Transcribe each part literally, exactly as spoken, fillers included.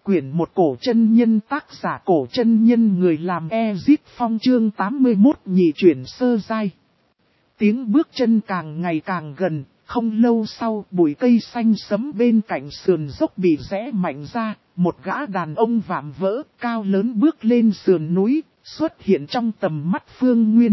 quyển một cổ chân nhân, tác giả cổ chân nhân, người làm Ezit Phong, chương tám mươi mốt nhị chuyển sơ giai. Tiếng bước chân càng ngày càng gần, không lâu sau bụi cây xanh sẫm bên cạnh sườn dốc bị rẽ mạnh ra, một gã đàn ông vạm vỡ, cao lớn bước lên sườn núi, xuất hiện trong tầm mắt Phương Nguyên.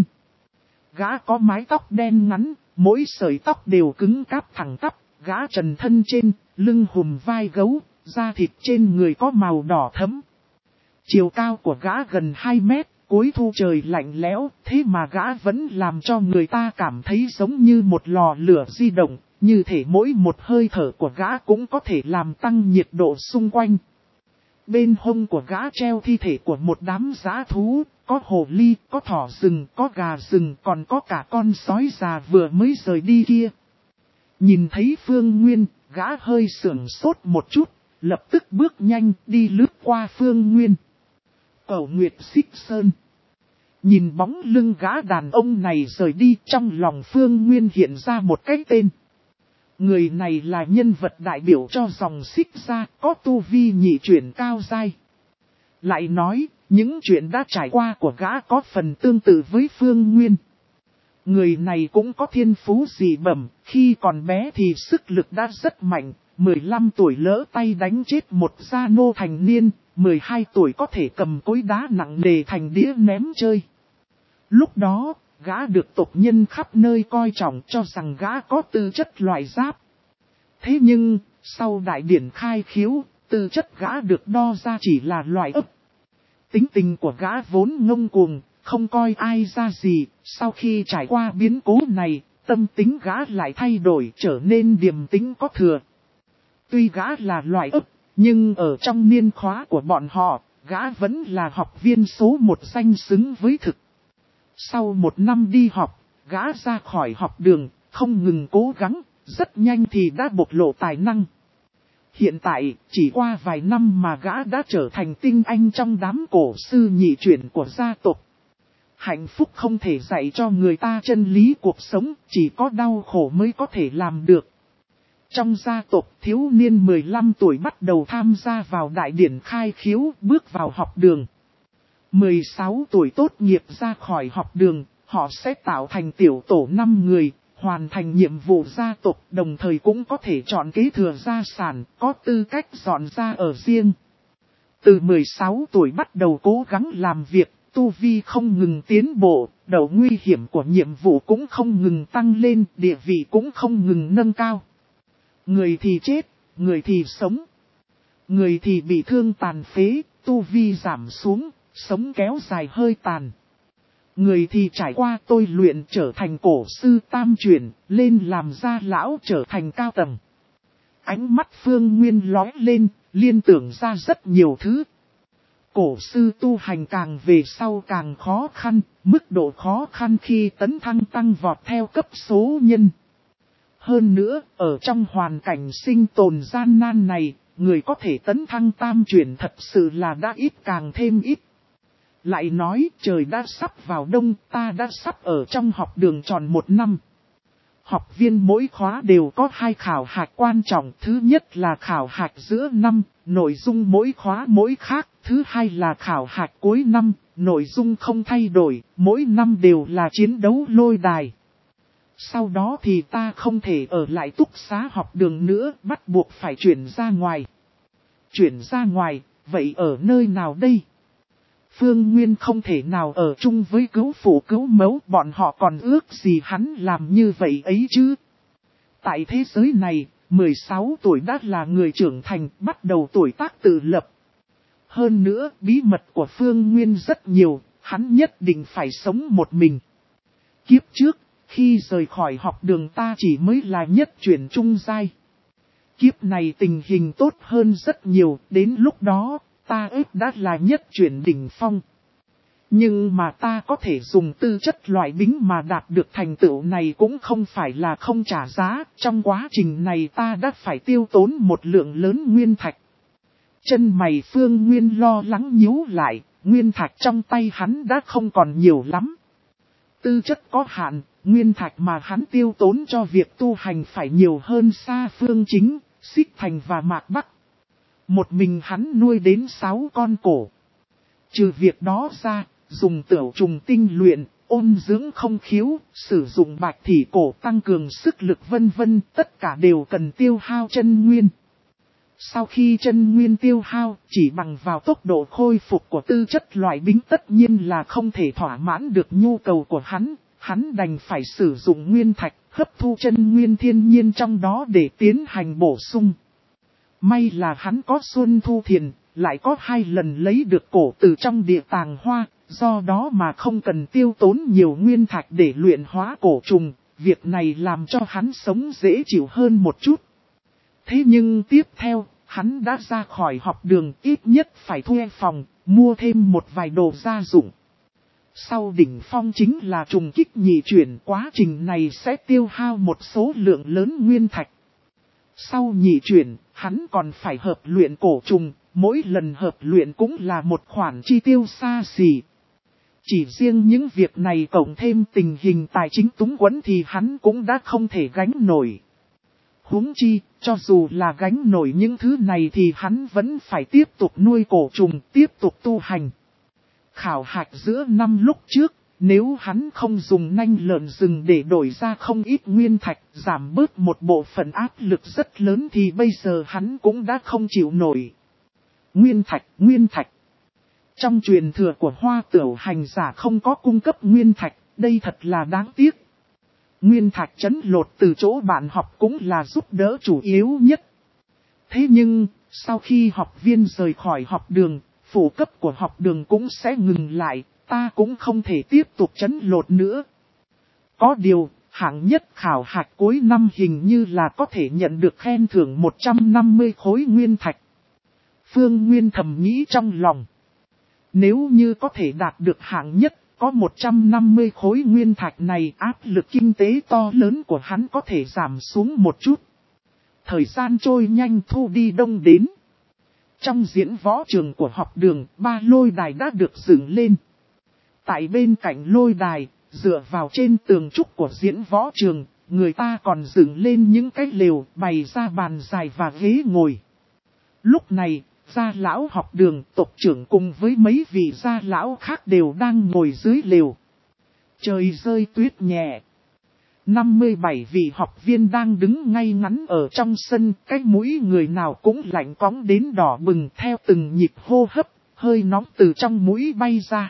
Gã có mái tóc đen ngắn, mỗi sợi tóc đều cứng cáp thẳng tắp, gã trần thân trên, lưng hùm vai gấu, da thịt trên người có màu đỏ thẫm. Chiều cao của gã gần hai mét, cuối thu trời lạnh lẽo, thế mà gã vẫn làm cho người ta cảm thấy giống như một lò lửa di động, như thể mỗi một hơi thở của gã cũng có thể làm tăng nhiệt độ xung quanh. Bên hông của gã treo thi thể của một đám dã thú, có hồ ly, có thỏ rừng, có gà rừng, còn có cả con sói già vừa mới rời đi kia. Nhìn thấy Phương Nguyên, gã hơi sưởng sốt một chút, lập tức bước nhanh đi lướt qua Phương Nguyên. Cẩu Nguyệt Xích Sơn. Nhìn bóng lưng gã đàn ông này rời đi, trong lòng Phương Nguyên hiện ra một cái tên. Người này là nhân vật đại biểu cho dòng Xích gia, có tu vi nhị chuyển cao giai. Lại nói, những chuyện đã trải qua của gã có phần tương tự với Phương Nguyên. Người này cũng có thiên phú dị bẩm, khi còn bé thì sức lực đã rất mạnh, mười lăm tuổi lỡ tay đánh chết một gia nô thành niên, mười hai tuổi có thể cầm cối đá nặng nề thành đĩa ném chơi. Lúc đó, gã được tộc nhân khắp nơi coi trọng, cho rằng gã có tư chất loại giáp. Thế nhưng, sau đại điển khai khiếu, tư chất gã được đo ra chỉ là loại ấp. Tính tình của gã vốn ngông cuồng, không coi ai ra gì, sau khi trải qua biến cố này, tâm tính gã lại thay đổi, trở nên điềm tĩnh có thừa. Tuy gã là loại ấp, nhưng ở trong niên khóa của bọn họ, gã vẫn là học viên số một danh xứng với thực. Sau một năm đi học, gã ra khỏi học đường, không ngừng cố gắng, rất nhanh thì đã bộc lộ tài năng. Hiện tại, chỉ qua vài năm mà gã đã trở thành tinh anh trong đám cổ sư nhị chuyển của gia tộc. Hạnh phúc không thể dạy cho người ta chân lý cuộc sống, chỉ có đau khổ mới có thể làm được. Trong gia tộc, thiếu niên mười lăm tuổi bắt đầu tham gia vào đại điển khai khiếu, bước vào học đường. mười sáu tuổi tốt nghiệp ra khỏi học đường, họ sẽ tạo thành tiểu tổ năm người, hoàn thành nhiệm vụ gia tộc, đồng thời cũng có thể chọn kế thừa gia sản, có tư cách dọn ra ở riêng. Từ mười sáu tuổi bắt đầu cố gắng làm việc, tu vi không ngừng tiến bộ, độ nguy hiểm của nhiệm vụ cũng không ngừng tăng lên, địa vị cũng không ngừng nâng cao. Người thì chết, người thì sống. Người thì bị thương tàn phế, tu vi giảm xuống, sống kéo dài hơi tàn. Người thì trải qua tôi luyện trở thành cổ sư tam chuyển, lên làm gia lão trở thành cao tầng. Ánh mắt Phương Nguyên lóe lên, liên tưởng ra rất nhiều thứ. Cổ sư tu hành càng về sau càng khó khăn, mức độ khó khăn khi tấn thăng tăng vọt theo cấp số nhân. Hơn nữa, ở trong hoàn cảnh sinh tồn gian nan này, người có thể tấn thăng tam chuyển thật sự là đã ít càng thêm ít. Lại nói trời đã sắp vào đông, ta đã sắp ở trong học đường tròn một năm. Học viên mỗi khóa đều có hai khảo hạch quan trọng, thứ nhất là khảo hạch giữa năm, nội dung mỗi khóa mỗi khác, thứ hai là khảo hạch cuối năm, nội dung không thay đổi, mỗi năm đều là chiến đấu lôi đài. Sau đó thì ta không thể ở lại túc xá học đường nữa, bắt buộc phải chuyển ra ngoài. Chuyển ra ngoài, vậy ở nơi nào đây? Phương Nguyên không thể nào ở chung với cứu phụ cứu mẫu, bọn họ còn ước gì hắn làm như vậy ấy chứ. Tại thế giới này, mười sáu tuổi đã là người trưởng thành, bắt đầu tuổi tác tự lập. Hơn nữa, bí mật của Phương Nguyên rất nhiều, hắn nhất định phải sống một mình. Kiếp trước, khi rời khỏi học đường ta chỉ mới là nhất chuyển trung giai. Kiếp này tình hình tốt hơn rất nhiều, đến lúc đó, ta ếp đã là nhất chuyển đỉnh phong. Nhưng mà ta có thể dùng tư chất loại bính mà đạt được thành tựu này cũng không phải là không trả giá. Trong quá trình này ta đã phải tiêu tốn một lượng lớn nguyên thạch. Chân mày Phương Nguyên lo lắng nhíu lại, nguyên thạch trong tay hắn đã không còn nhiều lắm. Tư chất có hạn, nguyên thạch mà hắn tiêu tốn cho việc tu hành phải nhiều hơn xa Phương Chính, Xích Thành và Mạc Bắc. Một mình hắn nuôi đến sáu con cổ. Trừ việc đó ra, dùng tửu trùng tinh luyện, ôn dưỡng không khiếu, sử dụng bạch thủy cổ tăng cường sức lực vân vân, tất cả đều cần tiêu hao chân nguyên. Sau khi chân nguyên tiêu hao, chỉ bằng vào tốc độ khôi phục của tư chất loại bính tất nhiên là không thể thỏa mãn được nhu cầu của hắn, hắn đành phải sử dụng nguyên thạch, hấp thu chân nguyên thiên nhiên trong đó để tiến hành bổ sung. May là hắn có Xuân Thu Thiền, lại có hai lần lấy được cổ từ trong địa tàng hoa, do đó mà không cần tiêu tốn nhiều nguyên thạch để luyện hóa cổ trùng, việc này làm cho hắn sống dễ chịu hơn một chút. Thế nhưng tiếp theo, hắn đã ra khỏi học đường, ít nhất phải thuê phòng, mua thêm một vài đồ gia dụng. Sau đỉnh phong chính là trùng kích nhị chuyển, quá trình này sẽ tiêu hao một số lượng lớn nguyên thạch. Sau nhị chuyển, hắn còn phải hợp luyện cổ trùng, mỗi lần hợp luyện cũng là một khoản chi tiêu xa xỉ. Chỉ riêng những việc này cộng thêm tình hình tài chính túng quẫn thì hắn cũng đã không thể gánh nổi. Huống chi, cho dù là gánh nổi những thứ này thì hắn vẫn phải tiếp tục nuôi cổ trùng, tiếp tục tu hành. Khảo hạch giữa năm lúc trước, nếu hắn không dùng nanh lợn rừng để đổi ra không ít nguyên thạch, giảm bớt một bộ phận áp lực rất lớn thì bây giờ hắn cũng đã không chịu nổi. Nguyên thạch, nguyên thạch. Trong truyền thừa của Hoa Tửu hành giả không có cung cấp nguyên thạch, đây thật là đáng tiếc. Nguyên thạch trấn lột từ chỗ bạn học cũng là giúp đỡ chủ yếu nhất. Thế nhưng, sau khi học viên rời khỏi học đường, phụ cấp của học đường cũng sẽ ngừng lại, ta cũng không thể tiếp tục trấn lột nữa. Có điều, hạng nhất khảo hạch cuối năm hình như là có thể nhận được khen thưởng một trăm năm mươi khối nguyên thạch. Phương Nguyên thầm nghĩ trong lòng. Nếu như có thể đạt được hạng nhất, có một trăm năm mươi khối nguyên thạch này, áp lực kinh tế to lớn của hắn có thể giảm xuống một chút. Thời gian trôi nhanh, thu đi đông đến. Trong diễn võ trường của học đường, ba lôi đài đã được dựng lên. Tại bên cạnh lôi đài, dựa vào trên tường trúc của diễn võ trường, người ta còn dựng lên những cái lều, bày ra bàn dài và ghế ngồi. Lúc này, gia lão học đường, tộc trưởng cùng với mấy vị gia lão khác đều đang ngồi dưới lều. Trời rơi tuyết nhẹ. năm mươi bảy vị học viên đang đứng ngay ngắn ở trong sân, cái mũi người nào cũng lạnh cóng đến đỏ bừng theo từng nhịp hô hấp, hơi nóng từ trong mũi bay ra.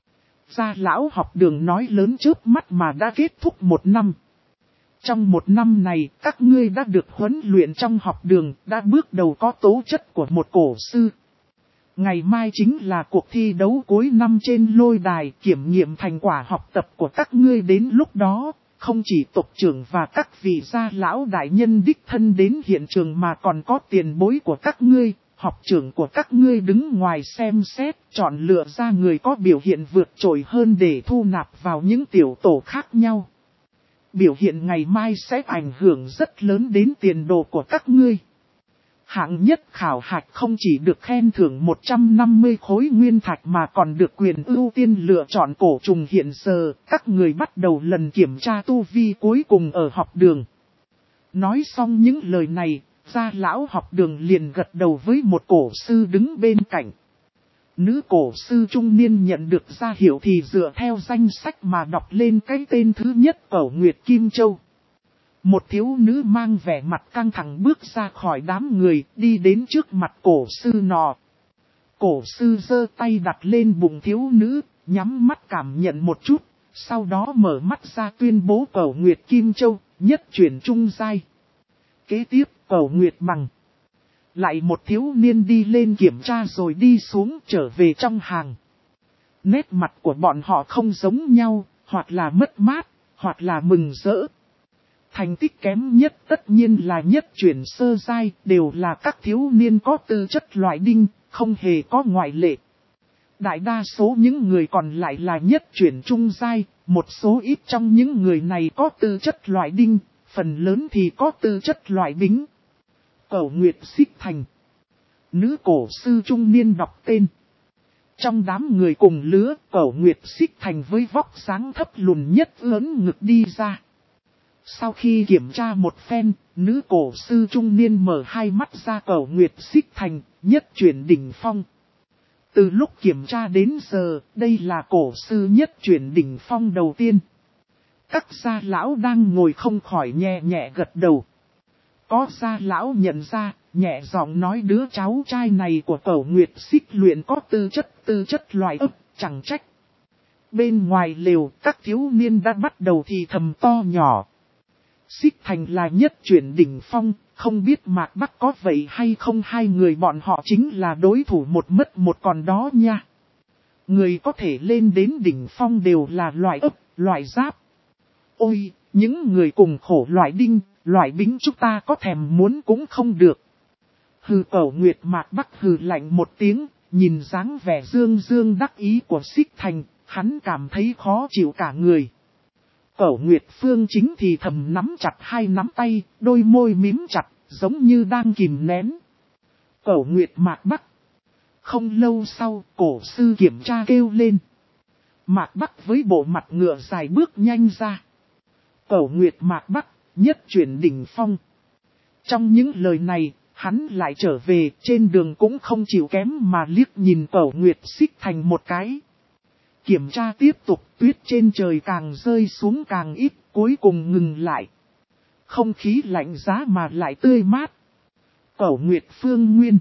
Gia lão học đường nói lớn chớp mắt mà đã kết thúc một năm. Trong một năm này, các ngươi đã được huấn luyện trong học đường, đã bước đầu có tố chất của một cổ sư. Ngày mai chính là cuộc thi đấu cuối năm trên lôi đài, kiểm nghiệm thành quả học tập của các ngươi đến lúc đó. Không chỉ tộc trưởng và các vị gia lão đại nhân đích thân đến hiện trường mà còn có tiền bối của các ngươi, học trưởng của các ngươi đứng ngoài xem xét, chọn lựa ra người có biểu hiện vượt trội hơn để thu nạp vào những tiểu tổ khác nhau. Biểu hiện ngày mai sẽ ảnh hưởng rất lớn đến tiền đồ của các ngươi. Hạng nhất khảo hạch không chỉ được khen thưởng một trăm năm mươi khối nguyên thạch mà còn được quyền ưu tiên lựa chọn cổ trùng hiện giờ. Các người bắt đầu lần kiểm tra tu vi cuối cùng ở học đường. Nói xong những lời này, gia lão học đường liền gật đầu với một cổ sư đứng bên cạnh. Nữ cổ sư trung niên nhận được ra hiệu thì dựa theo danh sách mà đọc lên cái tên thứ nhất Cẩu Nguyệt Kim Châu. Một thiếu nữ mang vẻ mặt căng thẳng bước ra khỏi đám người, đi đến trước mặt cổ sư nọ. Cổ sư giơ tay đặt lên bụng thiếu nữ, nhắm mắt cảm nhận một chút, sau đó mở mắt ra tuyên bố Cẩu Nguyệt Kim Châu, nhất chuyển trung giai. Kế tiếp, Cẩu Nguyệt Bằng. Lại một thiếu niên đi lên kiểm tra rồi đi xuống trở về trong hàng. Nét mặt của bọn họ không giống nhau, hoặc là mất mát, hoặc là mừng rỡ. Thành tích kém nhất tất nhiên là nhất chuyển sơ giai, đều là các thiếu niên có tư chất loại đinh, không hề có ngoại lệ. Đại đa số những người còn lại là nhất chuyển trung giai, một số ít trong những người này có tư chất loại đinh, phần lớn thì có tư chất loại bính. Cẩu Nguyệt Xích Thành. Nữ cổ sư trung niên đọc tên. Trong đám người cùng lứa, Cẩu Nguyệt Xích Thành với vóc dáng thấp lùn nhất lớn ngực đi ra. Sau khi kiểm tra một phen, nữ cổ sư trung niên mở hai mắt ra Cẩu Nguyệt Xích Thành, nhất chuyển đỉnh phong. Từ lúc kiểm tra đến giờ, đây là cổ sư nhất chuyển đỉnh phong đầu tiên. Các gia lão đang ngồi không khỏi nhẹ nhẹ gật đầu. Có gia lão nhận ra, nhẹ giọng nói đứa cháu trai này của Cẩu Nguyệt Xích luyện có tư chất tư chất loại ấp, chẳng trách. Bên ngoài lều, các thiếu niên đã bắt đầu thì thầm to nhỏ. Xích Thành là nhất chuyển đỉnh phong, không biết Mạc Bắc có vậy hay không, hai người bọn họ chính là đối thủ một mất một còn đó nha. Người có thể lên đến đỉnh phong đều là loại ấp, loại giáp. Ôi, những người cùng khổ loại đinh, loại bính chúng ta có thèm muốn cũng không được. Hừ, Cẩu Nguyệt Mạc Bắc hừ lạnh một tiếng, nhìn dáng vẻ dương dương đắc ý của Xích Thành, hắn cảm thấy khó chịu cả người. Cẩu Nguyệt Phương Chính thì thầm nắm chặt hai nắm tay, đôi môi mím chặt, giống như đang kìm nén. Cẩu Nguyệt Mạc Bắc. Không lâu sau, cổ sư kiểm tra kêu lên. Mạc Bắc với bộ mặt ngựa dài bước nhanh ra. Cẩu Nguyệt Mạc Bắc, nhất chuyển đỉnh phong. Trong những lời này, hắn lại trở về, trên đường cũng không chịu kém mà liếc nhìn Cẩu Nguyệt Xích Thành một cái. Kiểm tra tiếp tục, tuyết trên trời càng rơi xuống càng ít, cuối cùng ngừng lại. Không khí lạnh giá mà lại tươi mát. Cẩu Nguyệt Phương Nguyên.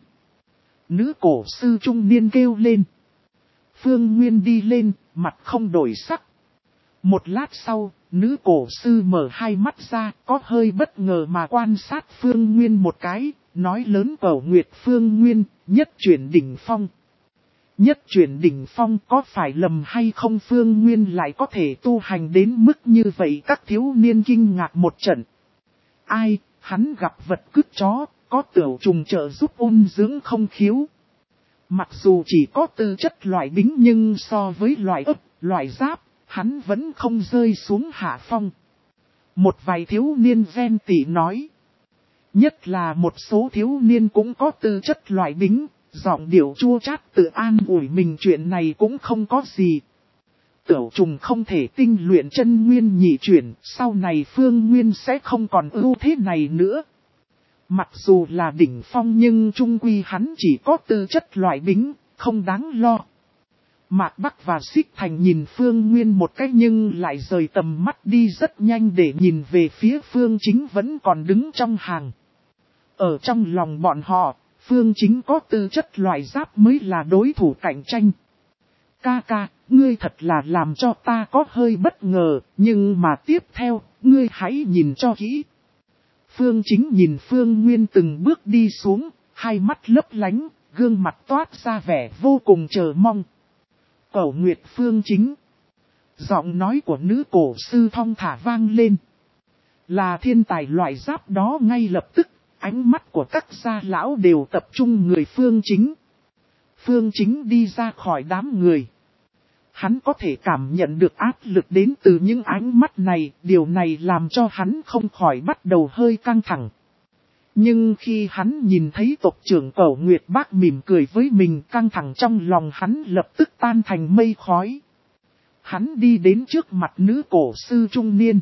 Nữ cổ sư trung niên kêu lên. Phương Nguyên đi lên, mặt không đổi sắc. Một lát sau, nữ cổ sư mở hai mắt ra, có hơi bất ngờ mà quan sát Phương Nguyên một cái, nói lớn Cẩu Nguyệt Phương Nguyên, nhất chuyển đỉnh phong. Nhất chuyển đỉnh phong có phải lầm hay không, Phương Nguyên lại có thể tu hành đến mức như vậy, các thiếu niên kinh ngạc một trận. Ai, hắn gặp vật cứt chó, có tiểu trùng trợ giúp ôn dưỡng không khiếu. Mặc dù chỉ có tư chất loại bính nhưng so với loại ấp, loại giáp, hắn vẫn không rơi xuống hạ phong. Một vài thiếu niên ghen tị nói. Nhất là một số thiếu niên cũng có tư chất loại bính. Giọng điệu chua chát tự an ủi mình chuyện này cũng không có gì. Tiểu trùng không thể tinh luyện chân nguyên nhị chuyển, sau này Phương Nguyên sẽ không còn ưu thế này nữa. Mặc dù là đỉnh phong nhưng trung quy hắn chỉ có tư chất loại bính, không đáng lo. Mạc Bắc và Xích Thành nhìn Phương Nguyên một cách nhưng lại rời tầm mắt đi rất nhanh để nhìn về phía Phương Chính vẫn còn đứng trong hàng. Ở trong lòng bọn họ, Phương Chính có tư chất loại giáp mới là đối thủ cạnh tranh. Ca ca, ngươi thật là làm cho ta có hơi bất ngờ, nhưng mà tiếp theo, ngươi hãy nhìn cho kỹ. Phương Chính nhìn Phương Nguyên từng bước đi xuống, hai mắt lấp lánh, gương mặt toát ra vẻ vô cùng chờ mong. Cẩu Nguyệt Phương Chính. Giọng nói của nữ cổ sư thong thả vang lên. Là thiên tài loại giáp đó, ngay lập tức. Ánh mắt của các gia lão đều tập trung người Phương Chính. Phương Chính đi ra khỏi đám người. Hắn có thể cảm nhận được áp lực đến từ những ánh mắt này, điều này làm cho hắn không khỏi bắt đầu hơi căng thẳng. Nhưng khi hắn nhìn thấy tộc trưởng Cẩu Nguyệt Bác mỉm cười với mình, căng thẳng trong lòng hắn lập tức tan thành mây khói. Hắn đi đến trước mặt nữ cổ sư trung niên.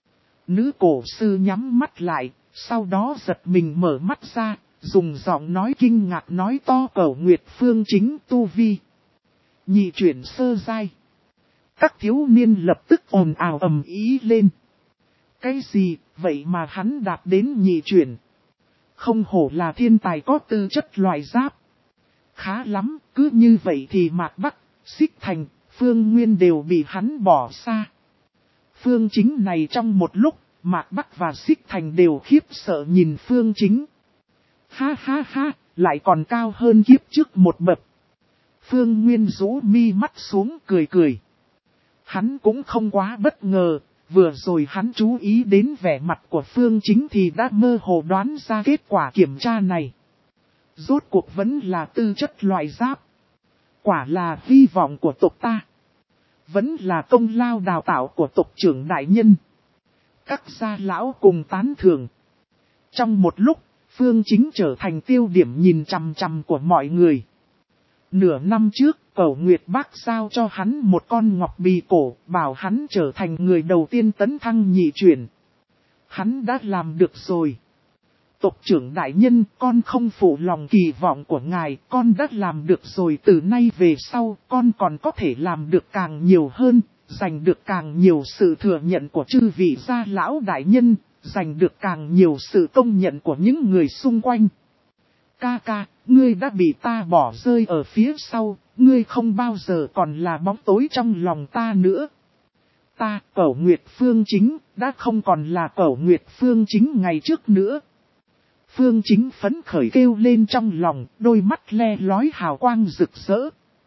Nữ cổ sư nhắm mắt lại. Sau đó giật mình mở mắt ra, dùng giọng nói kinh ngạc nói to Cẩu Nguyệt Phương Chính tu vi. Nhị chuyển sơ giai. Các thiếu niên lập tức ồn ào ầm ý lên. Cái gì, vậy mà hắn đạt đến nhị chuyển. Không hổ là thiên tài có tư chất loại giáp. Khá lắm, cứ như vậy thì Mạc Bắc, Xích Thành, Phương Nguyên đều bị hắn bỏ xa. Phương Chính này trong một lúc, Mạc Bắc và Xích Thành đều khiếp sợ nhìn Phương Chính. Ha ha ha, lại còn cao hơn kiếp trước một bậc. Phương Nguyên rũ mi mắt xuống cười cười. Hắn cũng không quá bất ngờ, vừa rồi hắn chú ý đến vẻ mặt của Phương Chính thì đã mơ hồ đoán ra kết quả kiểm tra này. Rốt cuộc vẫn là tư chất loại giáp. Quả là hy vọng của tộc ta. Vẫn là công lao đào tạo của tộc trưởng đại nhân. Các gia lão cùng tán thưởng. Trong một lúc, Phương Chính trở thành tiêu điểm nhìn chằm chằm của mọi người. Nửa năm trước, Cẩu Nguyệt Bác giao cho hắn một con ngọc bì cổ, bảo hắn trở thành người đầu tiên tấn thăng nhị chuyển. Hắn đã làm được rồi. Tộc trưởng đại nhân, con không phụ lòng kỳ vọng của ngài, con đã làm được rồi, từ nay về sau, con còn có thể làm được càng nhiều hơn, giành được càng nhiều sự thừa nhận của chư vị gia lão đại nhân, giành được càng nhiều sự công nhận của những người xung quanh. Ca ca, ngươi đã bị ta bỏ rơi ở phía sau, ngươi không bao giờ còn là bóng tối trong lòng ta nữa. Ta, Cẩu Nguyệt Phương Chính, đã không còn là Cẩu Nguyệt Phương Chính ngày trước nữa. Phương Chính phấn khởi kêu lên trong lòng, đôi mắt le lói hào quang rực rỡ.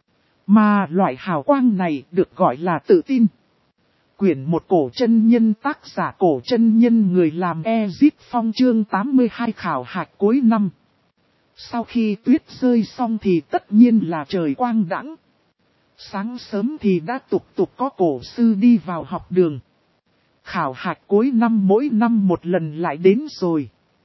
Mà loại hào quang này được gọi là tự tin. Quyển một cổ chân nhân, tác giả cổ chân nhân, người làm Ezip Phong, chương tám mươi hai khảo hạch cuối năm. Sau khi tuyết rơi xong thì tất nhiên là trời quang đãng. Sáng sớm thì đã tục tục có cổ sư đi vào học đường. Khảo hạch cuối năm mỗi năm một lần lại đến rồi.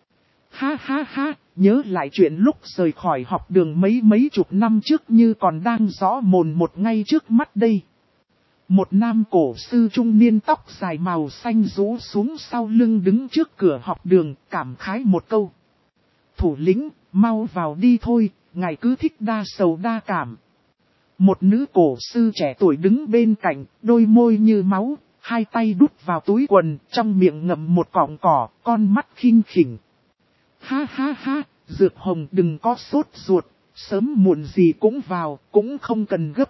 Ha ha ha, nhớ lại chuyện lúc rời khỏi học đường mấy mấy chục năm trước như còn đang rõ mồn một ngay trước mắt đây. Một nam cổ sư trung niên tóc dài màu xanh rũ xuống sau lưng đứng trước cửa học đường, cảm khái một câu. Thủ lĩnh, mau vào đi thôi, ngài cứ thích đa sầu đa cảm. Một nữ cổ sư trẻ tuổi đứng bên cạnh, đôi môi như máu, hai tay đút vào túi quần, trong miệng ngậm một cọng cỏ, con mắt khinh khỉnh. Ha ha ha, Dược Hồng đừng có sốt ruột, sớm muộn gì cũng vào, cũng không cần gấp.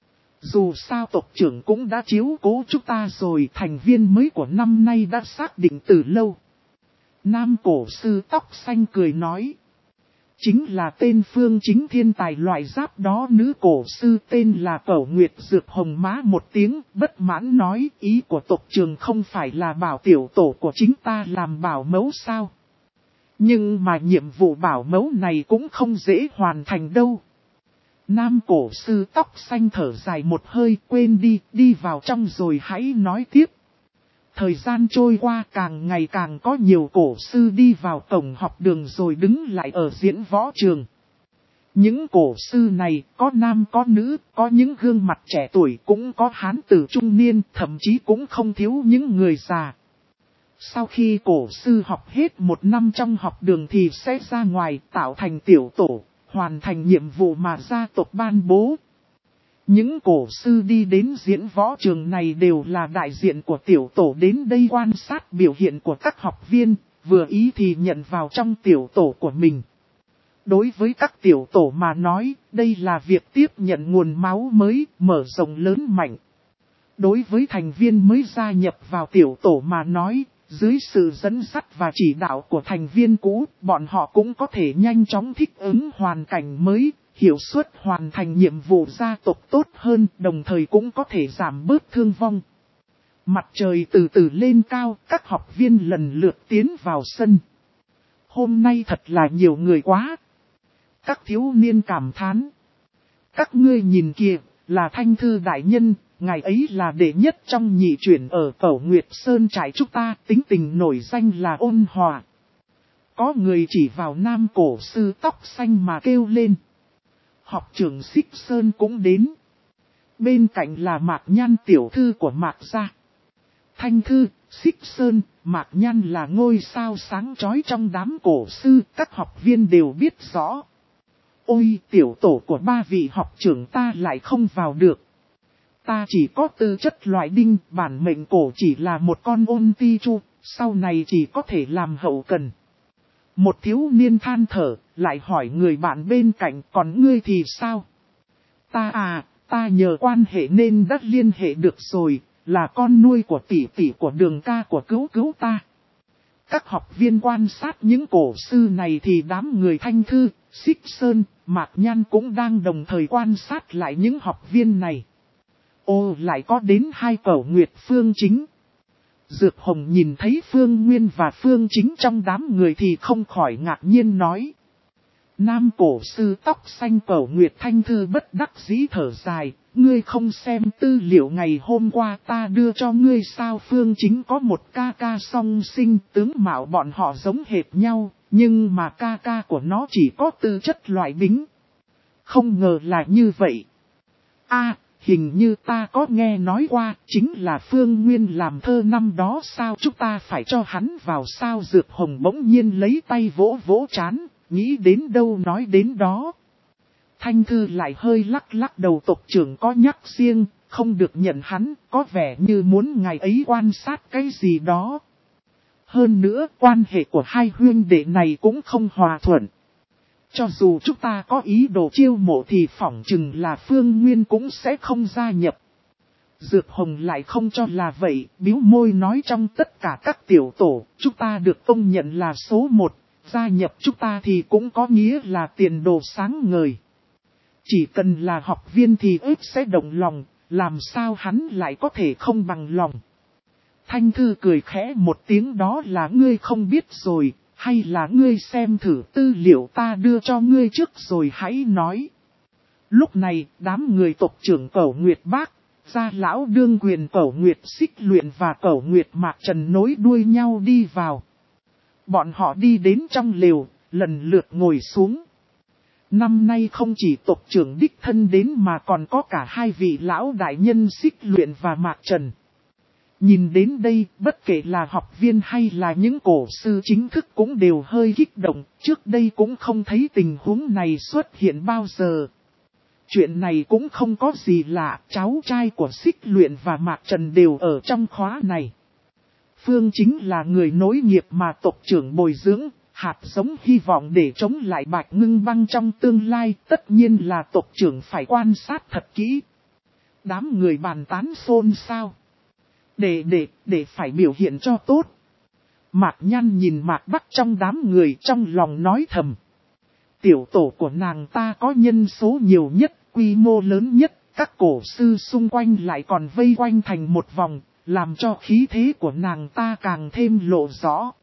Dù sao tộc trưởng cũng đã chiếu cố chúng ta rồi, thành viên mới của năm nay đã xác định từ lâu. Nam cổ sư tóc xanh cười nói. Chính là tên Phương Chính thiên tài loại giáp đó. Nữ cổ sư tên là Cẩu Nguyệt Dược Hồng má một tiếng, bất mãn nói, ý của tộc trưởng không phải là bảo tiểu tổ của chính ta làm bảo mẫu sao? Nhưng mà nhiệm vụ bảo mẫu này cũng không dễ hoàn thành đâu. Nam cổ sư tóc xanh thở dài một hơi, quên đi, đi vào trong rồi hãy nói tiếp. Thời gian trôi qua, càng ngày càng có nhiều cổ sư đi vào cổng học đường rồi đứng lại ở diễn võ trường. Những cổ sư này có nam có nữ, có những gương mặt trẻ tuổi, cũng có hán tử trung niên, thậm chí cũng không thiếu những người già. Sau khi cổ sư học hết một năm trong học đường thì sẽ ra ngoài tạo thành tiểu tổ, hoàn thành nhiệm vụ mà gia tộc ban bố. Những cổ sư đi đến diễn võ trường này đều là đại diện của tiểu tổ đến đây quan sát biểu hiện của các học viên, vừa ý thì nhận vào trong tiểu tổ của mình. Đối với các tiểu tổ mà nói, đây là việc tiếp nhận nguồn máu mới, mở rộng lớn mạnh. Đối với thành viên mới gia nhập vào tiểu tổ mà nói, dưới sự dẫn dắt và chỉ đạo của thành viên cũ, bọn họ cũng có thể nhanh chóng thích ứng hoàn cảnh mới, hiệu suất hoàn thành nhiệm vụ gia tộc tốt hơn, đồng thời cũng có thể giảm bớt thương vong. Mặt trời từ từ lên cao, các học viên lần lượt tiến vào sân. Hôm nay thật là nhiều người quá. Các thiếu niên cảm thán. Các ngươi nhìn kìa, là Thanh Thư đại nhân, ngài ấy là đệ nhất trong nhị chuyển ở Cẩu Nguyệt Sơn trại chúng ta, tính tình nổi danh là ôn hòa. Có người chỉ vào nam cổ sư tóc xanh mà kêu lên. Học trưởng Xích Sơn cũng đến. Bên cạnh là Mạc Nhan tiểu thư của Mạc gia. Thanh Thư, Xích Sơn, Mạc Nhan là ngôi sao sáng chói trong đám cổ sư, các học viên đều biết rõ. Ôi, tiểu tổ của ba vị học trưởng ta lại không vào được. Ta chỉ có tư chất loại đinh, bản mệnh cổ chỉ là một con ôn ti chu, sau này chỉ có thể làm hậu cần. Một thiếu niên than thở, lại hỏi người bạn bên cạnh, còn ngươi thì sao? Ta à, ta nhờ quan hệ nên đã liên hệ được rồi, là con nuôi của tỷ tỷ của Đường ca của cứu cứu ta. Các học viên quan sát những cổ sư này thì đám người Thanh Thư, Xích Sơn, Mạc Nhan cũng đang đồng thời quan sát lại những học viên này. Ô, lại có đến hai Cẩu Nguyệt Phương Chính. Dược Hồng nhìn thấy Phương Nguyên và Phương Chính trong đám người thì không khỏi ngạc nhiên nói. Nam cổ sư tóc xanh Cẩu Nguyệt Thanh Thư bất đắc dĩ thở dài, ngươi không xem tư liệu ngày hôm qua ta đưa cho ngươi sao? Phương Chính có một ca ca song sinh, tướng mạo bọn họ giống hệt nhau, nhưng mà ca ca của nó chỉ có tư chất loại bính. Không ngờ là như vậy. A, hình như ta có nghe nói qua, chính là Phương Nguyên làm thơ năm đó sao chúng ta phải cho hắn vào sao. Dược Hồng bỗng nhiên lấy tay vỗ vỗ trán, nghĩ đến đâu nói đến đó. Thanh Thư lại hơi lắc lắc đầu, tộc trưởng có nhắc riêng, không được nhận hắn, có vẻ như muốn ngày ấy quan sát cái gì đó. Hơn nữa, quan hệ của hai huynh đệ này cũng không hòa thuận. Cho dù chúng ta có ý đồ chiêu mộ thì phỏng chừng là Phương Nguyên cũng sẽ không gia nhập. Dược Hồng lại không cho là vậy, bĩu môi nói trong tất cả các tiểu tổ, chúng ta được công nhận là số một, gia nhập chúng ta thì cũng có nghĩa là tiền đồ sáng ngời. Chỉ cần là học viên thì ít sẽ động lòng, làm sao hắn lại có thể không bằng lòng. Thanh Thư cười khẽ một tiếng, đó là ngươi không biết rồi, hay là ngươi xem thử tư liệu ta đưa cho ngươi trước rồi hãy nói. Lúc này, đám người tộc trưởng Cẩu Nguyệt Bác, gia lão đương quyền Cẩu Nguyệt Xích Luyện và Cẩu Nguyệt Mạc Trần nối đuôi nhau đi vào. Bọn họ đi đến trong lều, lần lượt ngồi xuống. Năm nay không chỉ tộc trưởng đích thân đến mà còn có cả hai vị lão đại nhân Xích Luyện và Mạc Trần. Nhìn đến đây, bất kể là học viên hay là những cổ sư chính thức cũng đều hơi kích động, trước đây cũng không thấy tình huống này xuất hiện bao giờ. Chuyện này cũng không có gì lạ, cháu trai của Xích Luyện và Mạc Trần đều ở trong khóa này. Phương chính là người nối nghiệp mà tộc trưởng bồi dưỡng, hạt giống hy vọng để chống lại Bạch Ngưng Băng trong tương lai, tất nhiên là tộc trưởng phải quan sát thật kỹ. Đám người bàn tán xôn xao. Để để, để phải biểu hiện cho tốt. Mạc Nhan nhìn Mạc Bắc trong đám người trong lòng nói thầm. Tiểu tổ của nàng ta có nhân số nhiều nhất, quy mô lớn nhất, các cổ sư xung quanh lại còn vây quanh thành một vòng, làm cho khí thế của nàng ta càng thêm lộ rõ.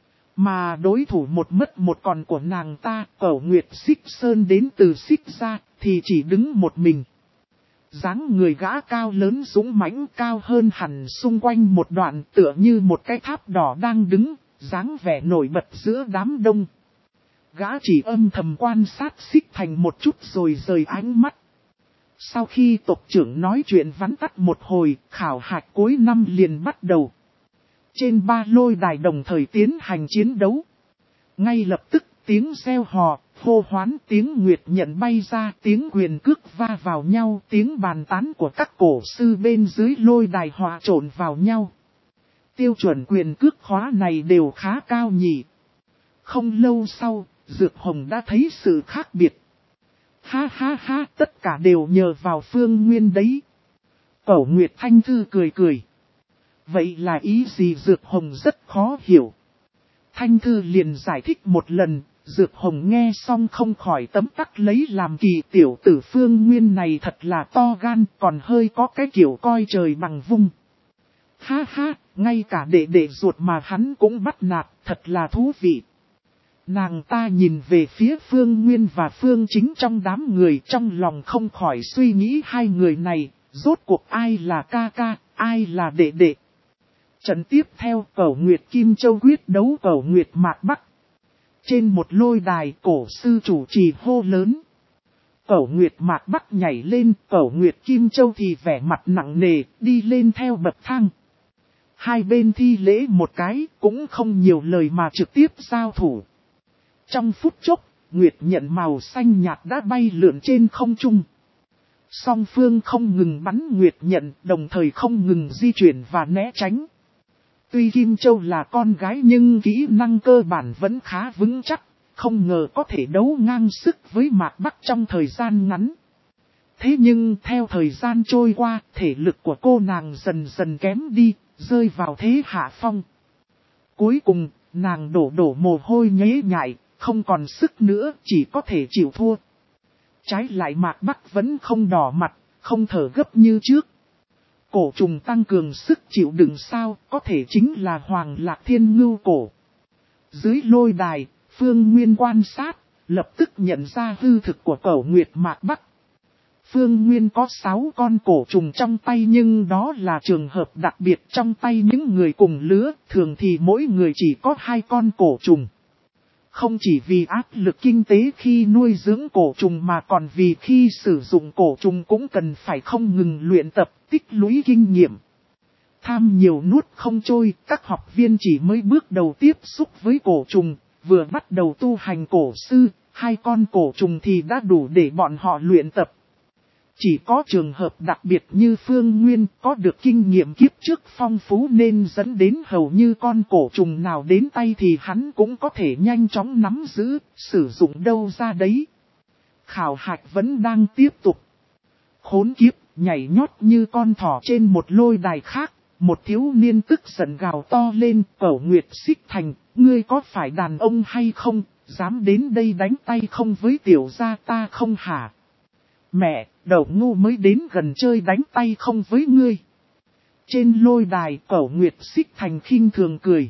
Mà đối thủ một mất một còn của nàng ta, Cẩu Nguyệt Xích Sơn đến từ Xích Gia, thì chỉ đứng một mình. Dáng người gã cao lớn dũng mãnh, cao hơn hẳn xung quanh một đoạn, tựa như một cái tháp đỏ đang đứng, dáng vẻ nổi bật giữa đám đông. Gã chỉ âm thầm quan sát Xích Thành một chút rồi rời ánh mắt. Sau khi tộc trưởng nói chuyện vắn tắt một hồi, khảo hạch cuối năm liền bắt đầu. Trên ba lôi đài đồng thời tiến hành chiến đấu. Ngay lập tức tiếng reo hò, hô hoán, tiếng nguyệt nhận bay ra, tiếng quyền cước va vào nhau, tiếng bàn tán của các cổ sư bên dưới lôi đài hòa trộn vào nhau. Tiêu chuẩn quyền cước khóa này đều khá cao nhỉ. Không lâu sau, Dược Hồng đã thấy sự khác biệt. Ha ha ha, tất cả đều nhờ vào Phương Nguyên đấy. Cẩu Nguyệt Thanh Thư cười cười. Vậy là ý gì? Dược Hồng rất khó hiểu. Thanh Thư liền giải thích một lần, Dược Hồng nghe xong không khỏi tấm tắc lấy làm kỳ, tiểu tử Phương Nguyên này thật là to gan, còn hơi có cái kiểu coi trời bằng vung. Ha ha, ngay cả đệ đệ ruột mà hắn cũng bắt nạt, thật là thú vị. Nàng ta nhìn về phía Phương Nguyên và Phương Chính trong đám người, trong lòng không khỏi suy nghĩ hai người này, rốt cuộc ai là ca ca, ai là đệ đệ. Trận tiếp theo, Cẩu Nguyệt Kim Châu quyết đấu Cẩu Nguyệt Mạc Bắc. Trên một lôi đài, cổ sư chủ trì hô lớn. Cẩu Nguyệt Mạc Bắc nhảy lên, Cẩu Nguyệt Kim Châu thì vẻ mặt nặng nề, đi lên theo bậc thang. Hai bên thi lễ một cái, cũng không nhiều lời mà trực tiếp giao thủ. Trong phút chốc, Nguyệt nhận màu xanh nhạt đã bay lượn trên không trung. Song phương không ngừng bắn Nguyệt nhận, đồng thời không ngừng di chuyển và né tránh. Tuy Kim Châu là con gái nhưng kỹ năng cơ bản vẫn khá vững chắc, không ngờ có thể đấu ngang sức với Mạc Bắc trong thời gian ngắn. Thế nhưng theo thời gian trôi qua, thể lực của cô nàng dần dần kém đi, rơi vào thế hạ phong. Cuối cùng, nàng đổ đổ mồ hôi nhễ nhại, không còn sức nữa, chỉ có thể chịu thua. Trái lại Mạc Bắc vẫn không đỏ mặt, không thở gấp như trước. Cổ trùng tăng cường sức chịu đựng sao, có thể chính là Hoàng Lạc Thiên Ngưu cổ. Dưới lôi đài, Phương Nguyên quan sát, lập tức nhận ra hư thực của Cẩu Nguyệt Mạc Bắc. Phương Nguyên có sáu con cổ trùng trong tay nhưng đó là trường hợp đặc biệt trong tay những người cùng lứa, thường thì mỗi người chỉ có hai con cổ trùng. không chỉ vì áp lực kinh tế khi nuôi dưỡng cổ trùng mà còn vì khi sử dụng cổ trùng cũng cần phải không ngừng luyện tập, tích lũy kinh nghiệm. Tham nhiều nuốt không trôi, các học viên chỉ mới bước đầu tiếp xúc với cổ trùng, vừa bắt đầu tu hành cổ sư, hai con cổ trùng thì đã đủ để bọn họ luyện tập. Chỉ có trường hợp đặc biệt như Phương Nguyên có được kinh nghiệm kiếp trước phong phú nên dẫn đến hầu như con cổ trùng nào đến tay thì hắn cũng có thể nhanh chóng nắm giữ, sử dụng đâu ra đấy. Khảo hạch vẫn đang tiếp tục. Khốn kiếp, nhảy nhót như con thỏ trên một lôi đài khác, một thiếu niên tức giận gào to lên, Cẩu Nguyệt Xích Thành, ngươi có phải đàn ông hay không, dám đến đây đánh tay không với tiểu gia ta không hả? Mẹ, đầu ngu mới đến gần chơi đánh tay không với ngươi. Trên lôi đài Cẩu Nguyệt Xích Thành khinh thường cười.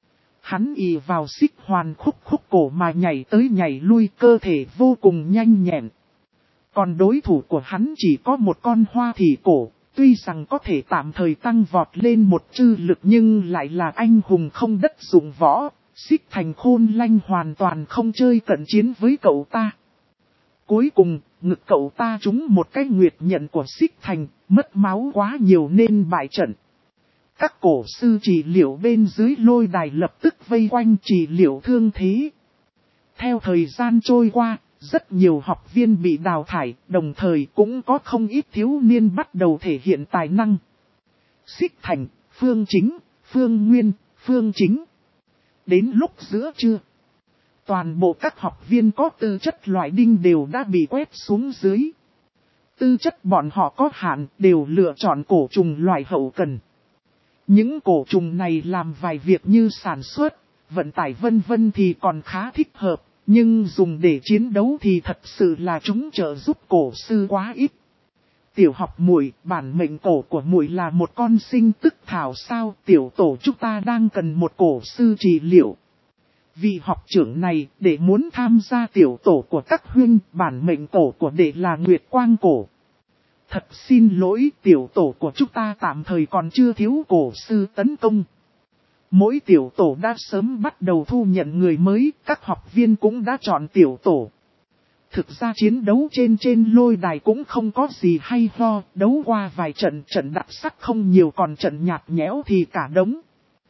Hắn ì vào xích hoàn khúc khúc cổ mà nhảy tới nhảy lui, cơ thể vô cùng nhanh nhẹn. Còn đối thủ của hắn chỉ có một con hoa thị cổ, tuy rằng có thể tạm thời tăng vọt lên một chư lực nhưng lại là anh hùng không đất dụng võ. Xích Thành khôn lanh hoàn toàn không chơi cận chiến với cậu ta. Cuối cùng, ngực cậu ta trúng một cái nguyệt nhận của Xích Thành, mất máu quá nhiều nên bại trận. Các cổ sư trị liệu bên dưới lôi đài lập tức vây quanh trị liệu thương thế. Theo thời gian trôi qua, rất nhiều học viên bị đào thải, đồng thời cũng có không ít thiếu niên bắt đầu thể hiện tài năng. Xích Thành, Phương Chính, Phương Nguyên, Phương Chính. Đến lúc giữa trưa, toàn bộ các học viên có tư chất loại đinh đều đã bị quét xuống dưới. Tư chất bọn họ có hạn đều lựa chọn cổ trùng loại hậu cần. Những cổ trùng này làm vài việc như sản xuất, vận tải vân vân thì còn khá thích hợp, nhưng dùng để chiến đấu thì thật sự là chúng trợ giúp cổ sư quá ít. Tiểu học muội, bản mệnh cổ của muội là một con sinh tức thảo sao, tiểu tổ chúng ta đang cần một cổ sư trị liệu. Vị học trưởng này, để muốn tham gia tiểu tổ của các huynh, bản mệnh cổ của đệ là Nguyệt Quang cổ. Thật xin lỗi, tiểu tổ của chúng ta tạm thời còn chưa thiếu cổ sư tấn công. Mỗi tiểu tổ đã sớm bắt đầu thu nhận người mới, các học viên cũng đã chọn tiểu tổ. Thực ra chiến đấu trên trên lôi đài cũng không có gì hay ho, đấu qua vài trận trận đặc sắc không nhiều còn trận nhạt nhẽo thì cả đống.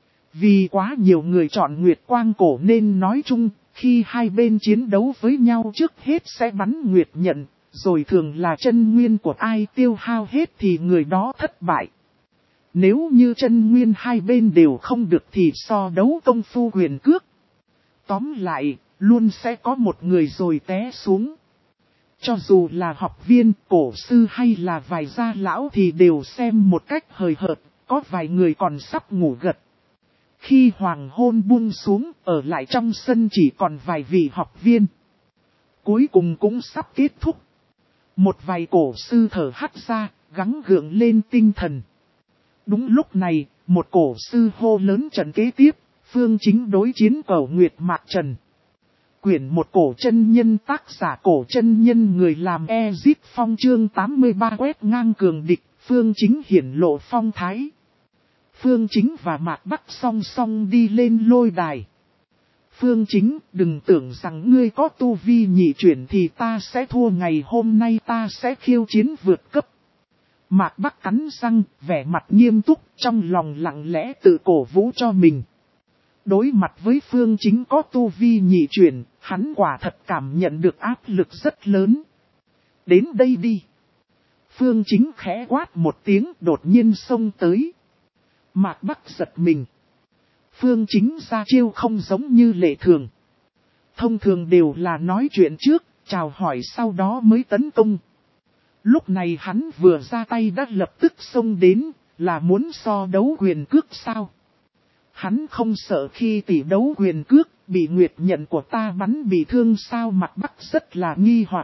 Vì quá nhiều người chọn Nguyệt Quang cổ nên nói chung, khi hai bên chiến đấu với nhau trước hết sẽ bắn Nguyệt nhận, rồi thường là chân nguyên của ai tiêu hao hết thì người đó thất bại. Nếu như chân nguyên hai bên đều không được thì so đấu công phu quyền cước. Tóm lại, luôn sẽ có một người rồi té xuống. Cho dù là học viên, cổ sư hay là vài gia lão thì đều xem một cách hời hợt, có vài người còn sắp ngủ gật. Khi hoàng hôn buông xuống, ở lại trong sân chỉ còn vài vị học viên. Cuối cùng cũng sắp kết thúc. Một vài cổ sư thở hắt ra, gắng gượng lên tinh thần. Đúng lúc này, một cổ sư hô lớn trận kế tiếp, Phương Chính đối chiến Cẩu Nguyệt Mạc Trần. Quyển một cổ chân nhân tác giả cổ chân nhân người làm Ezip Phong chương tám mươi ba quét ngang cường địch, Phương Chính hiển lộ phong thái. Phương Chính và Mạc Bắc song song đi lên lôi đài. Phương Chính, đừng tưởng rằng ngươi có tu vi nhị chuyển thì ta sẽ thua, ngày hôm nay ta sẽ khiêu chiến vượt cấp. Mạc Bắc cắn răng, vẻ mặt nghiêm túc, trong lòng lặng lẽ tự cổ vũ cho mình. Đối mặt với Phương Chính có tu vi nhị chuyển, hắn quả thật cảm nhận được áp lực rất lớn. Đến đây đi. Phương Chính khẽ quát một tiếng, đột nhiên xông tới. Mạc Bắc giật mình. Phương Chính ra chiêu không giống như lệ thường. Thông thường đều là nói chuyện trước, chào hỏi sau đó mới tấn công. Lúc này hắn vừa ra tay đã lập tức xông đến, là muốn so đấu quyền cước sao? Hắn không sợ khi tỷ đấu quyền cước, bị nguyệt nhận của ta bắn bị thương sao? Mạc Bắc rất là nghi hoặc.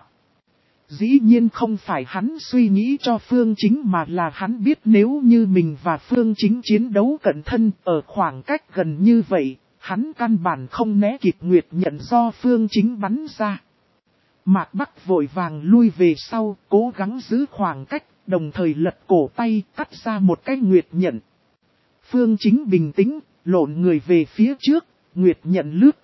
Dĩ nhiên không phải hắn suy nghĩ cho Phương Chính mà là hắn biết nếu như mình và Phương Chính chiến đấu cận thân ở khoảng cách gần như vậy, hắn căn bản không né kịp nguyệt nhận do Phương Chính bắn ra. Mạc Bắc vội vàng lui về sau, cố gắng giữ khoảng cách, đồng thời lật cổ tay cắt ra một cái nguyệt nhận. Phương Chính bình tĩnh, lộn người về phía trước, nguyệt nhận lướt qua,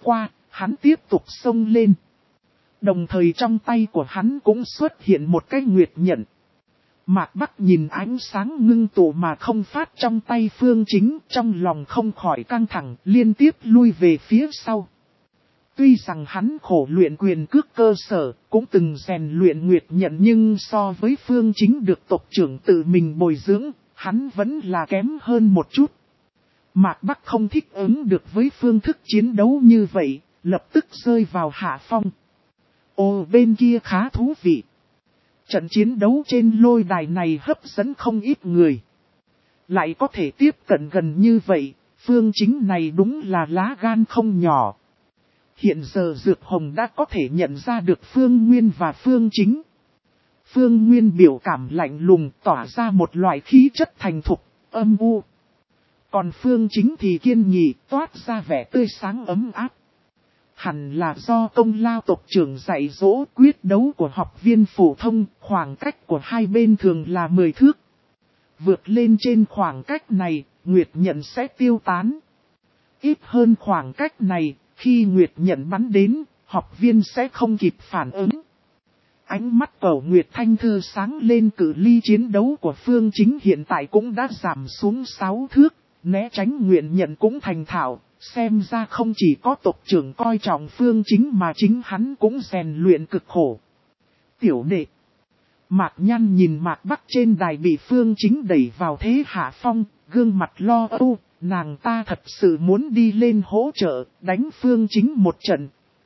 hắn tiếp tục xông lên. Đồng thời trong tay của hắn cũng xuất hiện một cái nguyệt nhận. Mạc Bắc nhìn ánh sáng ngưng tụ mà không phát trong tay Phương Chính, trong lòng không khỏi căng thẳng, liên tiếp lui về phía sau. Tuy rằng hắn khổ luyện quyền cước cơ sở, cũng từng rèn luyện nguyệt nhận, nhưng so với Phương Chính được tộc trưởng tự mình bồi dưỡng, hắn vẫn là kém hơn một chút. Mạc Bắc không thích ứng được với phương thức chiến đấu như vậy, lập tức rơi vào hạ phong. Ồ, bên kia khá thú vị. Trận chiến đấu trên lôi đài này hấp dẫn không ít người. Lại có thể tiếp cận gần như vậy, Phương Chính này đúng là lá gan không nhỏ. Hiện giờ Dược Hồng đã có thể nhận ra được Phương Nguyên và Phương Chính. Phương Nguyên biểu cảm lạnh lùng, tỏa ra một loại khí chất thành thục, âm u. Còn Phương Chính thì kiên nghị, toát ra vẻ tươi sáng ấm áp. Hẳn là do công lao tộc trưởng dạy dỗ, quyết đấu của học viên phổ thông, khoảng cách của hai bên thường là mười thước. Vượt lên trên khoảng cách này, nguyệt nhận sẽ tiêu tán. Ít hơn khoảng cách này, khi nguyệt nhận bắn đến, học viên sẽ không kịp phản ứng. Ánh mắt Cẩu Nguyệt Thanh Thư sáng lên, cự ly chiến đấu của Phương Chính hiện tại cũng đã giảm xuống sáu thước, né tránh nguyệt nhận cũng thành thạo. Xem ra không chỉ có tộc trưởng coi trọng Phương Chính mà chính hắn cũng rèn luyện cực khổ. Tiểu đệ. Mạc Nhan nhìn Mạc Bắc trên đài bị Phương Chính đẩy vào thế hạ phong, gương mặt lo âu, nàng ta thật sự muốn đi lên hỗ trợ, đánh Phương Chính một trận.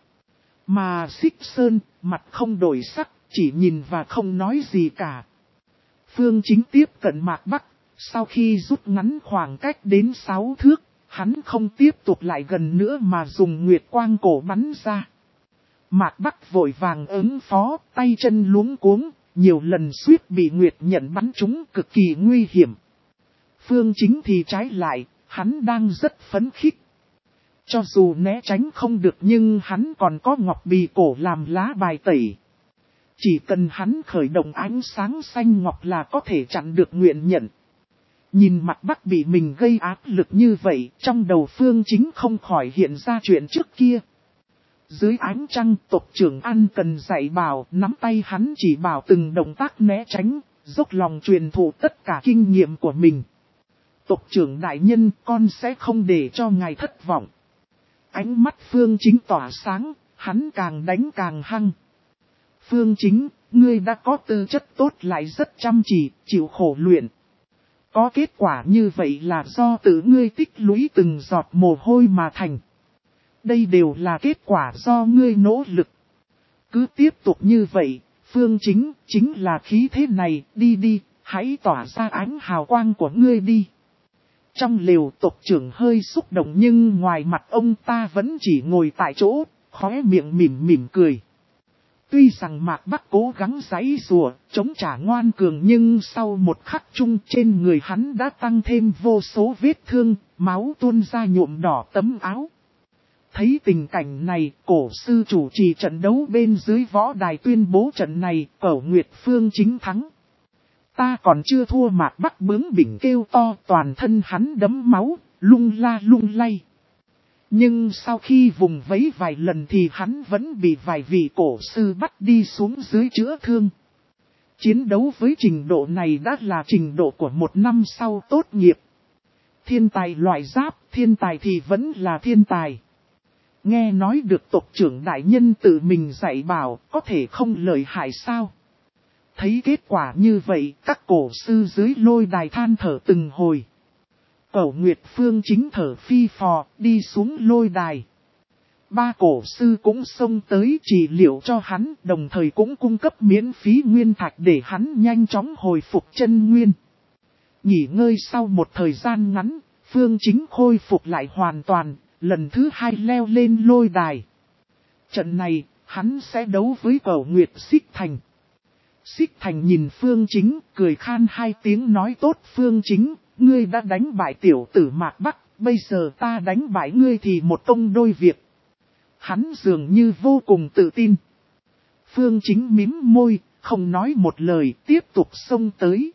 Mà Xích Sơn, mặt không đổi sắc, chỉ nhìn và không nói gì cả. Phương Chính tiếp cận Mạc Bắc, sau khi rút ngắn khoảng cách đến sáu thước. Hắn không tiếp tục lại gần nữa mà dùng nguyệt quang cổ bắn ra. Mạc Bắc vội vàng ứng phó, tay chân luống cuống, nhiều lần suýt bị nguyệt nhận bắn trúng, cực kỳ nguy hiểm. Phương Chính thì trái lại, hắn đang rất phấn khích. Cho dù né tránh không được nhưng hắn còn có ngọc bì cổ làm lá bài tẩy. Chỉ cần hắn khởi động ánh sáng xanh ngọc là có thể chặn được nguyệt nhận. Nhìn Mạc Bắc bị mình gây áp lực như vậy, trong đầu Phương Chính không khỏi hiện ra chuyện trước kia. Dưới ánh trăng, tộc trưởng An Cần dạy bảo, nắm tay hắn chỉ bảo từng động tác né tránh, dốc lòng truyền thụ tất cả kinh nghiệm của mình. Tộc trưởng đại nhân, con sẽ không để cho ngài thất vọng. Ánh mắt Phương Chính tỏa sáng, hắn càng đánh càng hăng. Phương Chính, ngươi đã có tư chất tốt lại rất chăm chỉ, chịu khổ luyện. Có kết quả như vậy là do tự ngươi tích lũy từng giọt mồ hôi mà thành. Đây đều là kết quả do ngươi nỗ lực. Cứ tiếp tục như vậy, Phương Chính, chính là khí thế này, đi đi, hãy tỏa ra ánh hào quang của ngươi đi. Trong lều tộc trưởng hơi xúc động nhưng ngoài mặt ông ta vẫn chỉ ngồi tại chỗ, khóe miệng mỉm mỉm cười. Tuy rằng Mạc Bắc cố gắng giãy giụa, chống trả ngoan cường nhưng sau một khắc chung trên người hắn đã tăng thêm vô số vết thương, máu tuôn ra nhuộm đỏ tấm áo. Thấy tình cảnh này, cổ sư chủ trì trận đấu bên dưới võ đài tuyên bố trận này, Cẩu Nguyệt Phương Chính thắng. Ta còn chưa thua. Mạc Bắc bướng bỉnh kêu to, toàn thân hắn đẫm máu, lung la lung lay. Nhưng sau khi vùng vẫy vài lần thì hắn vẫn bị vài vị cổ sư bắt đi xuống dưới chữa thương. Chiến đấu với trình độ này đã là trình độ của một năm sau tốt nghiệp. Thiên tài loại giáp, thiên tài thì vẫn là thiên tài. Nghe nói được tộc trưởng đại nhân tự mình dạy bảo, có thể không lợi hại sao? Thấy kết quả như vậy, các cổ sư dưới lôi đài than thở từng hồi. Cẩu Nguyệt Phương Chính thở phi phò, đi xuống lôi đài. Ba cổ sư cũng xông tới trị liệu cho hắn, đồng thời cũng cung cấp miễn phí nguyên thạch để hắn nhanh chóng hồi phục chân nguyên. Nghỉ ngơi sau một thời gian ngắn, Phương Chính khôi phục lại hoàn toàn, lần thứ hai leo lên lôi đài. Trận này, hắn sẽ đấu với Cẩu Nguyệt Xích Thành. Xích Thành nhìn Phương Chính, cười khan hai tiếng nói tốt. Phương Chính, ngươi đã đánh bại tiểu tử Mạc Bắc, bây giờ ta đánh bại ngươi thì một công đôi việc. Hắn dường như vô cùng tự tin. Phương Chính mím môi, không nói một lời, tiếp tục xông tới.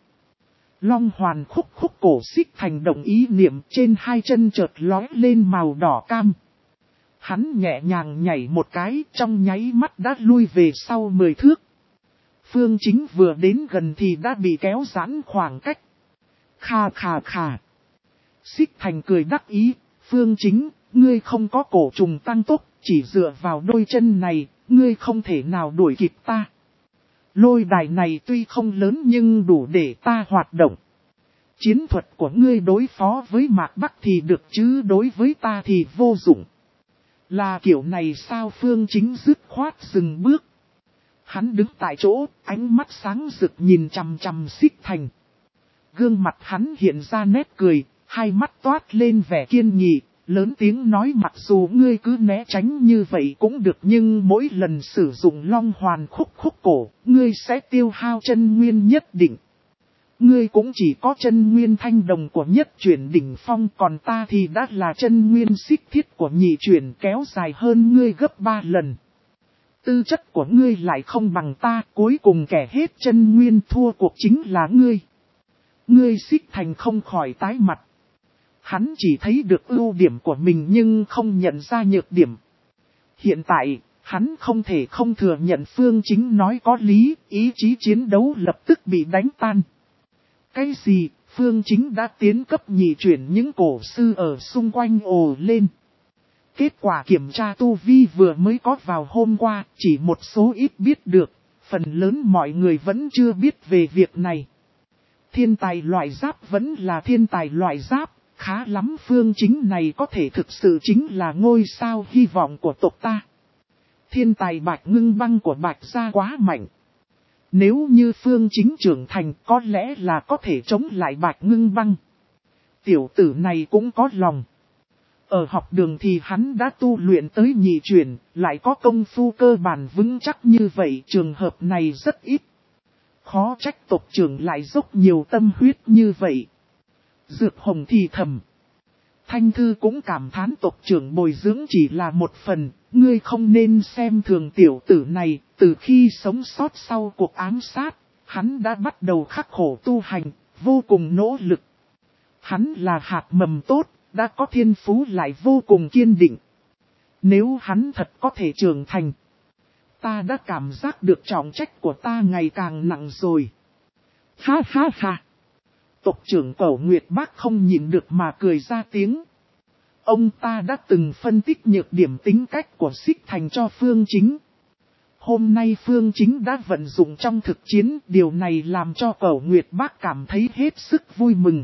Long hoàn khúc khúc cổ Xích Thành đồng ý niệm, trên hai chân chợt lói lên màu đỏ cam. Hắn nhẹ nhàng nhảy một cái, trong nháy mắt đã lui về sau mười thước. Phương Chính vừa đến gần thì đã bị kéo giãn khoảng cách. Khà khà khà. Xích Thành cười đắc ý, Phương Chính, ngươi không có cổ trùng tăng tốc, chỉ dựa vào đôi chân này, ngươi không thể nào đuổi kịp ta. Lôi đài này tuy không lớn nhưng đủ để ta hoạt động. Chiến thuật của ngươi đối phó với Mạc Bắc thì được chứ đối với ta thì vô dụng. Là kiểu này sao? Phương Chính dứt khoát dừng bước. Hắn đứng tại chỗ, ánh mắt sáng rực nhìn chằm chằm Xích Thành. Gương mặt hắn hiện ra nét cười, hai mắt toát lên vẻ kiên nghị, lớn tiếng nói mặc dù ngươi cứ né tránh như vậy cũng được nhưng mỗi lần sử dụng long hoàn khúc khúc cổ, ngươi sẽ tiêu hao chân nguyên nhất định. Ngươi cũng chỉ có chân nguyên thanh đồng của nhất chuyển đỉnh phong, còn ta thì đã là chân nguyên xích thiết của nhị chuyển kéo dài hơn ngươi gấp ba lần. Tư chất của ngươi lại không bằng ta, cuối cùng kẻ hết chân nguyên thua cuộc chính là ngươi. Ngươi Xích Thành không khỏi tái mặt. Hắn chỉ thấy được ưu điểm của mình nhưng không nhận ra nhược điểm. Hiện tại, hắn không thể không thừa nhận Phương Chính nói có lý, ý chí chiến đấu lập tức bị đánh tan. Cái gì? Phương Chính đã tiến cấp nhị chuyển, những cổ sư ở xung quanh ồ lên. Kết quả kiểm tra tu vi vừa mới có vào hôm qua, chỉ một số ít biết được, phần lớn mọi người vẫn chưa biết về việc này. Thiên tài loại giáp vẫn là thiên tài loại giáp, khá lắm. Phương Chính này có thể thực sự chính là ngôi sao hy vọng của tộc ta. Thiên tài Bạch Ngưng Băng của Bạch gia quá mạnh. Nếu như Phương Chính trưởng thành có lẽ là có thể chống lại Bạch Ngưng Băng. Tiểu tử này cũng có lòng. Ở học đường thì hắn đã tu luyện tới nhị chuyển, lại có công phu cơ bản vững chắc như vậy, trường hợp này rất ít. Khó trách tộc trưởng lại dốc nhiều tâm huyết như vậy. Dược Hồng thì thầm. Thanh Thư cũng cảm thán tộc trưởng bồi dưỡng chỉ là một phần, ngươi không nên xem thường tiểu tử này, từ khi sống sót sau cuộc ám sát, hắn đã bắt đầu khắc khổ tu hành, vô cùng nỗ lực. Hắn là hạt mầm tốt, đã có thiên phú lại vô cùng kiên định. Nếu hắn thật có thể trưởng thành, ta đã cảm giác được trọng trách của ta ngày càng nặng rồi. Ha ha ha. Tộc trưởng Cẩu Nguyệt Bác không nhịn được mà cười ra tiếng. Ông ta đã từng phân tích nhược điểm tính cách của Xích Thành cho Phương Chính. Hôm nay Phương Chính đã vận dụng trong thực chiến, điều này làm cho Cẩu Nguyệt Bác cảm thấy hết sức vui mừng.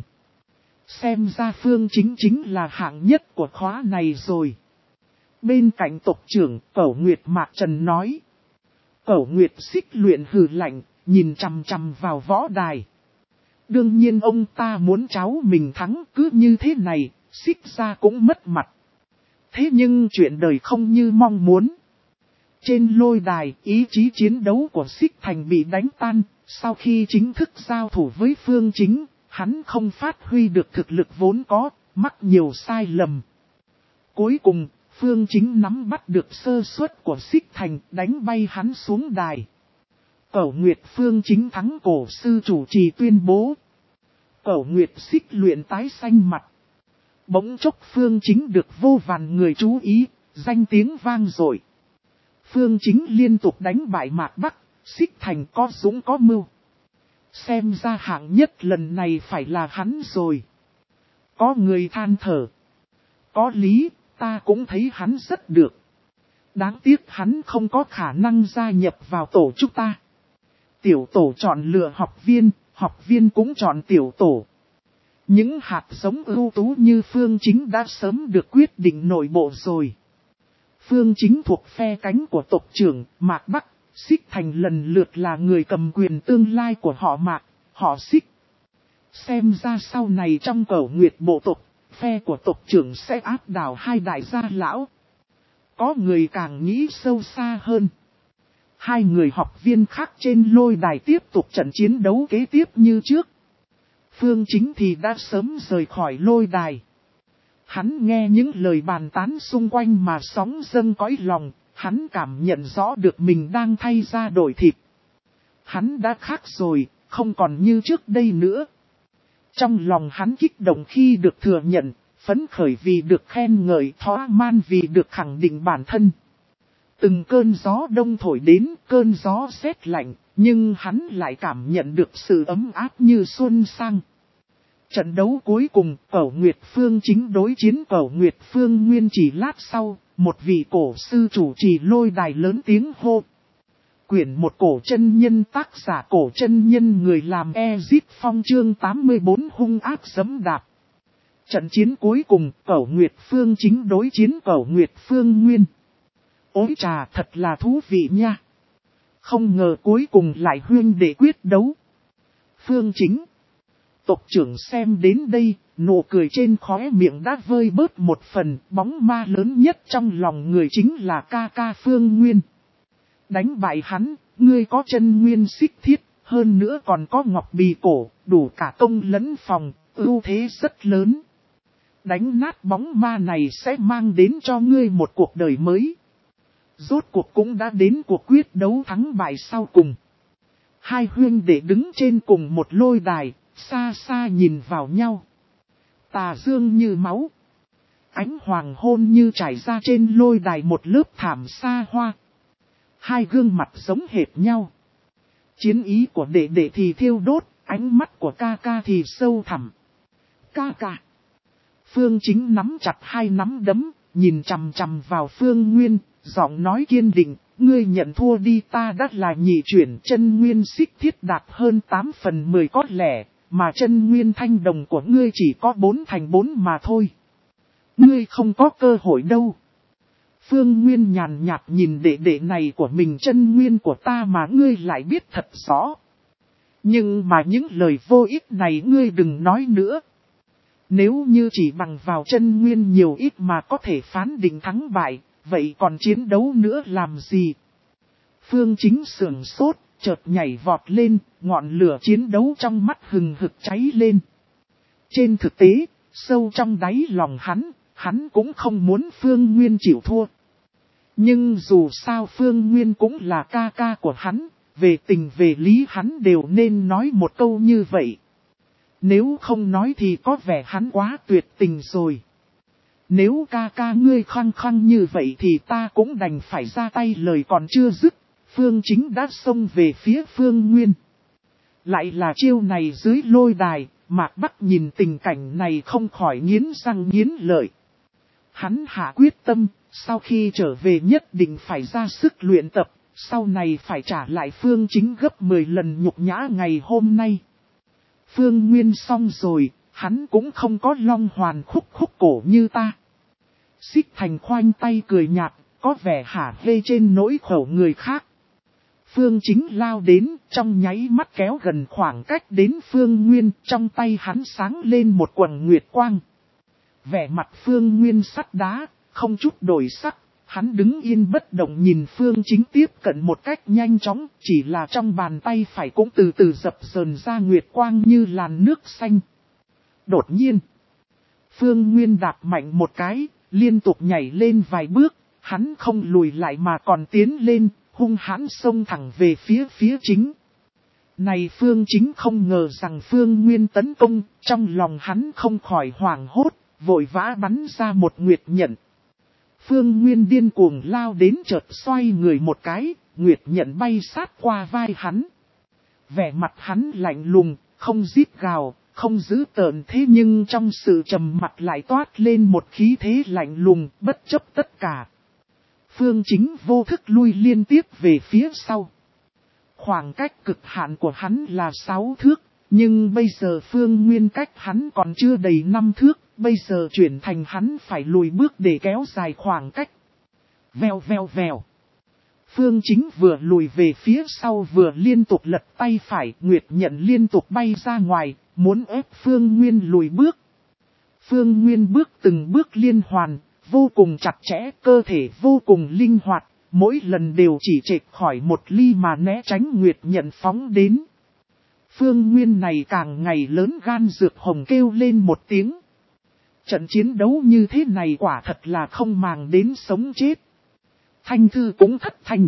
Xem ra Phương Chính chính là hạng nhất của khóa này rồi. Bên cạnh tộc trưởng, Cẩu Nguyệt Mạc Trần nói. Cẩu Nguyệt Xích luyện hừ lạnh, nhìn chằm chằm vào võ đài. Đương nhiên ông ta muốn cháu mình thắng, cứ như thế này, Xích ra cũng mất mặt. Thế nhưng chuyện đời không như mong muốn. Trên lôi đài, ý chí chiến đấu của Xích Thành bị đánh tan, sau khi chính thức giao thủ với Phương Chính, hắn không phát huy được thực lực vốn có, mắc nhiều sai lầm. Cuối cùng, Phương Chính nắm bắt được sơ suất của Xích Thành, đánh bay hắn xuống đài. Cẩu Nguyệt Phương Chính thắng cổ sư chủ trì tuyên bố. Cẩu Nguyệt Xích luyện tái xanh mặt. Bỗng chốc Phương Chính được vô vàn người chú ý, danh tiếng vang dội. Phương Chính liên tục đánh bại Mạc Bắc, Xích Thành có dũng có mưu. Xem ra hạng nhất lần này phải là hắn rồi. Có người than thở. Có lý, ta cũng thấy hắn rất được. Đáng tiếc hắn không có khả năng gia nhập vào tổ chúng ta. Tiểu tổ chọn lựa học viên, học viên cũng chọn tiểu tổ. Những hạt giống ưu tú như Phương Chính đã sớm được quyết định nội bộ rồi. Phương Chính thuộc phe cánh của tộc trưởng Mạc Bắc, Xích Thành lần lượt là người cầm quyền tương lai của họ Mạc, họ Xích. Xem ra sau này trong Cẩu Nguyệt bộ tộc, phe của tộc trưởng sẽ áp đảo hai đại gia lão. Có người càng nghĩ sâu xa hơn. Hai người học viên khác trên lôi đài tiếp tục trận chiến đấu kế tiếp như trước. Phương Chính thì đã sớm rời khỏi lôi đài. Hắn nghe những lời bàn tán xung quanh mà sóng dâng cõi lòng, hắn cảm nhận rõ được mình đang thay ra đổi thịt. Hắn đã khác rồi, không còn như trước đây nữa. Trong lòng hắn kích động khi được thừa nhận, phấn khởi vì được khen ngợi, thỏa man vì được khẳng định bản thân. Từng cơn gió đông thổi đến, cơn gió rét lạnh, nhưng hắn lại cảm nhận được sự ấm áp như xuân sang. Trận đấu cuối cùng, Cẩu Nguyệt Phương Chính đối chiến Cẩu Nguyệt Phương Nguyên. Chỉ lát sau, một vị cổ sư chủ trì lôi đài lớn tiếng hô. Quyển một cổ chân nhân, tác giả Cổ Chân Nhân, người làm Ezit Phong, chương tám mươi bốn hung ác giẫm đạp. Trận chiến cuối cùng, Cẩu Nguyệt Phương Chính đối chiến Cẩu Nguyệt Phương Nguyên. Ôi trà, thật là thú vị nha. Không ngờ cuối cùng lại huyên đệ quyết đấu. Phương Chính. Tộc trưởng xem đến đây, nụ cười trên khóe miệng đã vơi bớt một phần. Bóng ma lớn nhất trong lòng người chính là ca ca Phương Nguyên. Đánh bại hắn, ngươi có chân nguyên xích thiết, hơn nữa còn có ngọc bì cổ, đủ cả công lẫn phòng, ưu thế rất lớn. Đánh nát bóng ma này sẽ mang đến cho ngươi một cuộc đời mới. Rốt cuộc cũng đã đến cuộc quyết đấu thắng bại sau cùng. Hai huynh đệ đứng trên cùng một lôi đài, xa xa nhìn vào nhau. Tà dương như máu. Ánh hoàng hôn như trải ra trên lôi đài một lớp thảm sa hoa. Hai gương mặt giống hệt nhau. Chiến ý của đệ đệ thì thiêu đốt, ánh mắt của ca ca thì sâu thẳm. Ca ca. Phương Chính nắm chặt hai nắm đấm, nhìn chằm chằm vào Phương Nguyên, giọng nói kiên định, ngươi nhận thua đi, ta đã là nhị chuyển chân nguyên xích thiết đạt hơn tám phần mười có lẽ, mà chân nguyên thanh đồng của ngươi chỉ có bốn thành bốn mà thôi. Ngươi không có cơ hội đâu. Phương Nguyên nhàn nhạt nhìn đệ đệ này của mình, chân nguyên của ta mà ngươi lại biết thật rõ. Nhưng mà những lời vô ích này ngươi đừng nói nữa. Nếu như chỉ bằng vào chân nguyên nhiều ít mà có thể phán định thắng bại, vậy còn chiến đấu nữa làm gì? Phương Chính sườn sốt, chợt nhảy vọt lên, ngọn lửa chiến đấu trong mắt hừng hực cháy lên. Trên thực tế, sâu trong đáy lòng hắn, hắn cũng không muốn Phương Nguyên chịu thua. Nhưng dù sao Phương Nguyên cũng là ca ca của hắn, về tình về lý hắn đều nên nói một câu như vậy. Nếu không nói thì có vẻ hắn quá tuyệt tình rồi. Nếu ca ca ngươi khăng khăng như vậy thì ta cũng đành phải ra tay. Lời còn chưa dứt, Phương Chính đã xông về phía Phương Nguyên. Lại là chiêu này dưới lôi đài, Mạc Bắc nhìn tình cảnh này không khỏi nghiến răng nghiến lợi. Hắn hạ quyết tâm, sau khi trở về nhất định phải ra sức luyện tập, sau này phải trả lại Phương Chính gấp mười lần nhục nhã ngày hôm nay. Phương Nguyên xong rồi, hắn cũng không có long hoàn khúc khúc cổ như ta. Xích Thành khoanh tay cười nhạt, có vẻ hả hê trên nỗi khổ người khác. Phương Chính lao đến, trong nháy mắt kéo gần khoảng cách đến Phương Nguyên, trong tay hắn sáng lên một quầng nguyệt quang. Vẻ mặt Phương Nguyên sắt đá, không chút đổi sắc, hắn đứng yên bất động nhìn Phương Chính tiếp cận một cách nhanh chóng, chỉ là trong bàn tay phải cũng từ từ dập dờn ra nguyệt quang như làn nước xanh. Đột nhiên, Phương Nguyên đạp mạnh một cái, liên tục nhảy lên vài bước, hắn không lùi lại mà còn tiến lên, hung hãn xông thẳng về phía phía Chính. Này Phương Chính không ngờ rằng Phương Nguyên tấn công, trong lòng hắn không khỏi hoảng hốt, vội vã bắn ra một nguyệt nhận. Phương Nguyên điên cuồng lao đến, chợt xoay người một cái, nguyệt nhận bay sát qua vai hắn. Vẻ mặt hắn lạnh lùng, không rít gào, không dữ tợn, thế nhưng trong sự trầm mặc lại toát lên một khí thế lạnh lùng, bất chấp tất cả. Phương Chính vô thức lui liên tiếp về phía sau. Khoảng cách cực hạn của hắn là sáu thước, nhưng bây giờ Phương Nguyên cách hắn còn chưa đầy năm thước, bây giờ chuyển thành hắn phải lùi bước để kéo dài khoảng cách. Vèo vèo vèo. Phương Chính vừa lùi về phía sau vừa liên tục lật tay phải, nguyệt nhận liên tục bay ra ngoài, muốn ép Phương Nguyên lùi bước. Phương Nguyên bước từng bước liên hoàn, vô cùng chặt chẽ, cơ thể vô cùng linh hoạt, mỗi lần đều chỉ chệch khỏi một ly mà né tránh nguyệt nhận phóng đến. Phương Nguyên này càng ngày lớn gan dược hồng kêu lên một tiếng. Trận chiến đấu như thế này quả thật là không màng đến sống chết. Thanh Thư cũng thất thanh.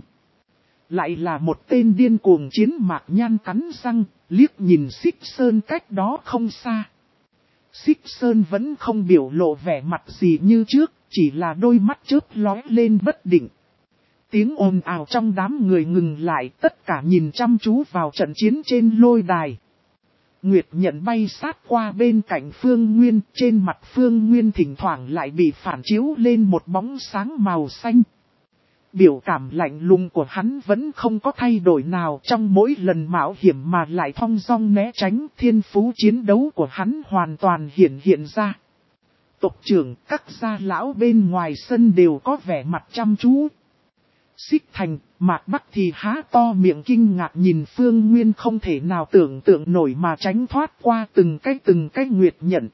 Lại là một tên điên cuồng chiến Mạc Nhan cắn răng, liếc nhìn Xích Sơn cách đó không xa. Xích Sơn vẫn không biểu lộ vẻ mặt gì như trước, chỉ là đôi mắt chớp lóe lên bất định. Tiếng ồn ào trong đám người ngừng lại, tất cả nhìn chăm chú vào trận chiến trên lôi đài. Nguyệt Nhận bay sát qua bên cạnh Phương Nguyên, trên mặt Phương Nguyên thỉnh thoảng lại bị phản chiếu lên một bóng sáng màu xanh. Biểu cảm lạnh lùng của hắn vẫn không có thay đổi nào, trong mỗi lần mạo hiểm mà lại thong dong né tránh, thiên phú chiến đấu của hắn hoàn toàn hiện hiện ra. Tộc trưởng, các gia lão bên ngoài sân đều có vẻ mặt chăm chú. Xích Thành, Mạc Bắc thì há to miệng kinh ngạc nhìn Phương Nguyên, không thể nào tưởng tượng nổi mà tránh thoát qua từng cái từng cái Nguyệt Nhận.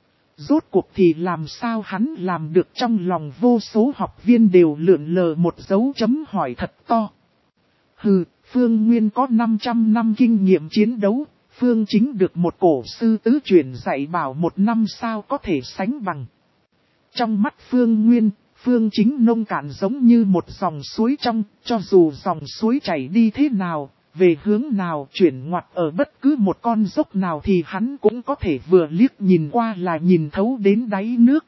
Rốt cuộc thì làm sao hắn làm được, trong lòng vô số học viên đều lượn lờ một dấu chấm hỏi thật to. Hừ, Phương Nguyên có năm trăm năm kinh nghiệm chiến đấu, Phương Chính được một cổ sư tứ truyền dạy bảo một năm sao có thể sánh bằng. Trong mắt Phương Nguyên, Phương Chính nông cạn giống như một dòng suối trong, cho dù dòng suối chảy đi thế nào, về hướng nào chuyển ngoặt ở bất cứ một con dốc nào thì hắn cũng có thể vừa liếc nhìn qua là nhìn thấu đến đáy nước.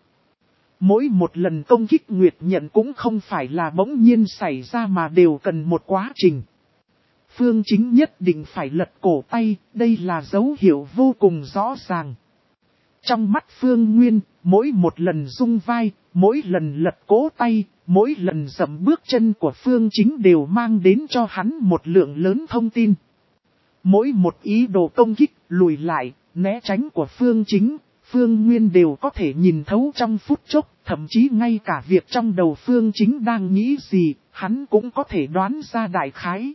Mỗi một lần công kích Nguyệt Nhận cũng không phải là bỗng nhiên xảy ra mà đều cần một quá trình. Phương Chính nhất định phải lật cổ tay, đây là dấu hiệu vô cùng rõ ràng. Trong mắt Phương Nguyên, mỗi một lần rung vai, mỗi lần lật cổ tay, mỗi lần dậm bước chân của Phương Chính đều mang đến cho hắn một lượng lớn thông tin. Mỗi một ý đồ công kích, lùi lại, né tránh của Phương Chính, Phương Nguyên đều có thể nhìn thấu trong phút chốc, thậm chí ngay cả việc trong đầu Phương Chính đang nghĩ gì, hắn cũng có thể đoán ra đại khái.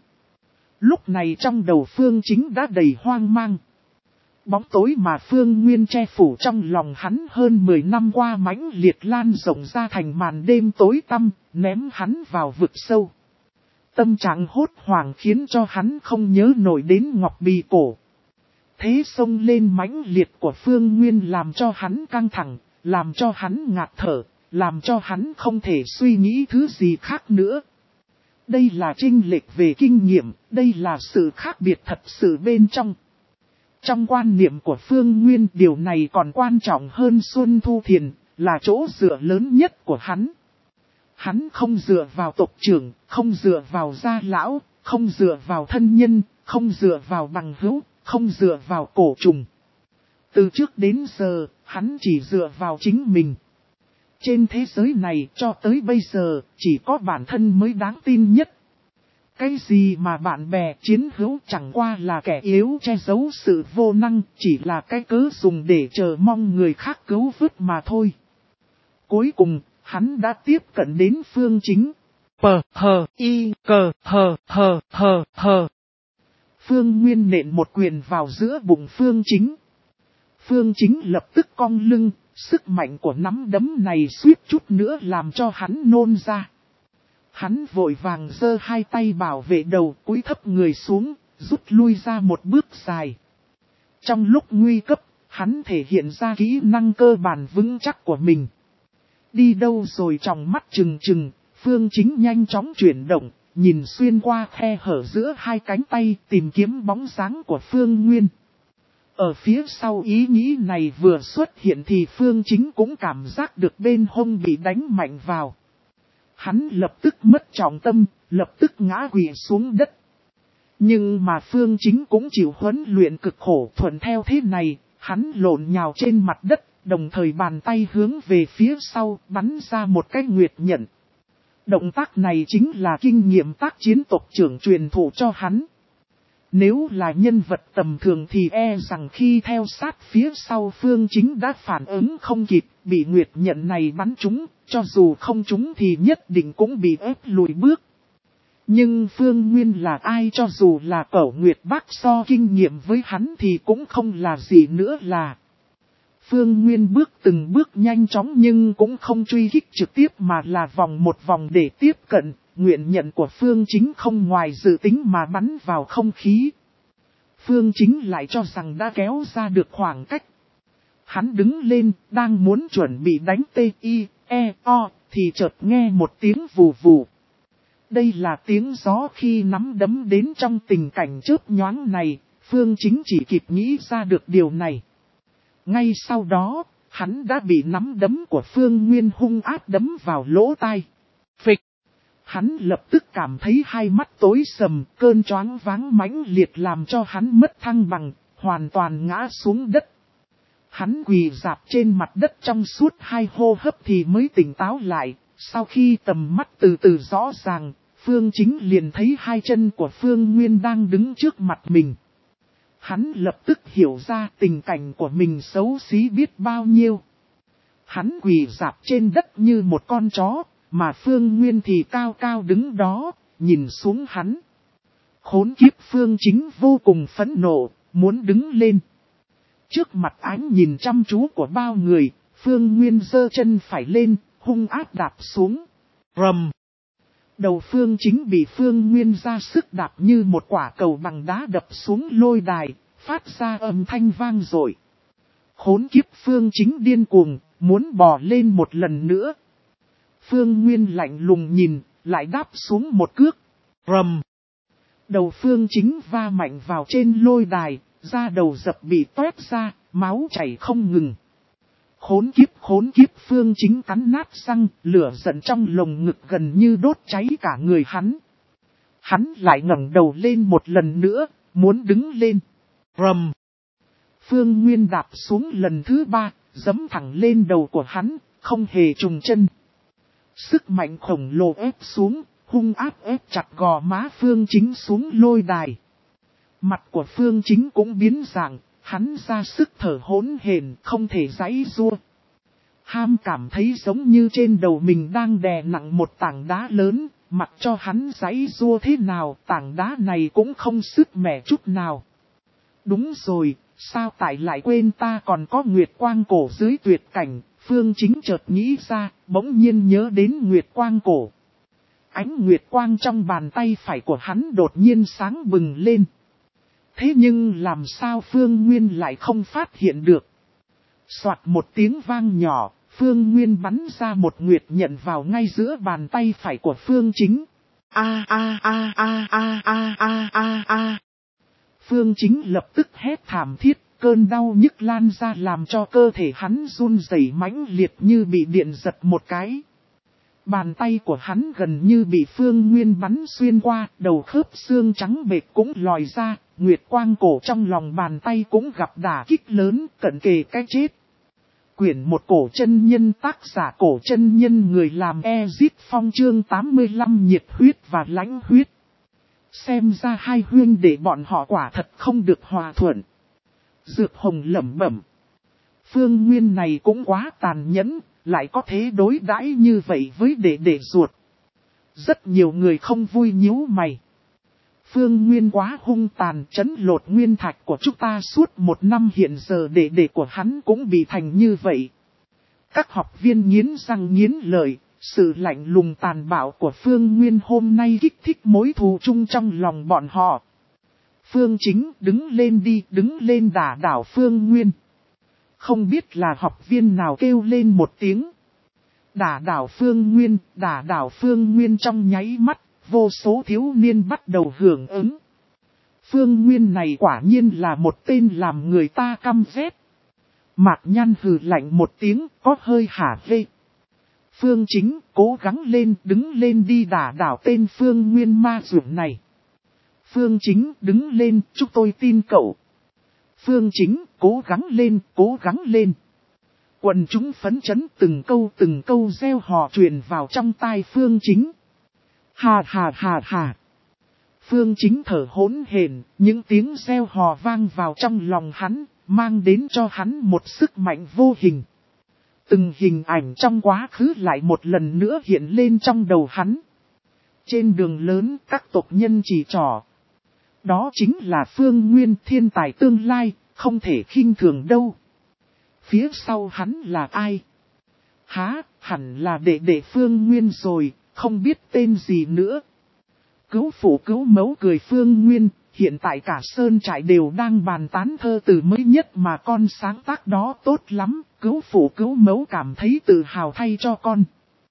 Lúc này trong đầu Phương Chính đã đầy hoang mang. Bóng tối mà Phương Nguyên che phủ trong lòng hắn hơn mười năm qua mãnh liệt lan rộng ra thành màn đêm tối tăm, ném hắn vào vực sâu. Tâm trạng hốt hoảng khiến cho hắn không nhớ nổi đến Ngọc Bì Cổ. Thế xông lên mãnh liệt của Phương Nguyên làm cho hắn căng thẳng, làm cho hắn ngạt thở, làm cho hắn không thể suy nghĩ thứ gì khác nữa. Đây là chênh lệch về kinh nghiệm, đây là sự khác biệt thật sự bên trong. Trong quan niệm của Phương Nguyên, điều này còn quan trọng hơn Xuân Thu Thiền, là chỗ dựa lớn nhất của hắn. Hắn không dựa vào tộc trưởng, không dựa vào gia lão, không dựa vào thân nhân, không dựa vào bằng hữu, không dựa vào cổ trùng. Từ trước đến giờ, hắn chỉ dựa vào chính mình. Trên thế giới này cho tới bây giờ, chỉ có bản thân mới đáng tin nhất. Cái gì mà bạn bè chiến hữu chẳng qua là kẻ yếu che giấu sự vô năng, chỉ là cái cớ dùng để chờ mong người khác cứu vớt mà thôi. Cuối cùng, hắn đã tiếp cận đến Phương Chính. Pờ, hờ, y, cờ, hờ, hờ, hờ, hờ. Phương Nguyên nện một quyền vào giữa bụng Phương Chính. Phương Chính lập tức cong lưng, sức mạnh của nắm đấm này suýt chút nữa làm cho hắn nôn ra. Hắn vội vàng giơ hai tay bảo vệ đầu, cúi thấp người xuống, rút lui ra một bước dài. Trong lúc nguy cấp, hắn thể hiện ra kỹ năng cơ bản vững chắc của mình. Đi đâu rồi trong mắt trừng trừng, Phương Chính nhanh chóng chuyển động, nhìn xuyên qua khe hở giữa hai cánh tay tìm kiếm bóng dáng của Phương Nguyên. Ở phía sau ý nghĩ này vừa xuất hiện thì Phương Chính cũng cảm giác được bên hông bị đánh mạnh vào. Hắn lập tức mất trọng tâm, lập tức ngã quỵ xuống đất. Nhưng mà Phương Chính cũng chịu huấn luyện cực khổ, thuận theo thế này, hắn lộn nhào trên mặt đất, đồng thời bàn tay hướng về phía sau, bắn ra một cái nguyệt nhận. Động tác này chính là kinh nghiệm tác chiến tộc trưởng truyền thụ cho hắn. Nếu là nhân vật tầm thường thì e rằng khi theo sát phía sau Phương Chính đã phản ứng không kịp, bị nguyệt nhận này bắn trúng, cho dù không trúng thì nhất định cũng bị ép lùi bước. Nhưng Phương Nguyên là ai, cho dù là Cẩu Nguyệt Bác so kinh nghiệm với hắn thì cũng không là gì nữa là. Phương Nguyên bước từng bước nhanh chóng nhưng cũng không truy kích trực tiếp mà là vòng một vòng để tiếp cận. Nguyện nhận của Phương Chính không ngoài dự tính mà bắn vào không khí. Phương Chính lại cho rằng đã kéo ra được khoảng cách. Hắn đứng lên, đang muốn chuẩn bị đánh T I E O, thì chợt nghe một tiếng vù vù. Đây là tiếng gió khi nắm đấm đến trong tình cảnh chớp nhoáng này, Phương Chính chỉ kịp nghĩ ra được điều này. Ngay sau đó, hắn đã bị nắm đấm của Phương Nguyên hung ác đấm vào lỗ tai. Phịch! Hắn lập tức cảm thấy hai mắt tối sầm, cơn choáng váng mãnh liệt làm cho hắn mất thăng bằng, hoàn toàn ngã xuống đất. Hắn quỳ rạp trên mặt đất trong suốt hai hô hấp thì mới tỉnh táo lại, sau khi tầm mắt từ từ rõ ràng, Phương Chính liền thấy hai chân của Phương Nguyên đang đứng trước mặt mình. Hắn lập tức hiểu ra tình cảnh của mình xấu xí biết bao nhiêu. Hắn quỳ rạp trên đất như một con chó, mà Phương Nguyên thì cao cao đứng đó, nhìn xuống hắn. Khốn kiếp, Phương Chính vô cùng phẫn nộ, muốn đứng lên. Trước mặt ánh nhìn chăm chú của bao người, Phương Nguyên giơ chân phải lên, hung ác đạp xuống. Rầm! Đầu Phương Chính bị Phương Nguyên ra sức đạp như một quả cầu bằng đá đập xuống lôi đài, phát ra âm thanh vang dội. Khốn kiếp, Phương Chính điên cuồng, muốn bò lên một lần nữa. Phương Nguyên lạnh lùng nhìn, lại đáp xuống một cước. Rầm! Đầu Phương Chính va mạnh vào trên lôi đài, da đầu dập bị toét ra, máu chảy không ngừng. Khốn kiếp, khốn kiếp, Phương Chính cắn nát răng, lửa giận trong lồng ngực gần như đốt cháy cả người hắn. Hắn lại ngẩng đầu lên một lần nữa, muốn đứng lên. Rầm! Phương Nguyên đạp xuống lần thứ ba, giẫm thẳng lên đầu của hắn, không hề trùng chân. Sức mạnh khổng lồ ép xuống, hung áp ép chặt gò má Phương Chính xuống lôi đài. Mặt của Phương Chính cũng biến dạng, hắn ra sức thở hỗn hển, không thể giãy giụa. Ham cảm thấy giống như trên đầu mình đang đè nặng một tảng đá lớn, mặc cho hắn giãy giụa thế nào, tảng đá này cũng không sức mẻ chút nào. Đúng rồi, sao tại lại quên ta còn có Nguyệt Quang Cổ dưới tuyệt cảnh, Phương Chính chợt nghĩ ra, bỗng nhiên nhớ đến Nguyệt Quang Cổ. Ánh Nguyệt Quang trong bàn tay phải của hắn đột nhiên sáng bừng lên. Thế nhưng làm sao Phương Nguyên lại không phát hiện được? Soạt một tiếng vang nhỏ, Phương Nguyên bắn ra một nguyệt nhận vào ngay giữa bàn tay phải của Phương Chính. A a a a a a a a a. Phương Chính lập tức hét thảm thiết, cơn đau nhức lan ra làm cho cơ thể hắn run rẩy mãnh liệt như bị điện giật một cái. Bàn tay của hắn gần như bị Phương Nguyên bắn xuyên qua, đầu khớp xương trắng bệt cũng lòi ra, Nguyệt Quang Cổ trong lòng bàn tay cũng gặp đả kích lớn, cận kề cái chết. Quyển một Cổ chân nhân, tác giả Cổ chân nhân, người làm Ezit Phong, chương tám mươi lăm, nhiệt huyết và lãnh huyết. Xem ra hai huynh đệ bọn họ quả thật không được hòa thuận. Dược Hồng lẩm bẩm. Phương Nguyên này cũng quá tàn nhẫn, lại có thế đối đãi như vậy với đệ đệ ruột. Rất nhiều người không vui nhíu mày. Phương Nguyên quá hung tàn, trấn lột nguyên thạch của chúng ta suốt một năm, hiện giờ đệ đệ của hắn cũng bị thành như vậy. Các học viên nghiến răng nghiến lợi, sự lạnh lùng tàn bạo của Phương Nguyên hôm nay kích thích mối thù chung trong lòng bọn họ. Phương Chính, đứng lên đi, đứng lên đả đảo Phương Nguyên. Không biết là học viên nào kêu lên một tiếng. Đả đảo Phương Nguyên, đả đảo Phương Nguyên, trong nháy mắt, vô số thiếu niên bắt đầu hưởng ứng. Phương Nguyên này quả nhiên là một tên làm người ta căm ghét. Mạc Nhan hừ lạnh một tiếng, có hơi hả hê. Phương Chính, cố gắng lên, đứng lên đi, đả đảo tên Phương Nguyên ma dũng này. Phương Chính, đứng lên, chúng tôi tin cậu. Phương Chính, cố gắng lên, cố gắng lên. Quần chúng phấn chấn, từng câu từng câu reo hò truyền vào trong tai Phương Chính. Hà hà hà hà. Phương Chính thở hỗn hển, những tiếng reo hò vang vào trong lòng hắn, mang đến cho hắn một sức mạnh vô hình. Từng hình ảnh trong quá khứ lại một lần nữa hiện lên trong đầu hắn. Trên đường lớn, các tộc nhân chỉ trỏ. Đó chính là Phương Nguyên, thiên tài tương lai, không thể khinh thường đâu. Phía sau hắn là ai? Há, hẳn là đệ đệ Phương Nguyên rồi, không biết tên gì nữa. Cứu phụ cứu mẫu cười Phương Nguyên, hiện tại cả sơn trại đều đang bàn tán thơ từ mới nhất mà con sáng tác đó tốt lắm, cứu phụ cứu mẫu cảm thấy tự hào thay cho con.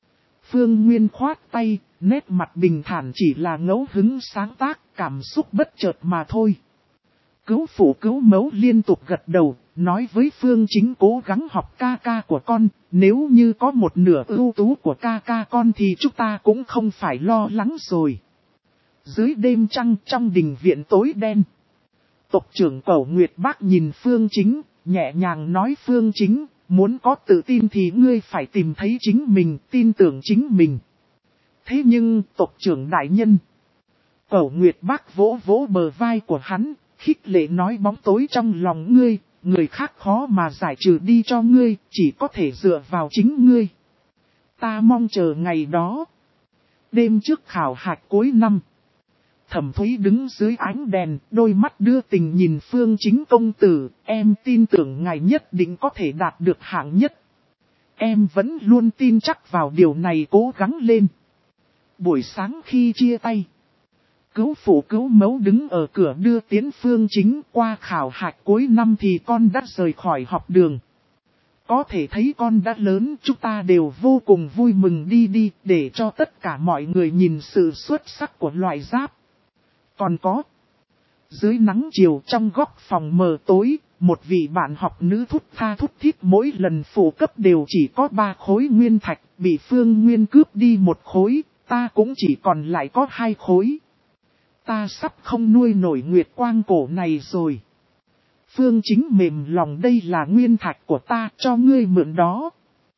Phương Nguyên khoát tay, nét mặt bình thản, chỉ là ngẫu hứng sáng tác, cảm xúc bất chợt mà thôi. Cứu phụ cứu mẫu liên tục gật đầu, nói với Phương Chính cố gắng học ca ca của con, nếu như có một nửa ưu tú của ca ca con thì chúng ta cũng không phải lo lắng rồi. Dưới đêm trăng trong đình viện tối đen, tộc trưởng Cẩu Nguyệt Bác nhìn Phương Chính, nhẹ nhàng nói Phương Chính, muốn có tự tin thì ngươi phải tìm thấy chính mình, tin tưởng chính mình. Thế nhưng tộc trưởng đại nhân, Cẩu Nguyệt Bác vỗ vỗ bờ vai của hắn, khích lệ nói bóng tối trong lòng ngươi, người khác khó mà giải trừ đi cho ngươi, chỉ có thể dựa vào chính ngươi. Ta mong chờ ngày đó. Đêm trước khảo hạch cuối năm, Thẩm Thúy đứng dưới ánh đèn, đôi mắt đưa tình nhìn Phương Chính công tử, em tin tưởng ngài nhất định có thể đạt được hạng nhất. Em vẫn luôn tin chắc vào điều này, cố gắng lên. Buổi sáng khi chia tay, cứu phụ cứu mẫu đứng ở cửa đưa tiến Phương Chính, qua khảo hạch cuối năm thì con đã rời khỏi học đường. Có thể thấy con đã lớn, chúng ta đều vô cùng vui mừng đi đi, để cho tất cả mọi người nhìn sự xuất sắc của loại giáp. Còn có, dưới nắng chiều trong góc phòng mờ tối, một vị bạn học nữ thúc tha thúc thiết mỗi lần phụ cấp đều chỉ có ba khối nguyên thạch, bị Phương Nguyên cướp đi một khối, ta cũng chỉ còn lại có hai khối. Ta sắp không nuôi nổi nguyệt quang cổ này rồi. Phương Chính mềm lòng, đây là nguyên thạch của ta, cho ngươi mượn đó.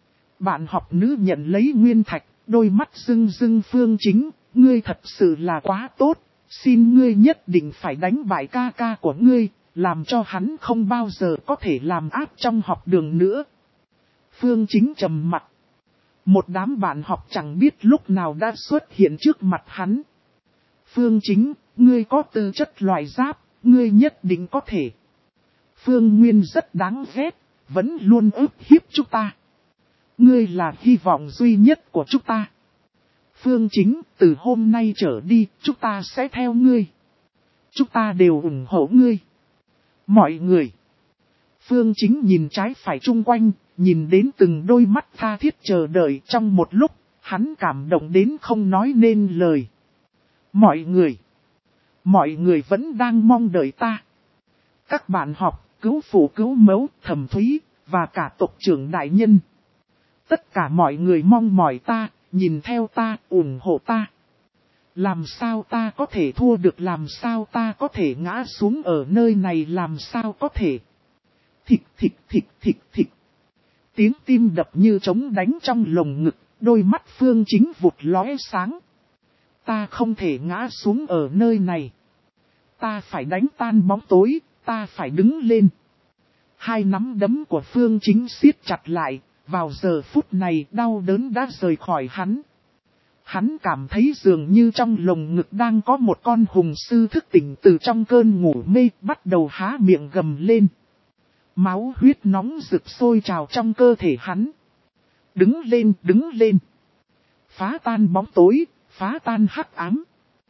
Bạn học nữ nhận lấy nguyên thạch, đôi mắt rưng rưng. Phương Chính, ngươi thật sự là quá tốt, xin ngươi nhất định phải đánh bại ca ca của ngươi, làm cho hắn không bao giờ có thể làm áp trong học đường nữa. Phương Chính trầm mặt. Một đám bạn học chẳng biết lúc nào đã xuất hiện trước mặt hắn. Phương Chính, ngươi có tư chất loại giáp, ngươi nhất định có thể. Phương Nguyên rất đáng ghét, vẫn luôn ức hiếp chúng ta. Ngươi là hy vọng duy nhất của chúng ta. Phương Chính, từ hôm nay trở đi, chúng ta sẽ theo ngươi. Chúng ta đều ủng hộ ngươi. Mọi người. Phương Chính nhìn trái phải chung quanh, nhìn đến từng đôi mắt tha thiết chờ đợi. Trong một lúc, hắn cảm động đến không nói nên lời. Mọi người. Mọi người vẫn đang mong đợi ta. Các bạn học, cứu phụ cứu mẫu, Thẩm Thúy, và cả tộc trưởng đại nhân. Tất cả mọi người mong mỏi ta, nhìn theo ta, ủng hộ ta. Làm sao ta có thể thua được, làm sao ta có thể ngã xuống ở nơi này, làm sao có thể. Thịch thịch thịch thịch thịch. Tiếng tim đập như trống đánh trong lồng ngực, đôi mắt Phương Chính vụt lóe sáng. Ta không thể ngã xuống ở nơi này. Ta phải đánh tan bóng tối, ta phải đứng lên. Hai nắm đấm của Phương Chính siết chặt lại, vào giờ phút này đau đớn đã rời khỏi hắn. Hắn cảm thấy dường như trong lồng ngực đang có một con hùng sư thức tỉnh từ trong cơn ngủ mê, bắt đầu há miệng gầm lên. Máu huyết nóng rực sôi trào trong cơ thể hắn. Đứng lên, đứng lên. Phá tan bóng tối, phá tan hắc ám.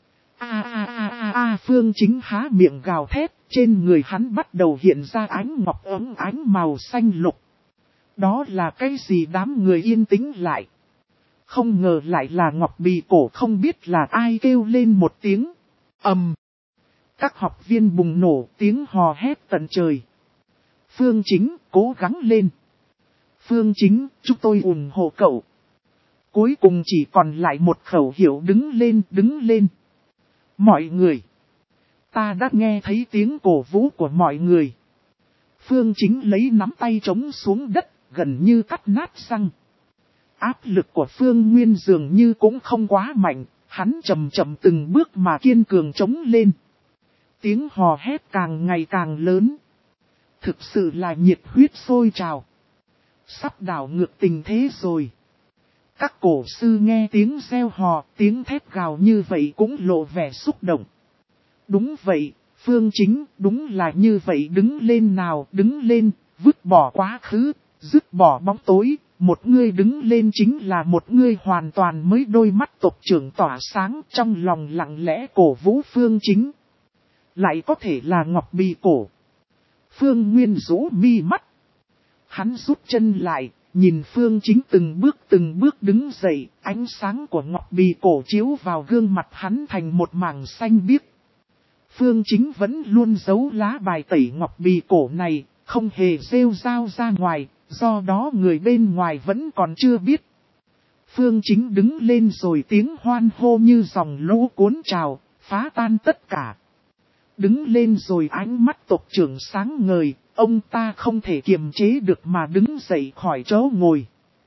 A a a a a Phương Chính há miệng gào thét, trên người hắn bắt đầu hiện ra ánh ngọc ấm ánh màu xanh lục. Đó là cái gì? Đám người yên tĩnh lại. Không ngờ lại là Ngọc Bì Cổ, không biết là ai kêu lên một tiếng. Ầm. Các học viên bùng nổ, tiếng hò hét tận trời. Phương Chính, cố gắng lên. Phương Chính, chúng tôi ủng hộ cậu. Cuối cùng chỉ còn lại một khẩu hiệu, đứng lên, đứng lên. Mọi người. Ta đã nghe thấy tiếng cổ vũ của mọi người. Phương Chính lấy nắm tay trống xuống đất, gần như cắt nát răng. Áp lực của Phương Nguyên dường như cũng không quá mạnh, hắn chậm chậm từng bước mà kiên cường chống lên. Tiếng hò hét càng ngày càng lớn. Thực sự là nhiệt huyết sôi trào. Sắp đảo ngược tình thế rồi. Các cổ sư nghe tiếng reo hò, tiếng thét gào như vậy cũng lộ vẻ xúc động. Đúng vậy, Phương Chính, đúng là như vậy, đứng lên nào, đứng lên, vứt bỏ quá khứ, dứt bỏ bóng tối, một người đứng lên chính là một người hoàn toàn mới. Đôi mắt tộc trưởng tỏa sáng, trong lòng lặng lẽ cổ vũ Phương Chính. Lại có thể là Ngọc Bì Cổ. Phương Nguyên rũ mi mắt. Hắn rút chân lại, nhìn Phương Chính từng bước từng bước đứng dậy, ánh sáng của Ngọc Bì Cổ chiếu vào gương mặt hắn thành một mảng xanh biếc. Phương Chính vẫn luôn giấu lá bài tẩy Ngọc Bì Cổ này, không hề rêu rao ra ngoài, do đó người bên ngoài vẫn còn chưa biết. Phương Chính đứng lên rồi tiếng hoan hô như dòng lũ cuốn trào, phá tan tất cả. Đứng lên rồi ánh mắt tộc trưởng sáng ngời, ông ta không thể kiềm chế được mà đứng dậy khỏi chỗ ngồi.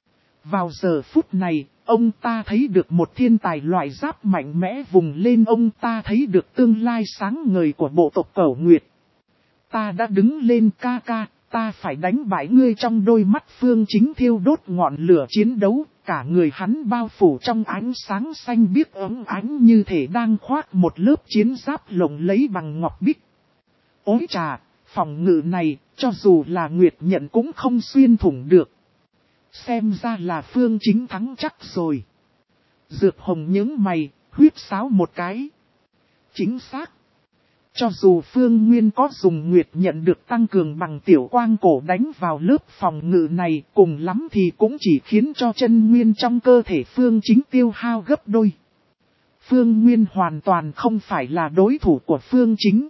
Vào giờ phút này, ông ta thấy được một thiên tài loại giáp mạnh mẽ vùng lên, ông ta thấy được tương lai sáng ngời của bộ tộc Cẩu Nguyệt. Ta đã đứng lên ca ca, ta phải đánh bại ngươi. Trong đôi mắt Phương Chính thiêu đốt ngọn lửa chiến đấu, cả người hắn bao phủ trong ánh sáng xanh biếc ấm ánh như thể đang khoác một lớp chiến giáp lộng lẫy bằng ngọc bích. Ôi trà, phòng ngự này, cho dù là Nguyệt Nhận cũng không xuyên thủng được. Xem ra là Phương Chính thắng chắc rồi. Dược Hồng nhướng mày, huýt sáo một cái. Chính xác. Cho dù Phương Nguyên có dùng Nguyệt Nhận được tăng cường bằng tiểu quang cổ đánh vào lớp phòng ngự này, cùng lắm thì cũng chỉ khiến cho chân nguyên trong cơ thể Phương Chính tiêu hao gấp đôi. Phương Nguyên hoàn toàn không phải là đối thủ của Phương Chính.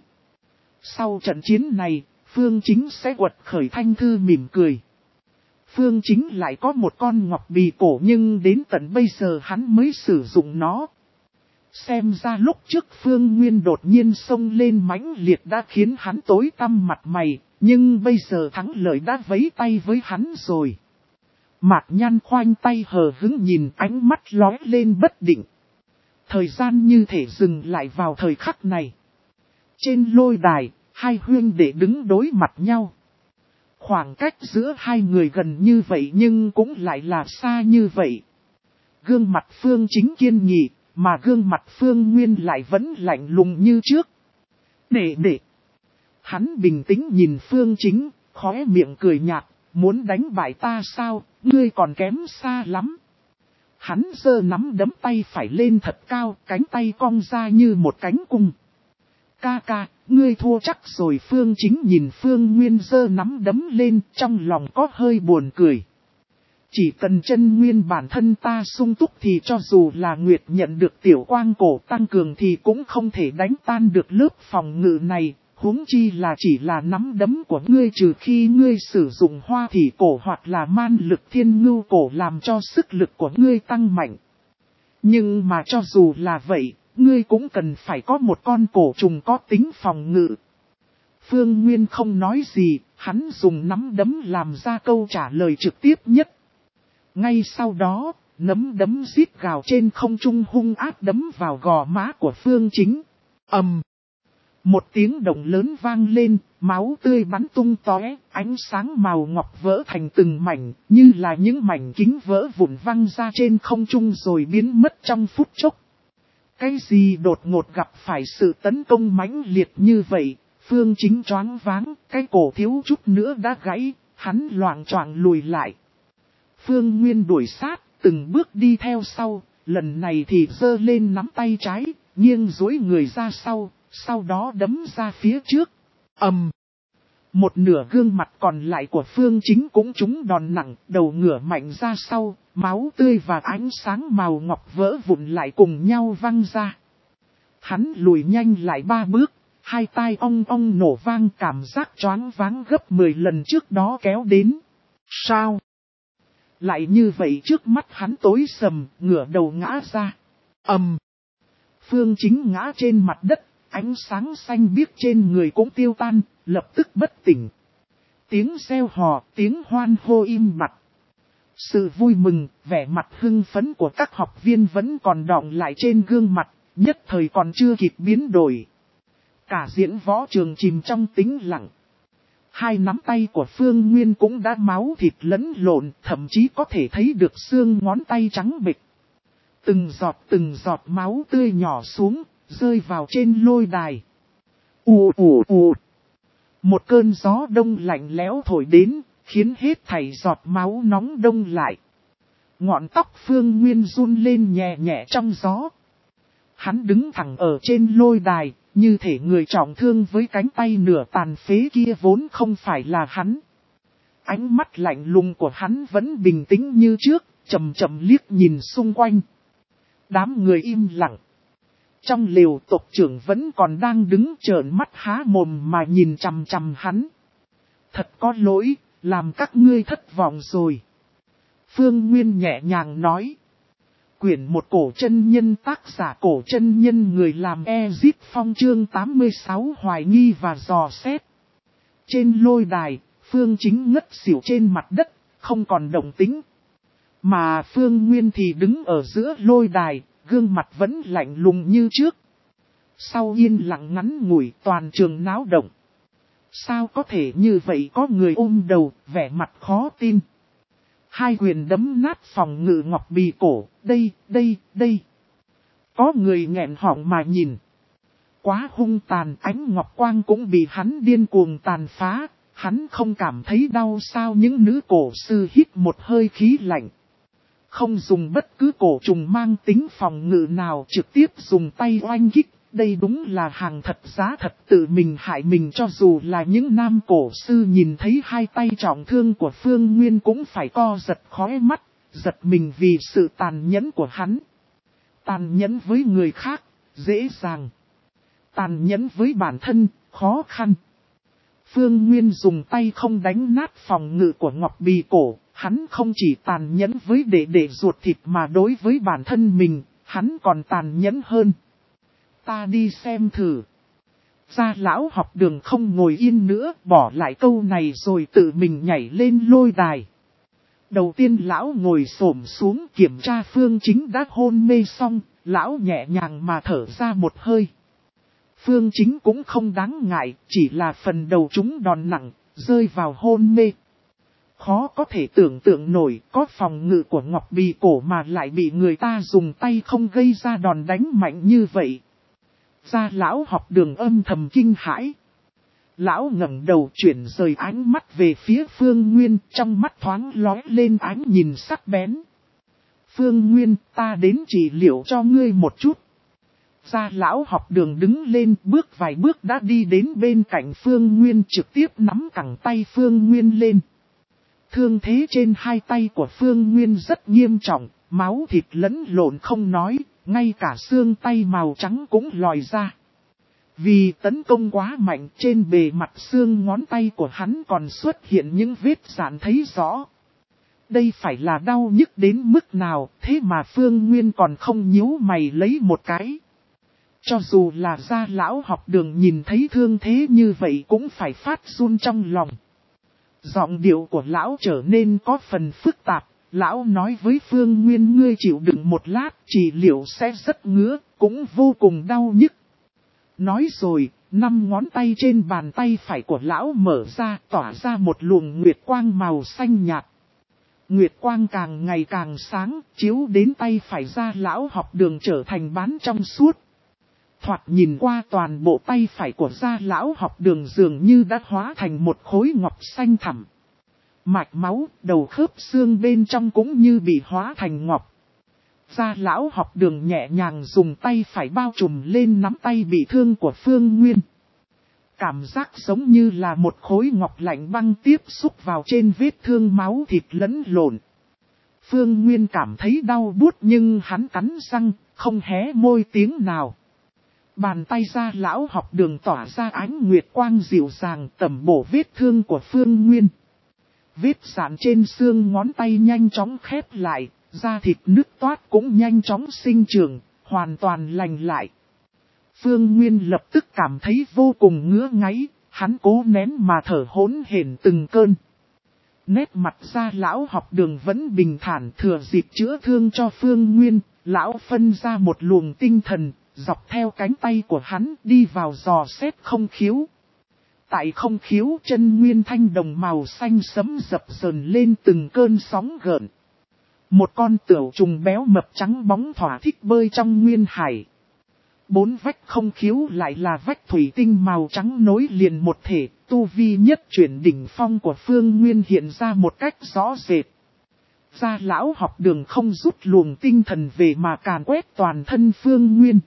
Sau trận chiến này, Phương Chính sẽ quật khởi thanh thư mỉm cười. Phương Chính lại có một con ngọc bì cổ nhưng đến tận bây giờ hắn mới sử dụng nó. Xem ra lúc trước Phương Nguyên đột nhiên xông lên mãnh liệt đã khiến hắn tối tăm mặt mày, nhưng bây giờ thắng lợi đã vấy tay với hắn rồi. Mạc Nhan khoanh tay hờ hững nhìn, ánh mắt lóe lên bất định. Thời gian như thể dừng lại vào thời khắc này. Trên lôi đài, hai huynh đệ đứng đối mặt nhau. Khoảng cách giữa hai người gần như vậy nhưng cũng lại là xa như vậy. Gương mặt Phương Chính kiên nghị, mà gương mặt Phương Nguyên lại vẫn lạnh lùng như trước. Đệ đệ. Hắn bình tĩnh nhìn Phương Chính, khóe miệng cười nhạt, muốn đánh bại ta sao, ngươi còn kém xa lắm. Hắn giơ nắm đấm tay phải lên thật cao, cánh tay cong ra như một cánh cung. Ca ca, ngươi thua chắc rồi. Phương Chính nhìn Phương Nguyên giơ nắm đấm lên, trong lòng có hơi buồn cười. Chỉ cần chân nguyên bản thân ta sung túc thì cho dù là Nguyệt Nhận được tiểu quang cổ tăng cường thì cũng không thể đánh tan được lớp phòng ngự này, huống chi là chỉ là nắm đấm của ngươi, trừ khi ngươi sử dụng hoa thủy cổ hoặc là man lực thiên ngưu cổ làm cho sức lực của ngươi tăng mạnh. Nhưng mà cho dù là vậy, ngươi cũng cần phải có một con cổ trùng có tính phòng ngự. Phương Nguyên không nói gì, hắn dùng nắm đấm làm ra câu trả lời trực tiếp nhất. Ngay sau đó, nắm đấm rít gào trên không trung hung ác đấm vào gò má của Phương Chính. Ầm! Một tiếng động lớn vang lên, máu tươi bắn tung tóe, ánh sáng màu ngọc vỡ thành từng mảnh, như là những mảnh kính vỡ vụn văng ra trên không trung rồi biến mất trong phút chốc. Cái gì đột ngột gặp phải sự tấn công mãnh liệt như vậy, Phương Chính choáng váng, cái cổ thiếu chút nữa đã gãy, hắn loạng choạng lùi lại. Phương Nguyên đuổi sát, từng bước đi theo sau, lần này thì giơ lên nắm tay trái, nghiêng duỗi người ra sau, sau đó đấm ra phía trước. Ầm! Một nửa gương mặt còn lại của Phương Chính cũng trúng đòn nặng, đầu ngửa mạnh ra sau, máu tươi và ánh sáng màu ngọc vỡ vụn lại cùng nhau văng ra. Hắn lùi nhanh lại ba bước, hai tai ong ong nổ vang, cảm giác choáng váng gấp mười lần trước đó kéo đến. Sao? Lại như vậy trước mắt hắn tối sầm, ngửa đầu ngã ra. Ầm! Phương Chính ngã trên mặt đất, ánh sáng xanh biếc trên người cũng tiêu tan, lập tức bất tỉnh. Tiếng reo hò, tiếng hoan hô im bặt. Sự vui mừng, vẻ mặt hưng phấn của các học viên vẫn còn đọng lại trên gương mặt, nhất thời còn chưa kịp biến đổi. Cả diễn võ trường chìm trong tĩnh lặng. Hai nắm tay của Phương Nguyên cũng đã máu thịt lẫn lộn, thậm chí có thể thấy được xương ngón tay trắng bệch. Từng giọt từng giọt máu tươi nhỏ xuống, rơi vào trên lôi đài. Ù ù ù. Một cơn gió đông lạnh lẽo thổi đến, khiến hết thảy giọt máu nóng đông lại. Ngọn tóc Phương Nguyên run lên nhẹ nhẹ trong gió. Hắn đứng thẳng ở trên lôi đài, như thể người trọng thương với cánh tay nửa tàn phế kia vốn không phải là hắn. Ánh mắt lạnh lùng của hắn vẫn bình tĩnh như trước, chậm chậm liếc nhìn xung quanh. Đám người im lặng. Trong lều tộc trưởng vẫn còn đang đứng trợn mắt há mồm mà nhìn chằm chằm hắn. Thật có lỗi, làm các ngươi thất vọng rồi. Phương Nguyên nhẹ nhàng nói. Quyển một cổ chân nhân tác giả cổ chân nhân người làm Ezip Phong chương tám mươi sáu hoài nghi và dò xét. Trên lôi đài, Phương Chính ngất xỉu trên mặt đất, không còn động tĩnh. Mà Phương Nguyên thì đứng ở giữa lôi đài, gương mặt vẫn lạnh lùng như trước. Sau yên lặng ngắn ngủi toàn trường náo động. Sao có thể như vậy, có người ôm đầu, vẻ mặt khó tin. Hai quyền đấm nát phòng ngự ngọc bì cổ, đây, đây, đây. Có người nghẹn họng mà nhìn. Quá hung tàn, ánh ngọc quang cũng bị hắn điên cuồng tàn phá. Hắn không cảm thấy đau sao? Những nữ cổ sư hít một hơi khí lạnh. Không dùng bất cứ cổ trùng mang tính phòng ngự nào, trực tiếp dùng tay oanh kích. Đây đúng là hàng thật giá thật, tự mình hại mình. Cho dù là những nam cổ sư nhìn thấy hai tay trọng thương của Phương Nguyên cũng phải co giật khóe mắt, giật mình vì sự tàn nhẫn của hắn. Tàn nhẫn với người khác, dễ dàng. Tàn nhẫn với bản thân, khó khăn. Phương Nguyên dùng tay không đánh nát phòng ngự của ngọc bì cổ. Hắn không chỉ tàn nhẫn với đệ đệ ruột thịt mà đối với bản thân mình, hắn còn tàn nhẫn hơn. Ta đi xem thử. Gia lão học đường không ngồi yên nữa, bỏ lại câu này rồi tự mình nhảy lên lôi đài. Đầu tiên lão ngồi xổm xuống kiểm tra Phương Chính đã hôn mê xong, lão nhẹ nhàng mà thở ra một hơi. Phương Chính cũng không đáng ngại, chỉ là phần đầu chúng đòn nặng, rơi vào hôn mê. Khó có thể tưởng tượng nổi, có phòng ngự của ngọc bì cổ mà lại bị người ta dùng tay không gây ra đòn đánh mạnh như vậy. Gia lão học đường âm thầm kinh hãi. Lão ngẩng đầu chuyển rời ánh mắt về phía Phương Nguyên, trong mắt thoáng lóe lên ánh nhìn sắc bén. Phương Nguyên, ta đến trị liệu cho ngươi một chút. Gia lão học đường đứng lên, bước vài bước đã đi đến bên cạnh Phương Nguyên, trực tiếp nắm cẳng tay Phương Nguyên lên. Thương thế trên hai tay của Phương Nguyên rất nghiêm trọng, máu thịt lẫn lộn không nói, ngay cả xương tay màu trắng cũng lòi ra. Vì tấn công quá mạnh, trên bề mặt xương ngón tay của hắn còn xuất hiện những vết rạn thấy rõ. Đây phải là đau nhức đến mức nào, thế mà Phương Nguyên còn không nhíu mày lấy một cái. Cho dù là gia lão học đường nhìn thấy thương thế như vậy cũng phải phát run trong lòng. Giọng điệu của lão trở nên có phần phức tạp. Lão nói với Phương Nguyên, ngươi chịu đựng một lát, trị liệu sẽ rất ngứa, cũng vô cùng đau nhức. Nói rồi, năm ngón tay trên bàn tay phải của lão mở ra, tỏa ra một luồng nguyệt quang màu xanh nhạt. Nguyệt quang càng ngày càng sáng, chiếu đến tay phải ra lão học đường trở thành bán trong suốt. Thoạt nhìn qua toàn bộ tay phải của gia lão học đường dường như đã hóa thành một khối ngọc xanh thẳm. Mạch máu, đầu khớp xương bên trong cũng như bị hóa thành ngọc. Gia lão học đường nhẹ nhàng dùng tay phải bao trùm lên nắm tay bị thương của Phương Nguyên. Cảm giác giống như là một khối ngọc lạnh băng tiếp xúc vào trên vết thương, máu thịt lẫn lộn. Phương Nguyên cảm thấy đau buốt nhưng hắn cắn răng, không hé môi tiếng nào. Bàn tay gia lão học đường tỏa ra ánh nguyệt quang dịu dàng tẩm bổ vết thương của Phương Nguyên. Vết rạn trên xương ngón tay nhanh chóng khép lại, da thịt nứt toát cũng nhanh chóng sinh trưởng, hoàn toàn lành lại. Phương Nguyên lập tức cảm thấy vô cùng ngứa ngáy, hắn cố nén mà thở hổn hển từng cơn. Nét mặt gia lão học đường vẫn bình thản, thừa dịp chữa thương cho Phương Nguyên, lão phân ra một luồng tinh thần, dọc theo cánh tay của hắn đi vào dò xét không khiếu. Tại không khiếu, chân nguyên thanh đồng màu xanh sẫm dập dờn lên từng cơn sóng gợn. Một con tửu trùng béo mập trắng bóng thỏa thích bơi trong nguyên hải. Bốn vách không khiếu lại là vách thủy tinh màu trắng nối liền một thể, tu vi nhất chuyển đỉnh phong của Phương Nguyên hiện ra một cách rõ rệt. Gia lão học đường không rút luồng tinh thần về mà càn quét toàn thân Phương Nguyên.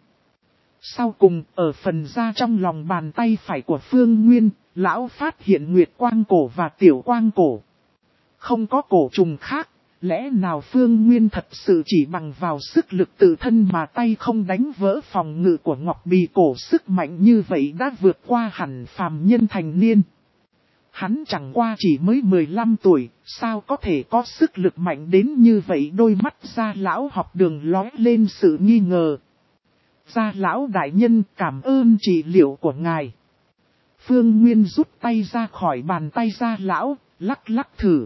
Sau cùng, ở phần da trong lòng bàn tay phải của Phương Nguyên, lão phát hiện nguyệt quang cổ và tiểu quang cổ. Không có cổ trùng khác, lẽ nào Phương Nguyên thật sự chỉ bằng vào sức lực tự thân mà tay không đánh vỡ phòng ngự của ngọc bì cổ, sức mạnh như vậy đã vượt qua hẳn phàm nhân thành niên. Hắn chẳng qua chỉ mới mười lăm tuổi, sao có thể có sức lực mạnh đến như vậy? Đôi mắt Gia lão học đường lóe lên sự nghi ngờ. Gia lão đại nhân, cảm ơn trị liệu của ngài. Phương Nguyên rút tay ra khỏi bàn tay Gia lão, lắc lắc thử.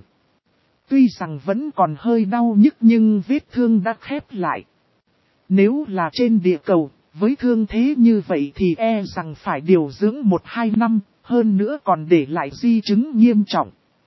Tuy rằng vẫn còn hơi đau nhức nhưng vết thương đã khép lại. Nếu là trên địa cầu, với thương thế như vậy thì e rằng phải điều dưỡng một hai năm, hơn nữa còn để lại di chứng nghiêm trọng.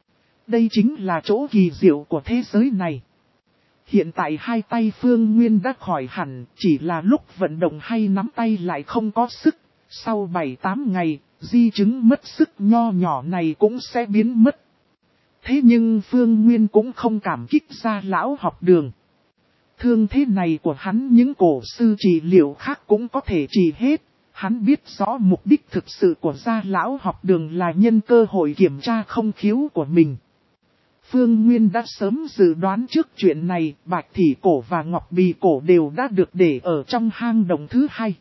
Đây chính là chỗ kỳ diệu của thế giới này. Hiện tại hai tay Phương Nguyên đã khỏi hẳn, chỉ là lúc vận động hay nắm tay lại không có sức. Sau bảy tám ngày, di chứng mất sức nho nhỏ này cũng sẽ biến mất. Thế nhưng Phương Nguyên cũng không cảm kích Gia lão học đường. Thương thế này của hắn những cổ sư trị liệu khác cũng có thể trị hết. Hắn biết rõ mục đích thực sự của Gia lão học đường là nhân cơ hội kiểm tra không khiếu của mình. Phương Nguyên đã sớm dự đoán trước chuyện này, Bạch Thỉ Cổ và Ngọc Bì Cổ đều đã được để ở trong hang động thứ hai.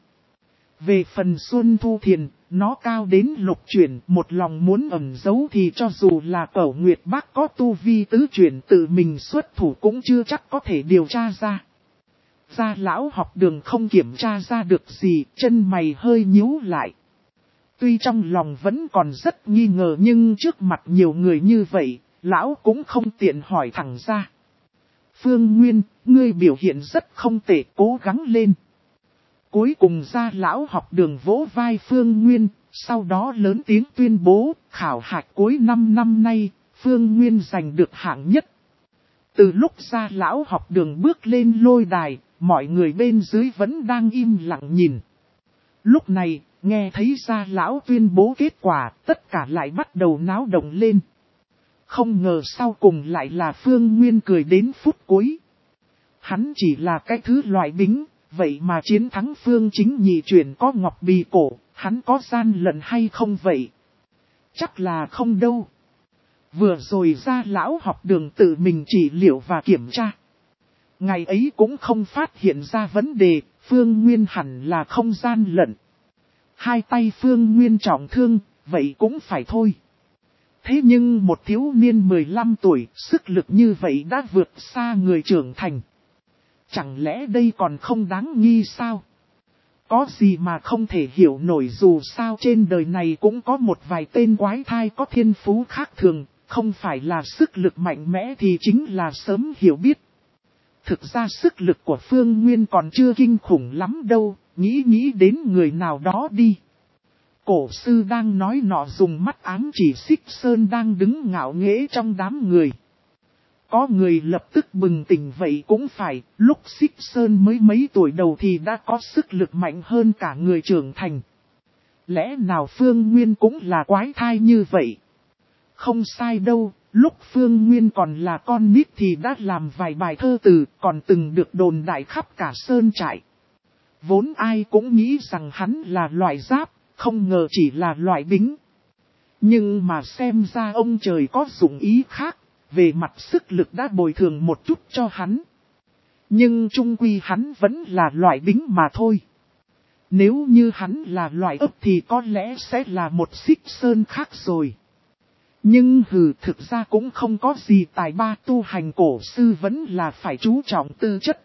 Về phần Xuân Thu Thiền, nó cao đến lục chuyển, một lòng muốn ẩn giấu thì cho dù là Cẩu Nguyệt Bác có tu vi tứ chuyển tự mình xuất thủ cũng chưa chắc có thể điều tra ra. Gia lão học đường không kiểm tra ra được gì, chân mày hơi nhíu lại. Tuy trong lòng vẫn còn rất nghi ngờ nhưng trước mặt nhiều người như vậy, lão cũng không tiện hỏi thẳng ra. Phương Nguyên, ngươi biểu hiện rất không tệ, cố gắng lên. Cuối cùng Gia lão học đường vỗ vai Phương Nguyên, sau đó lớn tiếng tuyên bố, khảo hạch cuối năm năm nay, Phương Nguyên giành được hạng nhất. Từ lúc Gia lão học đường bước lên lôi đài, mọi người bên dưới vẫn đang im lặng nhìn. Lúc này, nghe thấy Gia lão tuyên bố kết quả, tất cả lại bắt đầu náo động lên. Không ngờ sau cùng lại là Phương Nguyên cười đến phút cuối. Hắn chỉ là cái thứ loại bính, vậy mà chiến thắng Phương Chính nhị chuyển có Ngọc Bì Cổ, hắn có gian lận hay không vậy? Chắc là không đâu. Vừa rồi Gia lão học đường tự mình trị liệu và kiểm tra. Ngày ấy cũng không phát hiện ra vấn đề, Phương Nguyên hẳn là không gian lận. Hai tay Phương Nguyên trọng thương, vậy cũng phải thôi. Thế nhưng một thiếu niên mười lăm tuổi, sức lực như vậy đã vượt xa người trưởng thành. Chẳng lẽ đây còn không đáng nghi sao? Có gì mà không thể hiểu nổi, dù sao trên đời này cũng có một vài tên quái thai có thiên phú khác thường, không phải là sức lực mạnh mẽ thì chính là sớm hiểu biết. Thực ra sức lực của Phương Nguyên còn chưa kinh khủng lắm đâu, nghĩ nghĩ đến người nào đó đi. Cổ sư đang nói nọ dùng mắt ám chỉ Xích Sơn đang đứng ngạo nghễ trong đám người. Có người lập tức bừng tỉnh, vậy cũng phải, lúc Xích Sơn mới mấy tuổi đầu thì đã có sức lực mạnh hơn cả người trưởng thành. Lẽ nào Phương Nguyên cũng là quái thai như vậy? Không sai đâu, lúc Phương Nguyên còn là con nít thì đã làm vài bài thơ từ, còn từng được đồn đại khắp cả sơn trại. Vốn ai cũng nghĩ rằng hắn là loại giáp, không ngờ chỉ là loại bính. Nhưng mà xem ra ông trời có dụng ý khác, về mặt sức lực đã bồi thường một chút cho hắn. Nhưng chung quy hắn vẫn là loại bính mà thôi. Nếu như hắn là loại ấp thì có lẽ sẽ là một Xích Sơn khác rồi. Nhưng hừ, thực ra cũng không có gì tài ba, tu hành cổ sư vẫn là phải chú trọng tư chất.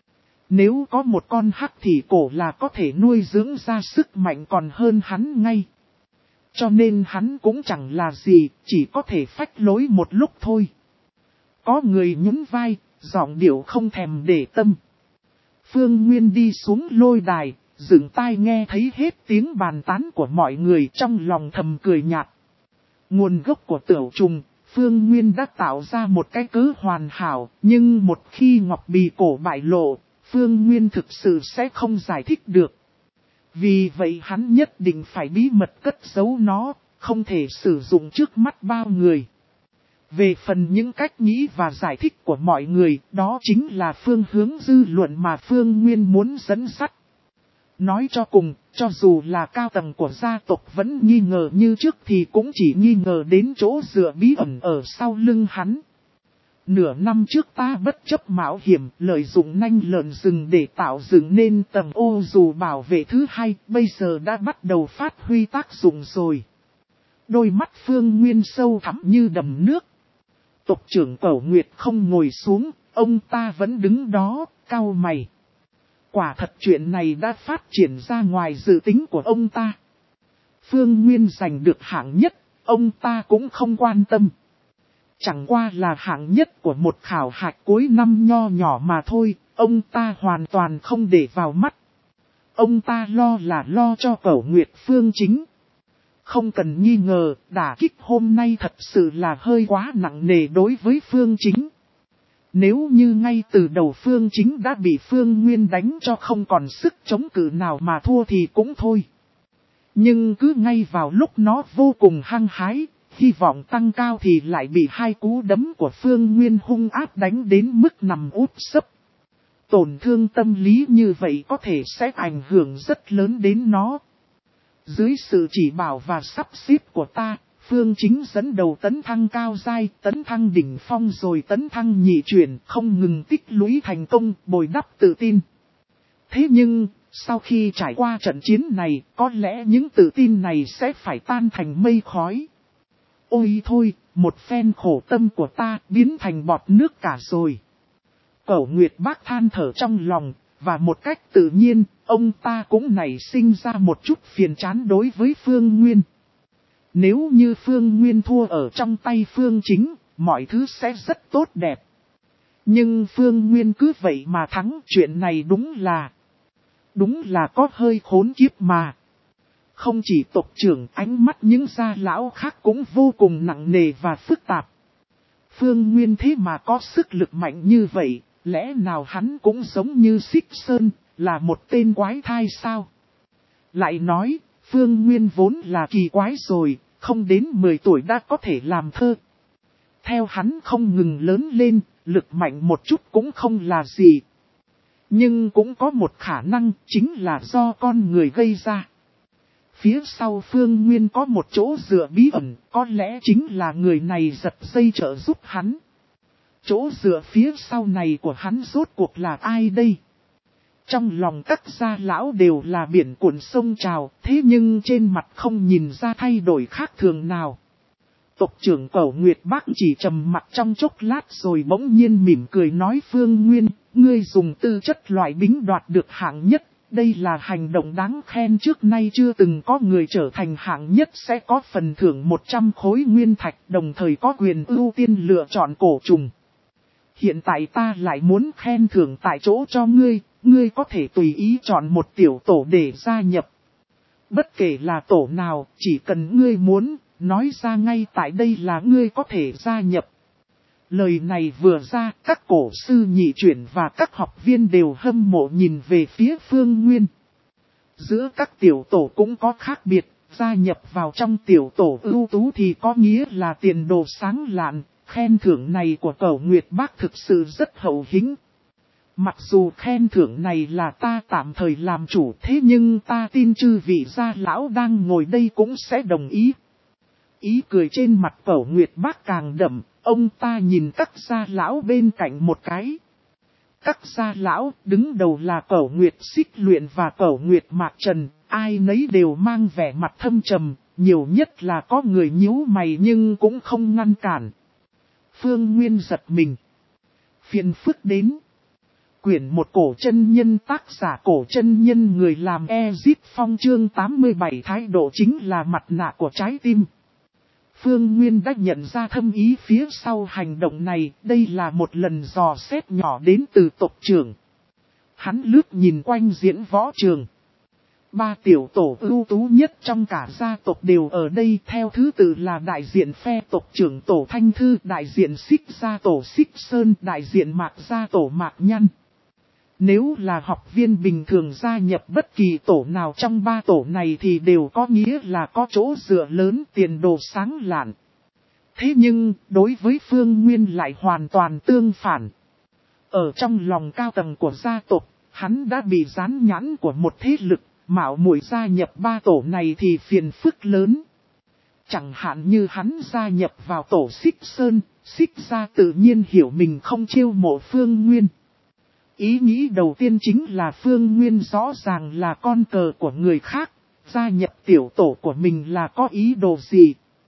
Nếu có một con hắc thì cổ là có thể nuôi dưỡng ra sức mạnh còn hơn hắn ngay. Cho nên hắn cũng chẳng là gì, chỉ có thể phách lối một lúc thôi. Có người nhún vai, giọng điệu không thèm để tâm. Phương Nguyên đi xuống lôi đài, dựng tai nghe thấy hết tiếng bàn tán của mọi người, trong lòng thầm cười nhạt. Nguồn gốc của Tửu Trùng, Phương Nguyên đã tạo ra một cái cớ hoàn hảo, nhưng một khi Ngọc Bì Cổ bại lộ, Phương Nguyên thực sự sẽ không giải thích được. Vì vậy hắn nhất định phải bí mật cất giấu nó, không thể sử dụng trước mắt bao người. Về phần những cách nghĩ và giải thích của mọi người, đó chính là phương hướng dư luận mà Phương Nguyên muốn dẫn dắt. Nói cho cùng, cho dù là cao tầng của gia tộc vẫn nghi ngờ như trước thì cũng chỉ nghi ngờ đến chỗ dựa bí ẩn ở sau lưng hắn. Nửa năm trước ta bất chấp mạo hiểm, lợi dụng nanh lợn rừng để tạo dựng nên tầng ô dù bảo vệ thứ hai, bây giờ đã bắt đầu phát huy tác dụng rồi. Đôi mắt Phương Nguyên sâu thẳm như đầm nước. Tộc trưởng Cẩu Nguyệt không ngồi xuống, ông ta vẫn đứng đó, cau mày. Quả thật chuyện này đã phát triển ra ngoài dự tính của ông ta. Phương Nguyên giành được hạng nhất, ông ta cũng không quan tâm. Chẳng qua là hạng nhất của một khảo hạch cuối năm nho nhỏ mà thôi, ông ta hoàn toàn không để vào mắt. Ông ta lo là lo cho Cẩu Nguyệt Phương Chính. Không cần nghi ngờ, đả kích hôm nay thật sự là hơi quá nặng nề đối với Phương Chính. Nếu như ngay từ đầu Phương Chính đã bị Phương Nguyên đánh cho không còn sức chống cự nào mà thua thì cũng thôi. Nhưng cứ ngay vào lúc nó vô cùng hăng hái, hy vọng tăng cao thì lại bị hai cú đấm của Phương Nguyên hung ác đánh đến mức nằm úp sấp. Tổn thương tâm lý như vậy có thể sẽ ảnh hưởng rất lớn đến nó. Dưới sự chỉ bảo và sắp xếp của ta, Phương Chính dẫn đầu tấn thăng cao giai, tấn thăng đỉnh phong rồi tấn thăng nhị chuyển, không ngừng tích lũy thành công, bồi đắp tự tin. Thế nhưng, sau khi trải qua trận chiến này, có lẽ những tự tin này sẽ phải tan thành mây khói. Ôi thôi, một phen khổ tâm của ta biến thành bọt nước cả rồi. Cẩu Nguyệt Bác than thở trong lòng, và một cách tự nhiên, ông ta cũng nảy sinh ra một chút phiền chán đối với Phương Nguyên. Nếu như Phương Nguyên thua ở trong tay Phương Chính, mọi thứ sẽ rất tốt đẹp. Nhưng Phương Nguyên cứ vậy mà thắng, chuyện này đúng là... Đúng là có hơi khốn kiếp mà. Không chỉ tộc trưởng, ánh mắt những gia lão khác cũng vô cùng nặng nề và phức tạp. Phương Nguyên thế mà có sức lực mạnh như vậy, lẽ nào hắn cũng giống như Xích Sơn, là một tên quái thai sao? Lại nói, Phương Nguyên vốn là kỳ quái rồi, không đến mười tuổi đã có thể làm thơ. Theo hắn không ngừng lớn lên, lực mạnh một chút cũng không là gì. Nhưng cũng có một khả năng chính là do con người gây ra. Phía sau Phương Nguyên có một chỗ dựa bí ẩn, có lẽ chính là người này giật dây trợ giúp hắn. Chỗ dựa phía sau này của hắn rốt cuộc là ai đây? Trong lòng các gia lão đều là biển cuộn sông trào, thế nhưng trên mặt không nhìn ra thay đổi khác thường nào. Tộc trưởng Cẩu Nguyệt Bác chỉ trầm mặt trong chốc lát rồi bỗng nhiên mỉm cười nói Phương Nguyên, ngươi dùng tư chất loại bính đoạt được hạng nhất, đây là hành động đáng khen, trước nay chưa từng có người trở thành hạng nhất sẽ có phần thưởng một trăm khối nguyên thạch, đồng thời có quyền ưu tiên lựa chọn cổ trùng. Hiện tại ta lại muốn khen thưởng tại chỗ cho ngươi, ngươi có thể tùy ý chọn một tiểu tổ để gia nhập. Bất kể là tổ nào, chỉ cần ngươi muốn, nói ra ngay tại đây là ngươi có thể gia nhập. Lời này vừa ra, các cổ sư nhị chuyển và các học viên đều hâm mộ nhìn về phía Phương Nguyên. Giữa các tiểu tổ cũng có khác biệt, gia nhập vào trong tiểu tổ ưu tú thì có nghĩa là tiền đồ sáng lạn, khen thưởng này của Cẩu Nguyệt Bác thực sự rất hậu hĩnh. Mặc dù khen thưởng này là ta tạm thời làm chủ, thế nhưng ta tin chư vị gia lão đang ngồi đây cũng sẽ đồng ý. Ý cười trên mặt Cẩu Nguyệt Bác càng đậm, ông ta nhìn các gia lão bên cạnh một cái. Các gia lão đứng đầu là Cẩu Nguyệt Xích Luyện và Cẩu Nguyệt Mạc Trần, ai nấy đều mang vẻ mặt thâm trầm, nhiều nhất là có người nhíu mày nhưng cũng không ngăn cản. Phương Nguyên giật mình. Phiền phức đến. Quyển một cổ chân nhân, tác giả cổ chân nhân, người làm Ezip Phong, chương tám mươi bảy, thái độ chính là mặt nạ của trái tim. Phương Nguyên đã nhận ra thâm ý phía sau hành động này, đây là một lần dò xét nhỏ đến từ tộc trưởng. Hắn lướt nhìn quanh diễn võ trường. Ba tiểu tổ ưu tú nhất trong cả gia tộc đều ở đây, theo thứ tự là đại diện phe tộc trưởng tổ Thanh Thư, đại diện Xích gia tổ Xích Sơn, đại diện Mạc gia tổ Mạc Nhăn. Nếu là học viên bình thường gia nhập bất kỳ tổ nào trong ba tổ này thì đều có nghĩa là có chỗ dựa lớn, tiền đồ sáng lạn. Thế nhưng, đối với Phương Nguyên lại hoàn toàn tương phản. Ở trong lòng cao tầng của gia tộc, hắn đã bị dán nhãn của một thế lực, mạo muội gia nhập ba tổ này thì phiền phức lớn. Chẳng hạn như hắn gia nhập vào tổ Xích Sơn, Xích gia tự nhiên hiểu mình không chiêu mộ Phương Nguyên. Ý nghĩ đầu tiên chính là Phương Nguyên rõ ràng là con cờ của người khác, gia nhập tiểu tổ của mình là có ý đồ gì.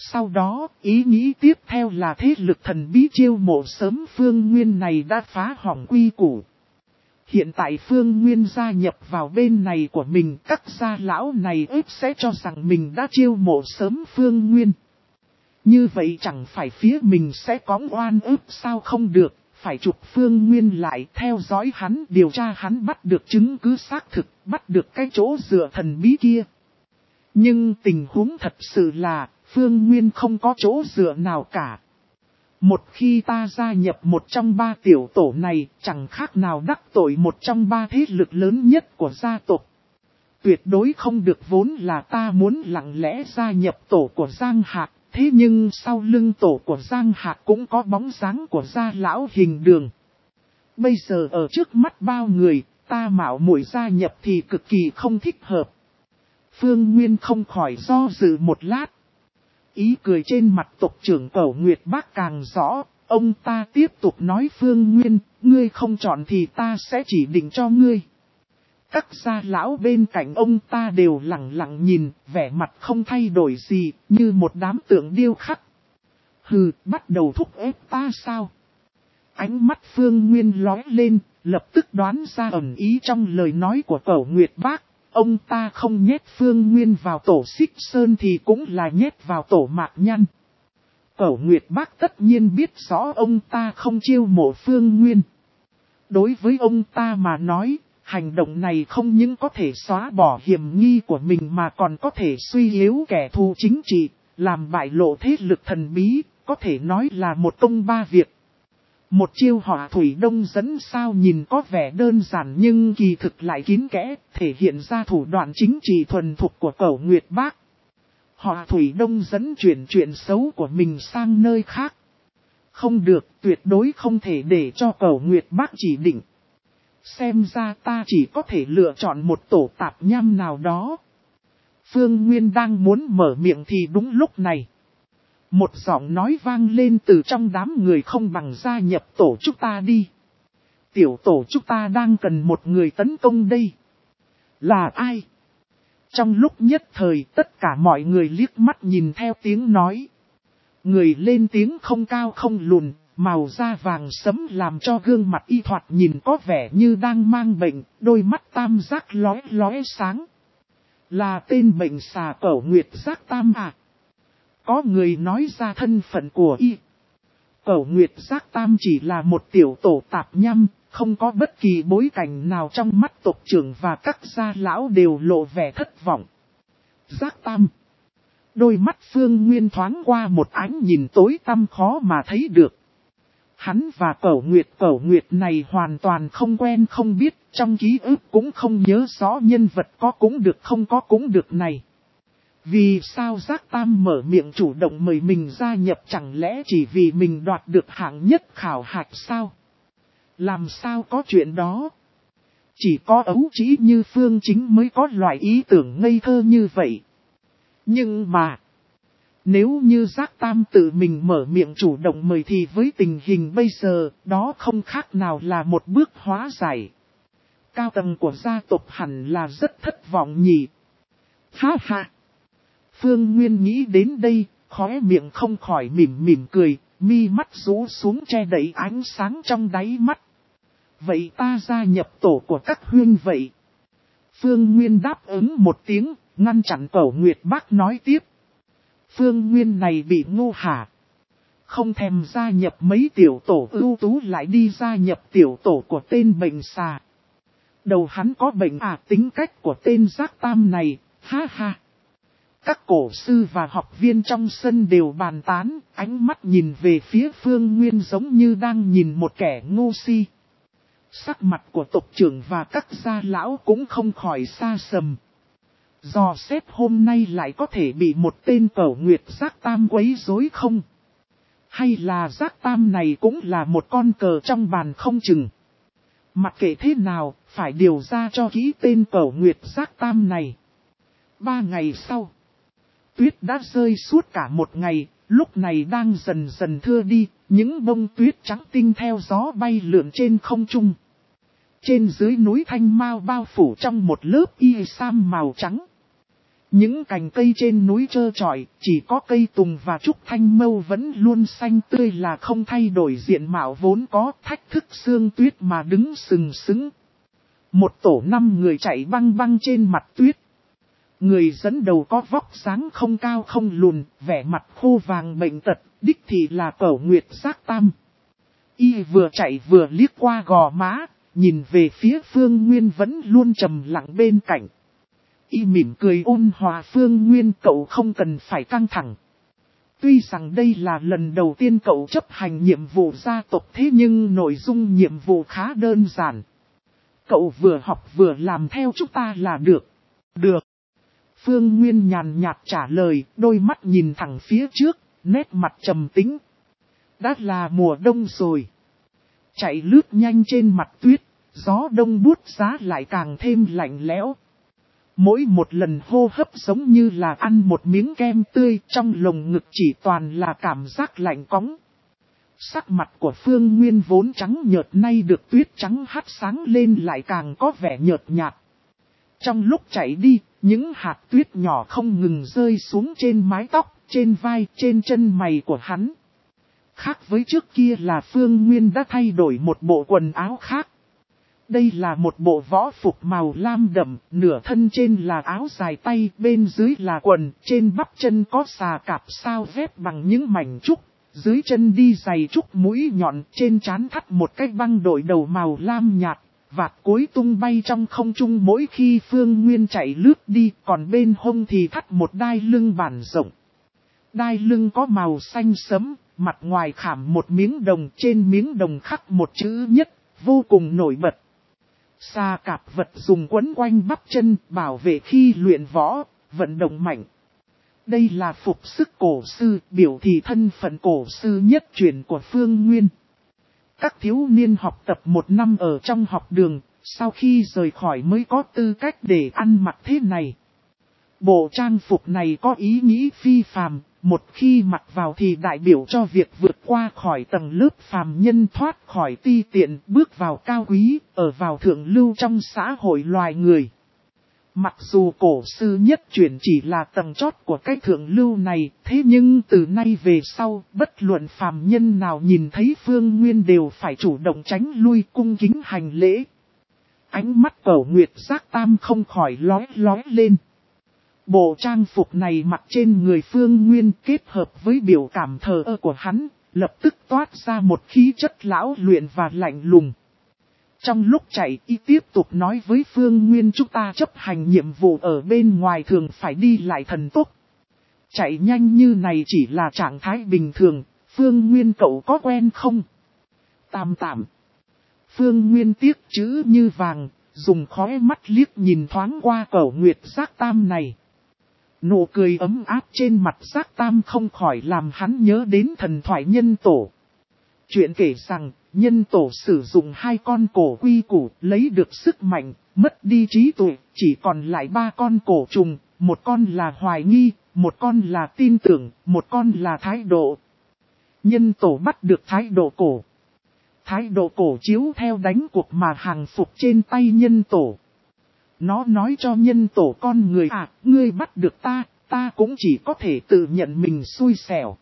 Sau đó, ý nghĩ tiếp theo là thế lực thần bí chiêu mộ sớm Phương Nguyên này đã phá hỏng quy củ. Hiện tại Phương Nguyên gia nhập vào bên này của mình, các gia lão này ếp sẽ cho rằng mình đã chiêu mộ sớm Phương Nguyên. Như vậy chẳng phải phía mình sẽ có oan ức sao không được, phải chụp Phương Nguyên lại theo dõi hắn, điều tra hắn, bắt được chứng cứ xác thực, bắt được cái chỗ dựa thần bí kia. Nhưng tình huống thật sự là, Phương Nguyên không có chỗ dựa nào cả. Một khi ta gia nhập một trong ba tiểu tổ này, chẳng khác nào đắc tội một trong ba thế lực lớn nhất của gia tộc. Tuyệt đối không được, vốn là ta muốn lặng lẽ gia nhập tổ của Giang Hạc, thế nhưng sau lưng tổ của Giang Hạc cũng có bóng dáng của gia lão Hình Đường. Bây giờ ở trước mắt bao người, ta mạo muội gia nhập thì cực kỳ không thích hợp. Phương Nguyên không khỏi do dự một lát. Ý cười trên mặt tộc trưởng Cẩu Nguyệt Bác càng rõ, ông ta tiếp tục nói Phương Nguyên, ngươi không chọn thì ta sẽ chỉ định cho ngươi. Các gia lão bên cạnh ông ta đều lặng lặng nhìn, vẻ mặt không thay đổi gì, như một đám tượng điêu khắc. Hừ, bắt đầu thúc ép ta sao? Ánh mắt Phương Nguyên lóe lên, lập tức đoán ra ẩn ý trong lời nói của Cẩu Nguyệt Bác. Ông ta không nhét Phương Nguyên vào tổ Xích Sơn thì cũng là nhét vào tổ Mạc Nhăn. Cẩu Nguyệt Bác tất nhiên biết rõ ông ta không chiêu mộ Phương Nguyên. Đối với ông ta mà nói, hành động này không những có thể xóa bỏ hiểm nghi của mình mà còn có thể suy yếu kẻ thù chính trị, làm bại lộ thế lực thần bí, có thể nói là một công ba việc. Một chiêu hỏa thủy đông dẫn sao nhìn có vẻ đơn giản nhưng kỳ thực lại kín kẽ, thể hiện ra thủ đoạn chính trị thuần thục của Cẩu Nguyệt Bác. Hỏa thủy đông dẫn chuyển chuyện xấu của mình sang nơi khác. Không được, tuyệt đối không thể để cho Cẩu Nguyệt Bác chỉ định. Xem ra ta chỉ có thể lựa chọn một tổ tạp nham nào đó. Phương Nguyên đang muốn mở miệng thì đúng lúc này. Một giọng nói vang lên từ trong đám người không bằng gia nhập tổ chúng ta đi. Tiểu tổ chúng ta đang cần một người tấn công đây. Là ai? Trong lúc nhất thời tất cả mọi người liếc mắt nhìn theo tiếng nói. Người lên tiếng không cao không lùn, màu da vàng sẫm làm cho gương mặt y thoạt nhìn có vẻ như đang mang bệnh, đôi mắt tam giác lóe lóe sáng. Là tên bệnh xà Cẩu Nguyệt Giác Tam à? Có người nói ra thân phận của y. Cẩu Nguyệt Giác Tam chỉ là một tiểu tổ tạp nhăm, không có bất kỳ bối cảnh nào, trong mắt tộc trưởng và các gia lão đều lộ vẻ thất vọng. Giác Tam. Đôi mắt Phương Nguyên thoáng qua một ánh nhìn tối tăm khó mà thấy được. Hắn và Cẩu Nguyệt Cẩu Nguyệt này hoàn toàn không quen không biết, trong ký ức cũng không nhớ rõ nhân vật có cũng được không có cũng được này. Vì sao Giác Tam mở miệng chủ động mời mình gia nhập, chẳng lẽ chỉ vì mình đoạt được hạng nhất khảo hạch sao? Làm sao có chuyện đó? Chỉ có ấu trĩ như Phương Chính mới có loại ý tưởng ngây thơ như vậy. Nhưng mà, nếu như Giác Tam tự mình mở miệng chủ động mời thì với tình hình bây giờ, đó không khác nào là một bước hóa giải. Cao tầng của gia tộc hẳn là rất thất vọng nhỉ. Ha ha! Phương Nguyên nghĩ đến đây, khóe miệng không khỏi mỉm mỉm cười, mi mắt rũ xuống che đậy ánh sáng trong đáy mắt. Vậy ta gia nhập tổ của các huynh vậy. Phương Nguyên đáp ứng một tiếng, ngăn chặn Cẩu Nguyệt Bác nói tiếp. Phương Nguyên này bị ngu hả? Không thèm gia nhập mấy tiểu tổ ưu tú lại đi gia nhập tiểu tổ của tên bệnh xà. Đầu hắn có bệnh à? Tính cách của tên Giác Tam này, ha ha. Các cổ sư và học viên trong sân đều bàn tán, ánh mắt nhìn về phía Phương Nguyên giống như đang nhìn một kẻ ngu si. Sắc mặt của tộc trưởng và các gia lão cũng không khỏi xa sầm. Dò xét hôm nay lại có thể bị một tên Cẩu Nguyệt Giác Tam quấy rối không? Hay là Giác Tam này cũng là một con cờ trong bàn không chừng? Mặc kệ thế nào, phải điều ra cho kỹ tên Cẩu Nguyệt Giác Tam này. Ba ngày sau, tuyết đã rơi suốt cả một ngày, lúc này đang dần dần thưa đi, những bông tuyết trắng tinh theo gió bay lượn trên không trung. Trên dưới núi Thanh Mao bao phủ trong một lớp y sam màu trắng. Những cành cây trên núi trơ trọi, chỉ có cây tùng và trúc thanh mâu vẫn luôn xanh tươi là không thay đổi diện mạo vốn có, thách thức sương tuyết mà đứng sừng sững. Một tổ năm người chạy băng băng trên mặt tuyết. Người dẫn đầu có vóc dáng không cao không lùn, vẻ mặt khô vàng bệnh tật, đích thị là Cẩu Nguyệt Giác Tam. Y vừa chạy vừa liếc qua gò má, nhìn về phía Phương Nguyên vẫn luôn trầm lặng bên cạnh. Y mỉm cười ôn hòa Phương Nguyên, cậu không cần phải căng thẳng. Tuy rằng đây là lần đầu tiên cậu chấp hành nhiệm vụ gia tộc thế nhưng nội dung nhiệm vụ khá đơn giản. Cậu vừa học vừa làm theo chúng ta là được. Được. Phương Nguyên nhàn nhạt trả lời, đôi mắt nhìn thẳng phía trước, nét mặt trầm tĩnh. Đã là mùa đông rồi. Chạy lướt nhanh trên mặt tuyết, gió đông buốt giá lại càng thêm lạnh lẽo. Mỗi một lần hô hấp giống như là ăn một miếng kem tươi, trong lồng ngực chỉ toàn là cảm giác lạnh cóng. Sắc mặt của Phương Nguyên vốn trắng nhợt nay được tuyết trắng hắt sáng lên lại càng có vẻ nhợt nhạt. Trong lúc chạy đi, những hạt tuyết nhỏ không ngừng rơi xuống trên mái tóc, trên vai, trên chân mày của hắn. Khác với trước kia là Phương Nguyên đã thay đổi một bộ quần áo khác. Đây là một bộ võ phục màu lam đậm, nửa thân trên là áo dài tay, bên dưới là quần, trên bắp chân có xà cạp sao vét bằng những mảnh trúc, dưới chân đi giày trúc mũi nhọn, trên trán thắt một cái băng đội đầu màu lam nhạt, vạt cối tung bay trong không trung mỗi khi Phương Nguyên chạy lướt đi, còn bên hông thì thắt một đai lưng bản rộng. Đai lưng có màu xanh sẫm, mặt ngoài khảm một miếng đồng, trên miếng đồng khắc một chữ nhất, vô cùng nổi bật. Xà cạp vật dùng quấn quanh bắp chân, bảo vệ khi luyện võ, vận động mạnh. Đây là phục sức cổ sư, biểu thị thân phận cổ sư nhất truyền của Phương Nguyên. Các thiếu niên học tập một năm ở trong học đường, sau khi rời khỏi mới có tư cách để ăn mặc thế này. Bộ trang phục này có ý nghĩ phi phàm, một khi mặc vào thì đại biểu cho việc vượt qua khỏi tầng lớp phàm nhân, thoát khỏi ti tiện, bước vào cao quý, ở vào thượng lưu trong xã hội loài người. Mặc dù cổ sư nhất truyền chỉ là tầng chót của cái thượng lưu này, thế nhưng từ nay về sau, bất luận phàm nhân nào nhìn thấy Phương Nguyên đều phải chủ động tránh lui, cung kính hành lễ. Ánh mắt Cẩu Nguyệt Giác Tam không khỏi lóe lóe lên. Bộ trang phục này mặc trên người Phương Nguyên kết hợp với biểu cảm thờ ơ của hắn, lập tức toát ra một khí chất lão luyện và lạnh lùng. Trong lúc chạy, y tiếp tục nói với Phương Nguyên, chúng ta chấp hành nhiệm vụ ở bên ngoài thường phải đi lại thần tốc. Chạy nhanh như này chỉ là trạng thái bình thường, Phương Nguyên cậu có quen không? Tạm tạm. Phương Nguyên tiếc chữ như vàng, dùng khóe mắt liếc nhìn thoáng qua Cẩu Nguyệt Giác Tam này. Nụ cười ấm áp trên mặt Giác Tam không khỏi làm hắn nhớ đến thần thoại nhân tổ. Chuyện kể rằng, nhân tổ sử dụng hai con cổ quy củ, lấy được sức mạnh, mất đi trí tuệ, chỉ còn lại ba con cổ trùng, một con là hoài nghi, một con là tin tưởng, một con là thái độ. Nhân tổ bắt được thái độ cổ. Thái độ cổ chiếu theo đánh cuộc mà hàng phục trên tay nhân tổ. Nó nói cho nhân tổ con người à, ngươi bắt được ta, ta cũng chỉ có thể tự nhận mình xui xẻo.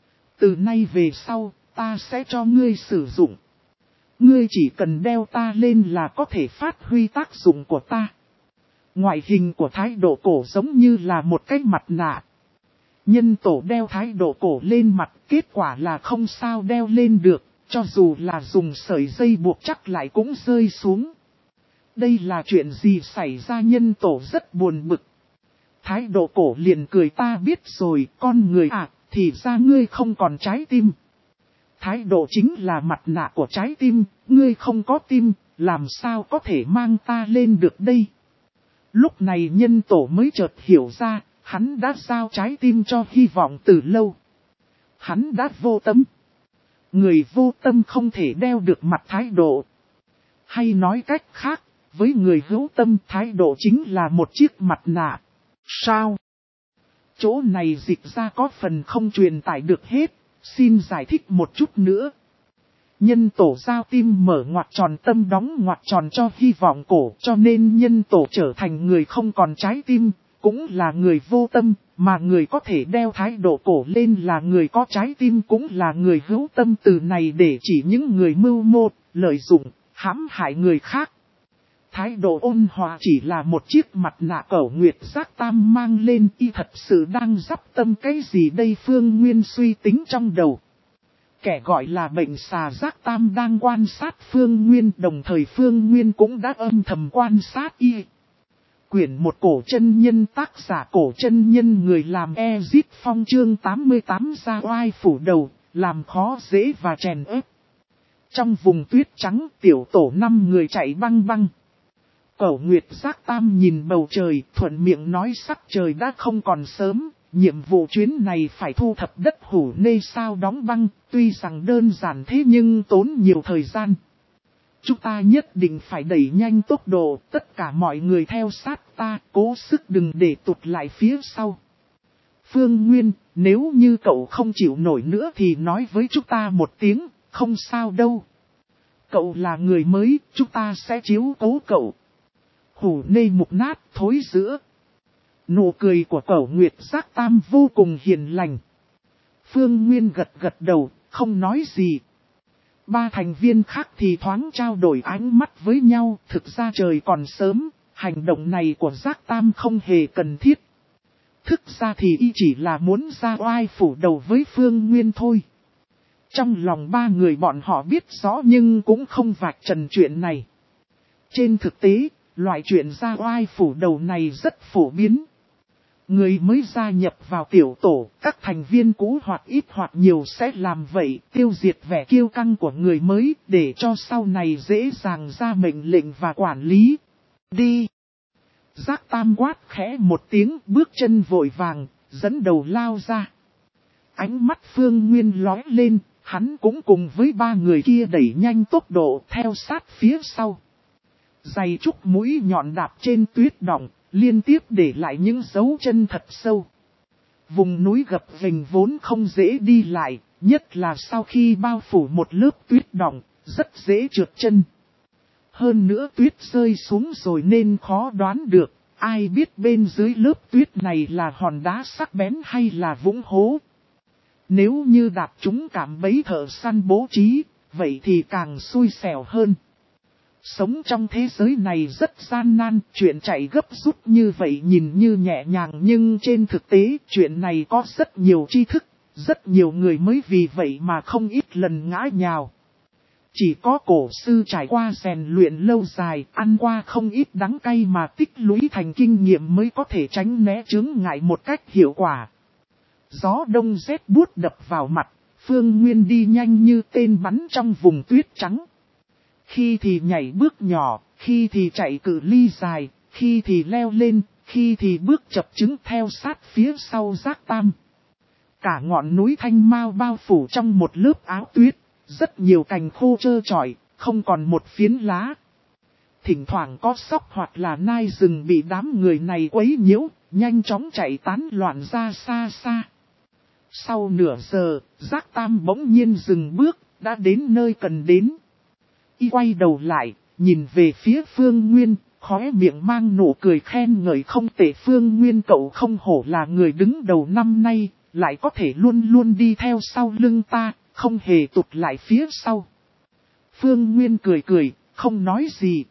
Từ nay về sau, ta sẽ cho ngươi sử dụng. Ngươi chỉ cần đeo ta lên là có thể phát huy tác dụng của ta. Ngoại hình của thái độ cổ giống như là một cái mặt nạ. Nhân tổ đeo thái độ cổ lên mặt, kết quả là không sao đeo lên được, cho dù là dùng sợi dây buộc chắc lại cũng rơi xuống. Đây là chuyện gì xảy ra? Nhân tổ rất buồn bực. Thái độ cổ liền cười, ta biết rồi, con người à, thì ra ngươi không còn trái tim. Thái độ chính là mặt nạ của trái tim, ngươi không có tim, làm sao có thể mang ta lên được đây? Lúc này nhân tổ mới chợt hiểu ra, hắn đã giao trái tim cho hy vọng từ lâu. Hắn đã vô tâm. Người vô tâm không thể đeo được mặt thái độ. Hay nói cách khác, với người hữu tâm thái độ chính là một chiếc mặt nạ. Sao? Chỗ này dịch ra có phần không truyền tải được hết, xin giải thích một chút nữa. Nhân tổ giao tim mở ngoặc tròn, tâm đóng ngoặc tròn cho hy vọng cổ, cho nên nhân tổ trở thành người không còn trái tim, cũng là người vô tâm, mà người có thể đeo thái độ cổ lên là người có trái tim cũng là người hữu tâm, từ này để chỉ những người mưu mô, lợi dụng, hãm hại người khác. Thái độ ôn hòa chỉ là một chiếc mặt nạ Cẩu Nguyệt Giác Tam mang lên, y thật sự đang dắp tâm cái gì đây? Phương Nguyên suy tính trong đầu. Kẻ gọi là bệnh xà Giác Tam đang quan sát Phương Nguyên, đồng thời Phương Nguyên cũng đã âm thầm quan sát y. Quyển một Cổ Chân Nhân, tác giả Cổ Chân Nhân, người làm Ezip Phong, chương tám mươi tám, ra oai phủ đầu, làm khó dễ và chèn ép. Trong vùng tuyết trắng, tiểu tổ năm người chạy băng băng. Cẩu Nguyệt Giác Tam nhìn bầu trời, thuận miệng nói sắc trời đã không còn sớm, nhiệm vụ chuyến này phải thu thập đất Hủ Nê sao đóng băng, tuy rằng đơn giản thế nhưng tốn nhiều thời gian. Chúng ta nhất định phải đẩy nhanh tốc độ, tất cả mọi người theo sát ta, cố sức đừng để tụt lại phía sau. Phương Nguyên, nếu như cậu không chịu nổi nữa thì nói với chúng ta một tiếng, không sao đâu. Cậu là người mới, chúng ta sẽ chiếu cố cậu. Hủ Nê mục nát, thối rữa. Nụ cười của Cẩu Nguyệt Giác Tam vô cùng hiền lành. Phương Nguyên gật gật đầu, không nói gì. Ba thành viên khác thì thoáng trao đổi ánh mắt với nhau, thực ra trời còn sớm, hành động này của Giác Tam không hề cần thiết. Thực ra thì y chỉ là muốn ra oai phủ đầu với Phương Nguyên thôi. Trong lòng ba người bọn họ biết rõ nhưng cũng không vạch trần chuyện này. Trên thực tế, loại chuyện ra oai phủ đầu này rất phổ biến. Người mới gia nhập vào tiểu tổ, các thành viên cũ hoặc ít hoặc nhiều sẽ làm vậy, tiêu diệt vẻ kiêu căng của người mới, để cho sau này dễ dàng ra mệnh lệnh và quản lý. Đi! Giác Tam quát khẽ một tiếng, bước chân vội vàng, dẫn đầu lao ra. Ánh mắt Phương Nguyên lóe lên, hắn cũng cùng với ba người kia đẩy nhanh tốc độ theo sát phía sau. Giày trúc mũi nhọn đạp trên tuyết đọng, liên tiếp để lại những dấu chân thật sâu. Vùng núi gập ghềnh vốn không dễ đi lại, nhất là sau khi bao phủ một lớp tuyết đọng, rất dễ trượt chân. Hơn nữa tuyết rơi xuống rồi nên khó đoán được, ai biết bên dưới lớp tuyết này là hòn đá sắc bén hay là vũng hố. Nếu như đạp chúng cảm bẫy thợ săn bố trí, vậy thì càng xui xẻo hơn. Sống trong thế giới này rất gian nan, chuyện chạy gấp rút như vậy nhìn như nhẹ nhàng nhưng trên thực tế chuyện này có rất nhiều tri thức, rất nhiều người mới vì vậy mà không ít lần ngã nhào. Chỉ có cổ sư trải qua rèn luyện lâu dài, ăn qua không ít đắng cay mà tích lũy thành kinh nghiệm mới có thể tránh né chướng ngại một cách hiệu quả. Gió đông rét buốt đập vào mặt, Phương Nguyên đi nhanh như tên bắn trong vùng tuyết trắng. Khi thì nhảy bước nhỏ, khi thì chạy cự ly dài, khi thì leo lên, khi thì bước chập chững theo sát phía sau Giác Tam. Cả ngọn núi Thanh Mao bao phủ trong một lớp áo tuyết, rất nhiều cành khô trơ trọi, không còn một phiến lá. Thỉnh thoảng có sóc hoặc là nai rừng bị đám người này quấy nhiễu, nhanh chóng chạy tán loạn ra xa xa. Sau nửa giờ, Giác Tam bỗng nhiên dừng bước, đã đến nơi cần đến. Y quay đầu lại, nhìn về phía Phương Nguyên, khóe miệng mang nụ cười khen ngợi không tệ. Phương Nguyên cậu không hổ là người đứng đầu năm nay, lại có thể luôn luôn đi theo sau lưng ta, không hề tụt lại phía sau. Phương Nguyên cười cười, không nói gì.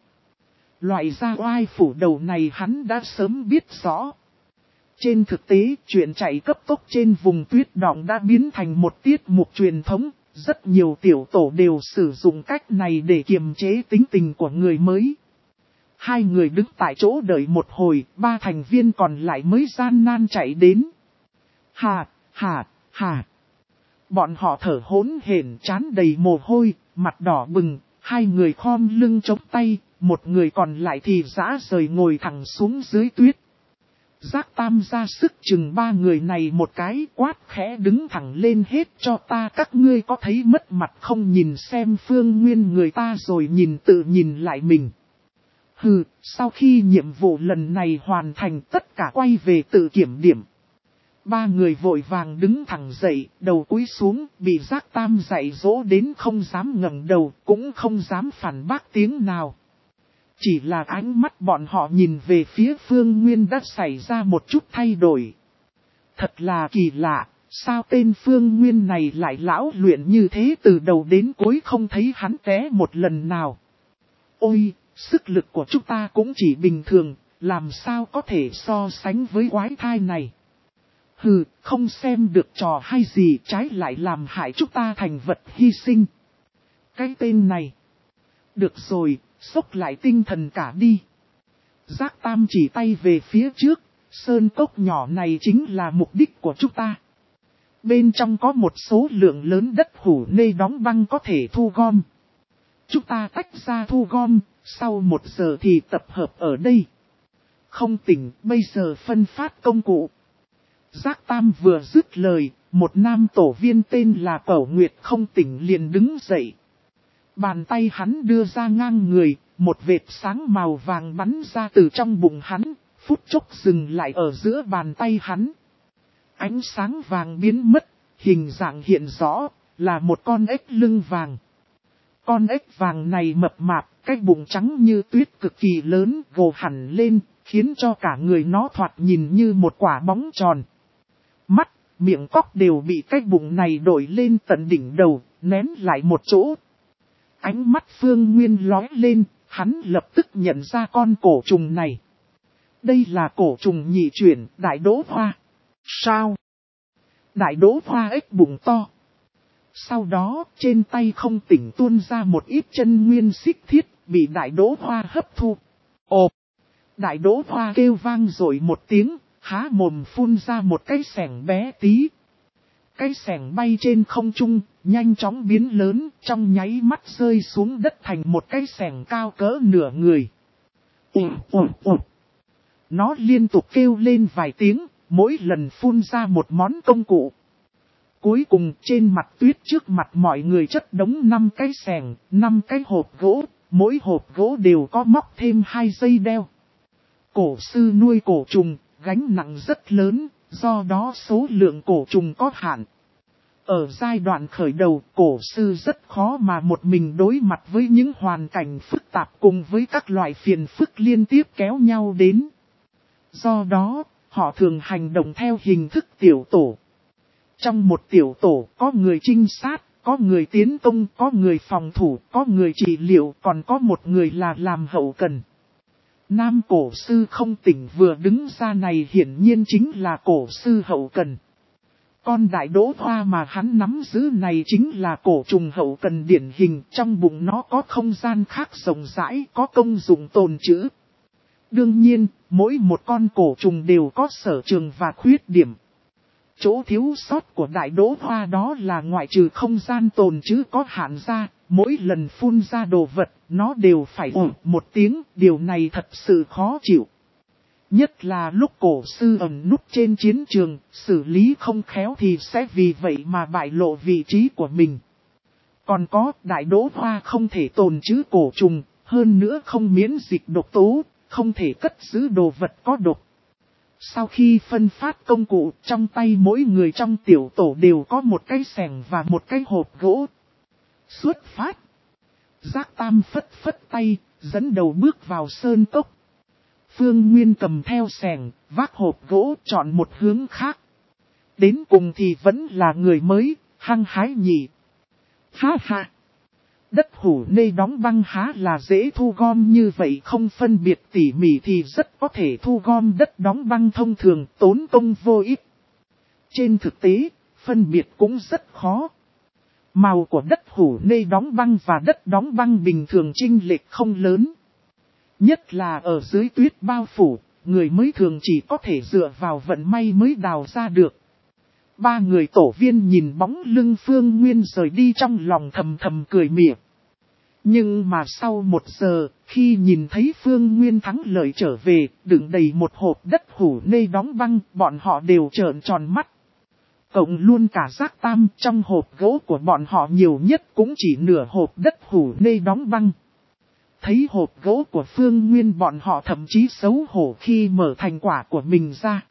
Loại ra oai phủ đầu này hắn đã sớm biết rõ. Trên thực tế, chuyện chạy cấp tốc trên vùng tuyết đọng đã biến thành một tiết mục truyền thống. Rất nhiều tiểu tổ đều sử dụng cách này để kiềm chế tính tình của người mới. Hai người đứng tại chỗ đợi một hồi, ba thành viên còn lại mới gian nan chạy đến. Hà, hà, hà. Bọn họ thở hổn hển, trán đầy mồ hôi, mặt đỏ bừng, hai người khom lưng chống tay, một người còn lại thì rã rời ngồi thẳng xuống dưới tuyết. Giác Tam ra sức chừng ba người này một cái, quát khẽ đứng thẳng lên, hết cho ta các ngươi có thấy mất mặt không? Nhìn xem Phương Nguyên người ta rồi nhìn tự nhìn lại mình. Hừ, sau khi nhiệm vụ lần này hoàn thành tất cả quay về tự kiểm điểm. Ba người vội vàng đứng thẳng dậy, đầu cúi xuống, bị Giác Tam dạy dỗ đến không dám ngẩng đầu, cũng không dám phản bác tiếng nào. Chỉ là ánh mắt bọn họ nhìn về phía Phương Nguyên đã xảy ra một chút thay đổi. Thật là kỳ lạ, sao tên Phương Nguyên này lại lão luyện như thế, từ đầu đến cuối không thấy hắn té một lần nào. Ôi, sức lực của chúng ta cũng chỉ bình thường, làm sao có thể so sánh với quái thai này. Hừ, không xem được trò hay gì, trái lại làm hại chúng ta thành vật hy sinh. Cái tên này. Được rồi, xốc lại tinh thần cả đi. Giác Tam chỉ tay về phía trước, sơn cốc nhỏ này chính là mục đích của chúng ta. Bên trong có một số lượng lớn đất hủ nê đóng băng có thể thu gom. Chúng ta tách ra thu gom, sau một giờ thì tập hợp ở đây. Không tỉnh, bây giờ phân phát công cụ. Giác Tam vừa dứt lời, một nam tổ viên tên là Cẩu Nguyệt không tỉnh liền đứng dậy. Bàn tay hắn đưa ra ngang người, một vệt sáng màu vàng bắn ra từ trong bụng hắn, phút chốc dừng lại ở giữa bàn tay hắn. Ánh sáng vàng biến mất, hình dạng hiện rõ, là một con ếch lưng vàng. Con ếch vàng này mập mạp, cái bụng trắng như tuyết cực kỳ lớn, gồ hẳn lên, khiến cho cả người nó thoạt nhìn như một quả bóng tròn. Mắt, miệng cóc đều bị cái bụng này đổi lên tận đỉnh đầu, nén lại một chỗ. Ánh mắt Phương Nguyên lóe lên, hắn lập tức nhận ra con cổ trùng này. Đây là cổ trùng nhị chuyển, đại đỗ hoa. Sao? Đại đỗ hoa ếch bụng to. Sau đó, trên tay không tỉnh tuôn ra một ít chân nguyên xích thiết, bị đại đỗ hoa hấp thu. Ộp! Đại đỗ hoa kêu vang rồi một tiếng, há mồm phun ra một cái xẻng bé tí. Cái xẻng bay trên không trung, nhanh chóng biến lớn, trong nháy mắt rơi xuống đất thành một cái xẻng cao cỡ nửa người. Ủm ủm ủm. Nó liên tục kêu lên vài tiếng, mỗi lần phun ra một món công cụ. Cuối cùng trên mặt tuyết trước mặt mọi người chất đống năm cái xẻng, năm cái hộp gỗ, mỗi hộp gỗ đều có móc thêm hai dây đeo. Cổ sư nuôi cổ trùng, gánh nặng rất lớn, do đó số lượng cổ trùng có hạn. Ở giai đoạn khởi đầu, cổ sư rất khó mà một mình đối mặt với những hoàn cảnh phức tạp cùng với các loại phiền phức liên tiếp kéo nhau đến. Do đó, họ thường hành động theo hình thức tiểu tổ. Trong một tiểu tổ có người trinh sát, có người tiến công, có người phòng thủ, có người trị liệu, còn có một người là làm hậu cần. Nam cổ sư không tỉnh vừa đứng ra này hiển nhiên chính là cổ sư hậu cần. Con đại đỗ hoa mà hắn nắm giữ này chính là cổ trùng hậu cần điển hình, trong bụng nó có không gian khác rộng rãi, có công dụng tồn trữ. Đương nhiên, mỗi một con cổ trùng đều có sở trường và khuyết điểm. Chỗ thiếu sót của đại đỗ hoa đó là ngoại trừ không gian tồn trữ có hạn ra, mỗi lần phun ra đồ vật, nó đều phải ủ một tiếng, điều này thật sự khó chịu. Nhất là lúc cổ sư ẩn núp trên chiến trường, xử lý không khéo thì sẽ vì vậy mà bại lộ vị trí của mình. Còn có, đại đỗ hoa không thể tồn trữ cổ trùng, hơn nữa không miễn dịch độc tố, không thể cất giữ đồ vật có độc. Sau khi phân phát công cụ, trong tay mỗi người trong tiểu tổ đều có một cái xẻng và một cái hộp gỗ. Xuất phát. Giác Tam phất phất tay, dẫn đầu bước vào sơn cốc. Phương Nguyên cầm theo xẻng, vác hộp gỗ chọn một hướng khác. Đến cùng thì vẫn là người mới, hăng hái nhỉ. Ha ha. Đất hủ nê đóng băng há là dễ thu gom như vậy, không phân biệt tỉ mỉ thì rất có thể thu gom đất đóng băng thông thường, tốn công vô ích. Trên thực tế, phân biệt cũng rất khó. Màu của đất hủ nê đóng băng và đất đóng băng bình thường chênh lệch không lớn. Nhất là ở dưới tuyết bao phủ, người mới thường chỉ có thể dựa vào vận may mới đào ra được. Ba người tổ viên nhìn bóng lưng Phương Nguyên rời đi trong lòng thầm thầm cười mỉa. Nhưng mà sau một giờ, khi nhìn thấy Phương Nguyên thắng lợi trở về, đựng đầy một hộp đất hủ nê đóng băng, bọn họ đều trợn tròn mắt. Cộng luôn cả Giác Tam, trong hộp gỗ của bọn họ nhiều nhất cũng chỉ nửa hộp đất hủ nê đóng băng. Thấy hộp gỗ của Phương Nguyên, bọn họ thậm chí xấu hổ khi mở thành quả của mình ra.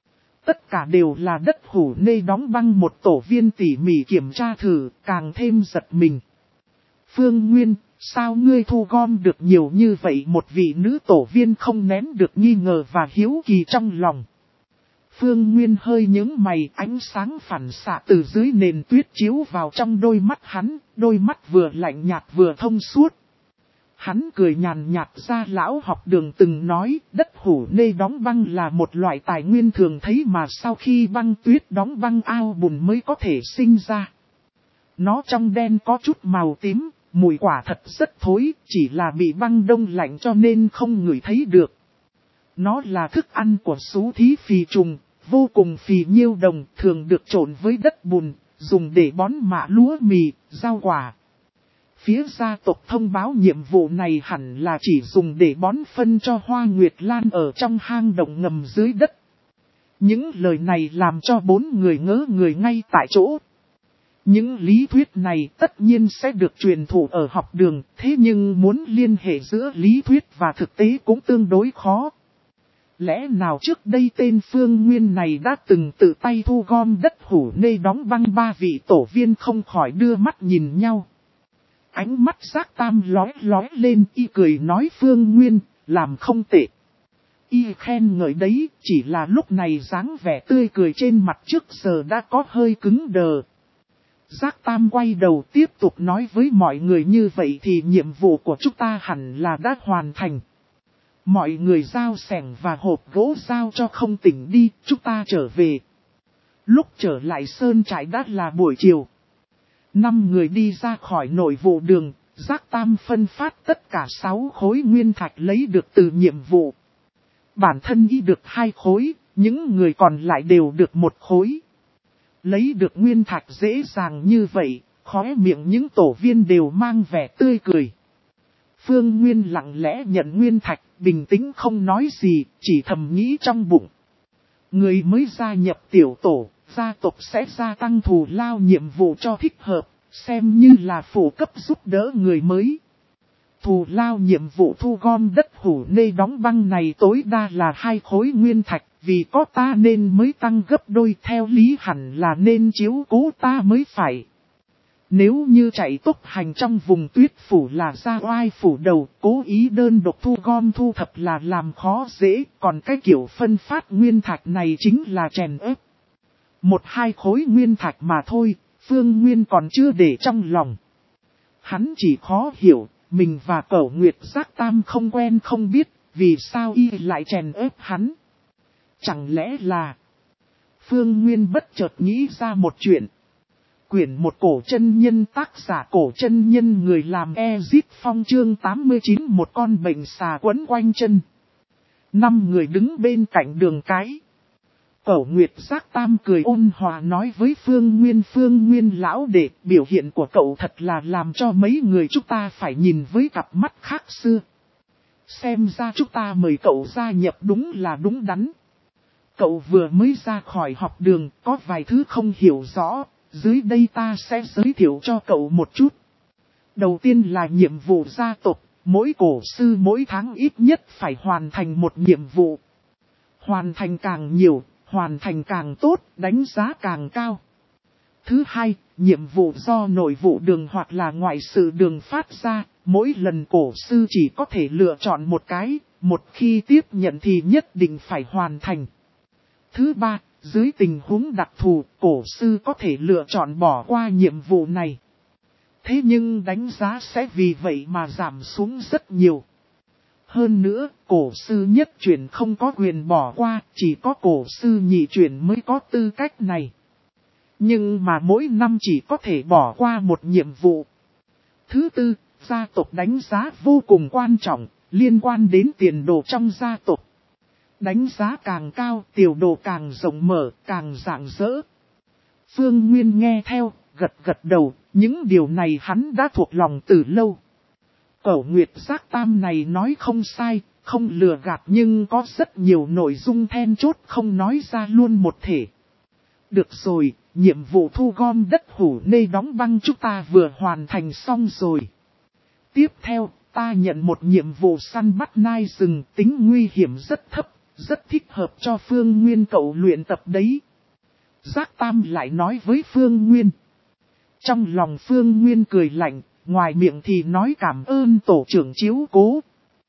Tất cả đều là đất hủ nê đóng băng, một tổ viên tỉ mỉ kiểm tra thử, càng thêm giật mình. Phương Nguyên, Sao ngươi thu gom được nhiều như vậy? Một vị nữ tổ viên không nén được nghi ngờ và hiếu kỳ trong lòng. Phương Nguyên hơi nhướng mày, ánh sáng phản xạ từ dưới nền tuyết chiếu vào trong đôi mắt hắn, đôi mắt vừa lạnh nhạt vừa thông suốt. Hắn cười nhàn nhạt ra, lão học Đường từng nói, đất Hủ Nê đóng băng là một loại tài nguyên thường thấy mà sau khi băng tuyết đóng băng ao bùn mới có thể sinh ra. Nó trong đen có chút màu tím, mùi quả thật rất thối, chỉ là bị băng đông lạnh cho nên không ngửi thấy được. Nó là thức ăn của xú thí phì trùng, vô cùng phì nhiêu đồng, thường được trộn với đất bùn, dùng để bón mạ lúa mì, rau quả. Phía gia tộc thông báo nhiệm vụ này hẳn là chỉ dùng để bón phân cho Hoa Nguyệt Lan ở trong hang động ngầm dưới đất. Những lời này làm cho bốn người ngỡ người ngay tại chỗ. Những lý thuyết này tất nhiên sẽ được truyền thụ ở học đường, thế nhưng muốn liên hệ giữa lý thuyết và thực tế cũng tương đối khó. Lẽ nào trước đây tên Phương Nguyên này đã từng tự tay thu gom đất Hủ Nê đóng băng? Ba vị tổ viên không khỏi đưa mắt nhìn nhau. Ánh mắt Giác Tam lóe lóe lên, y cười nói Phương Nguyên, làm không tệ. Y khen ngợi đấy, chỉ là lúc này dáng vẻ tươi cười trên mặt trước giờ đã có hơi cứng đờ. Giác Tam quay đầu tiếp tục nói với mọi người như vậy thì nhiệm vụ của chúng ta hẳn là đã hoàn thành. Mọi người giao xẻng và hộp gỗ giao cho Không Tỉnh đi, chúng ta trở về. Lúc trở lại sơn trại đã là buổi chiều. Năm người đi ra khỏi nội vụ đường, Giác Tam phân phát tất cả sáu khối nguyên thạch lấy được từ nhiệm vụ. Bản thân y được hai khối, những người còn lại đều được một khối. Lấy được nguyên thạch dễ dàng như vậy, khóe miệng những tổ viên đều mang vẻ tươi cười. Phương Nguyên lặng lẽ nhận nguyên thạch, bình tĩnh không nói gì, chỉ thầm nghĩ trong bụng. Người mới gia nhập tiểu tổ, gia tộc sẽ gia tăng thù lao nhiệm vụ cho thích hợp, xem như là phổ cấp giúp đỡ người mới. Thù lao nhiệm vụ thu gom đất Hủ Nê đóng băng này tối đa là hai khối nguyên thạch, vì có ta nên mới tăng gấp đôi, theo lý hẳn là nên chiếu cố ta mới phải. Nếu như chạy tốc hành trong vùng tuyết phủ là ra oai phủ đầu, cố ý đơn độc thu gom thu thập là làm khó dễ, còn cái kiểu phân phát nguyên thạch này chính là chèn ép. Một hai khối nguyên thạch mà thôi, Phương Nguyên còn chưa để trong lòng. Hắn chỉ khó hiểu, mình và Cẩu Nguyệt Giác Tam không quen không biết, vì sao y lại chèn ép hắn. Chẳng lẽ là... Phương Nguyên bất chợt nghĩ ra một chuyện. Quyển một cổ chân nhân, tác giả Cổ Chân Nhân, người làm Ezit Phong, chương tám mươi chín, một con bệnh xà quấn quanh chân. Năm người đứng bên cạnh đường cái. Cẩu Nguyệt Giác Tam cười ôn hòa nói với Phương Nguyên, Phương Nguyên lão đệ, biểu hiện của cậu thật là làm cho mấy người chúng ta phải nhìn với cặp mắt khác xưa. Xem ra chúng ta mời cậu gia nhập đúng là đúng đắn. Cậu vừa mới ra khỏi học đường, có vài thứ không hiểu rõ, dưới đây ta sẽ giới thiệu cho cậu một chút. Đầu tiên là nhiệm vụ gia tộc, mỗi cổ sư mỗi tháng ít nhất phải hoàn thành một nhiệm vụ. Hoàn thành càng nhiều, hoàn thành càng tốt, đánh giá càng cao. Thứ hai, nhiệm vụ do nội vụ đường hoặc là ngoại sự đường phát ra, mỗi lần cổ sư chỉ có thể lựa chọn một cái, một khi tiếp nhận thì nhất định phải hoàn thành. Thứ ba, dưới tình huống đặc thù, cổ sư có thể lựa chọn bỏ qua nhiệm vụ này. Thế nhưng đánh giá sẽ vì vậy mà giảm xuống rất nhiều. Hơn nữa, cổ sư nhất chuyển không có quyền bỏ qua, chỉ có cổ sư nhị chuyển mới có tư cách này. Nhưng mà mỗi năm chỉ có thể bỏ qua một nhiệm vụ. Thứ tư, gia tộc đánh giá vô cùng quan trọng, liên quan đến tiền đồ trong gia tộc. Đánh giá càng cao, tiểu đồ càng rộng mở, càng rạng rỡ. Phương Nguyên nghe theo, gật gật đầu, những điều này hắn đã thuộc lòng từ lâu. Cẩu Nguyệt Giác Tam này nói không sai, không lừa gạt, nhưng có rất nhiều nội dung then chốt không nói ra luôn một thể. Được rồi, nhiệm vụ thu gom đất Hủ Nê đóng băng chúng ta vừa hoàn thành xong rồi. Tiếp theo, ta nhận một nhiệm vụ săn bắt nai rừng, tính nguy hiểm rất thấp, rất thích hợp cho Phương Nguyên cậu luyện tập đấy. Giác Tam lại nói với Phương Nguyên. Trong lòng Phương Nguyên cười lạnh, ngoài miệng thì nói cảm ơn tổ trưởng chiếu cố.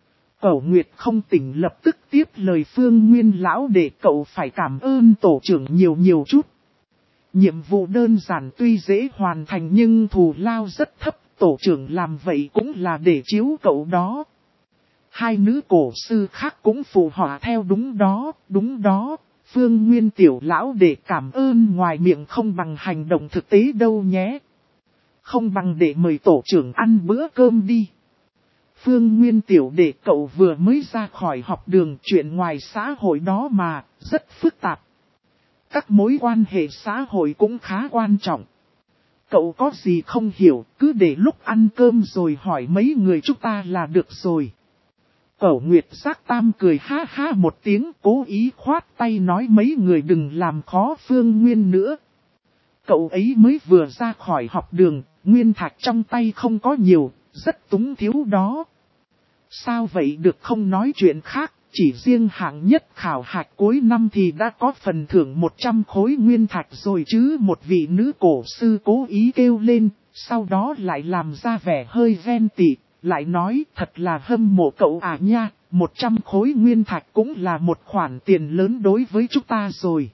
Cẩu Nguyệt không tỉnh lập tức tiếp lời Phương Nguyên lão để cậu phải cảm ơn tổ trưởng nhiều nhiều chút. Nhiệm vụ đơn giản tuy dễ hoàn thành nhưng thù lao rất thấp, tổ trưởng làm vậy cũng là để chiếu cậu đó. Hai nữ cổ sư khác cũng phụ họa theo đúng đó, đúng đó, Phương Nguyên tiểu lão để cảm ơn ngoài miệng không bằng hành động thực tế đâu nhé. Không bằng để mời tổ trưởng ăn bữa cơm đi. Phương Nguyên tiểu đệ cậu vừa mới ra khỏi học đường, chuyện ngoài xã hội đó mà, rất phức tạp. Các mối quan hệ xã hội cũng khá quan trọng. Cậu có gì không hiểu, cứ để lúc ăn cơm rồi hỏi mấy người chúng ta là được rồi. Cẩu Nguyệt Giác Tam cười ha ha một tiếng, cố ý khoát tay nói mấy người đừng làm khó Phương Nguyên nữa. Cậu ấy mới vừa ra khỏi học đường, nguyên thạch trong tay không có nhiều, rất túng thiếu đó. Sao vậy được không nói chuyện khác, chỉ riêng hạng nhất khảo hạch cuối năm thì đã có phần thưởng một trăm khối nguyên thạch rồi chứ. Một vị nữ cổ sư cố ý kêu lên, sau đó lại làm ra vẻ hơi ghen tị, lại nói thật là hâm mộ cậu à nha, một trăm khối nguyên thạch cũng là một khoản tiền lớn đối với chúng ta rồi.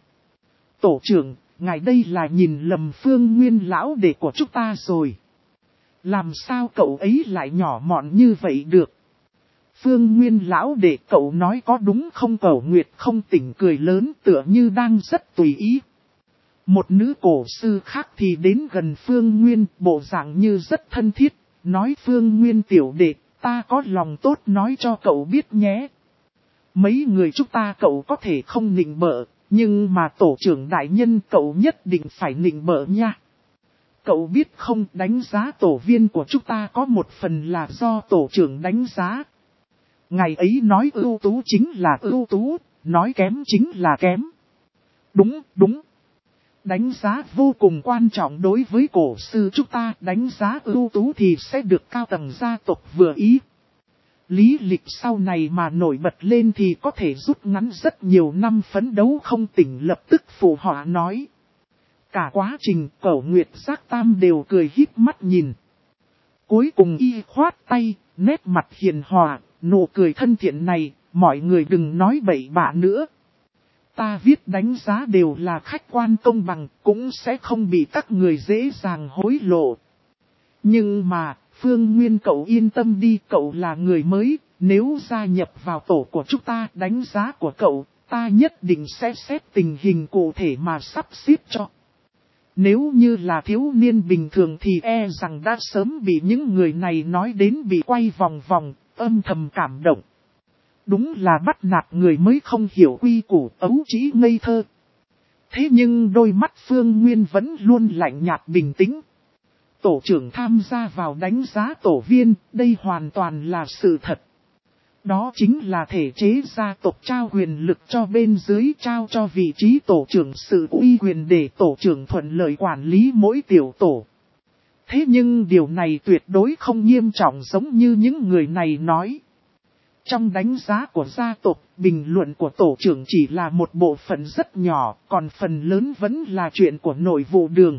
Tổ trưởng, ngài đây là nhìn lầm Phương Nguyên lão đệ của chúng ta rồi. Làm sao cậu ấy lại nhỏ mọn như vậy được? Phương Nguyên lão đệ cậu nói có đúng không? Cẩu Nguyệt không tỉnh cười lớn tựa như đang rất tùy ý. Một nữ cổ sư khác thì đến gần Phương Nguyên, bộ dạng như rất thân thiết, nói Phương Nguyên tiểu đệ, ta có lòng tốt nói cho cậu biết nhé. Mấy người chúng ta cậu có thể không nịnh bợ, nhưng mà tổ trưởng đại nhân cậu nhất định phải nịnh bợ nha. Cậu biết không, đánh giá tổ viên của chúng ta có một phần là do tổ trưởng đánh giá. Ngày ấy nói ưu tú chính là ưu tú, nói kém chính là kém. Đúng, đúng. Đánh giá vô cùng quan trọng đối với cổ sư chúng ta, đánh giá ưu tú thì sẽ được cao tầng gia tộc vừa ý. Lý lịch sau này mà nổi bật lên thì có thể rút ngắn rất nhiều năm phấn đấu không tỉnh, lập tức phụ họa nói. Cả quá trình Cẩu Nguyệt Giác Tam đều cười híp mắt nhìn. Cuối cùng y khoát tay, nét mặt hiền hòa, nụ cười thân thiện này, mọi người đừng nói bậy bạ nữa. Ta viết đánh giá đều là khách quan công bằng, cũng sẽ không bị các người dễ dàng hối lộ. Nhưng mà, Phương Nguyên cậu yên tâm đi, cậu là người mới, nếu gia nhập vào tổ của chúng ta, đánh giá của cậu, ta nhất định sẽ xét tình hình cụ thể mà sắp xếp cho. Nếu như là thiếu niên bình thường thì e rằng đã sớm bị những người này nói đến bị quay vòng vòng, âm thầm cảm động. Đúng là bắt nạt người mới không hiểu quy củ, ấu trĩ ngây thơ. Thế nhưng đôi mắt Phương Nguyên vẫn luôn lạnh nhạt bình tĩnh. Tổ trưởng tham gia vào đánh giá tổ viên, đây hoàn toàn là sự thật. Đó chính là thể chế gia tộc trao quyền lực cho bên dưới, trao cho vị trí tổ trưởng sự uy quyền để tổ trưởng thuận lợi quản lý mỗi tiểu tổ. Thế nhưng điều này tuyệt đối không nghiêm trọng giống như những người này nói. Trong đánh giá của gia tộc, bình luận của tổ trưởng chỉ là một bộ phận rất nhỏ, còn phần lớn vẫn là chuyện của nội vụ đường.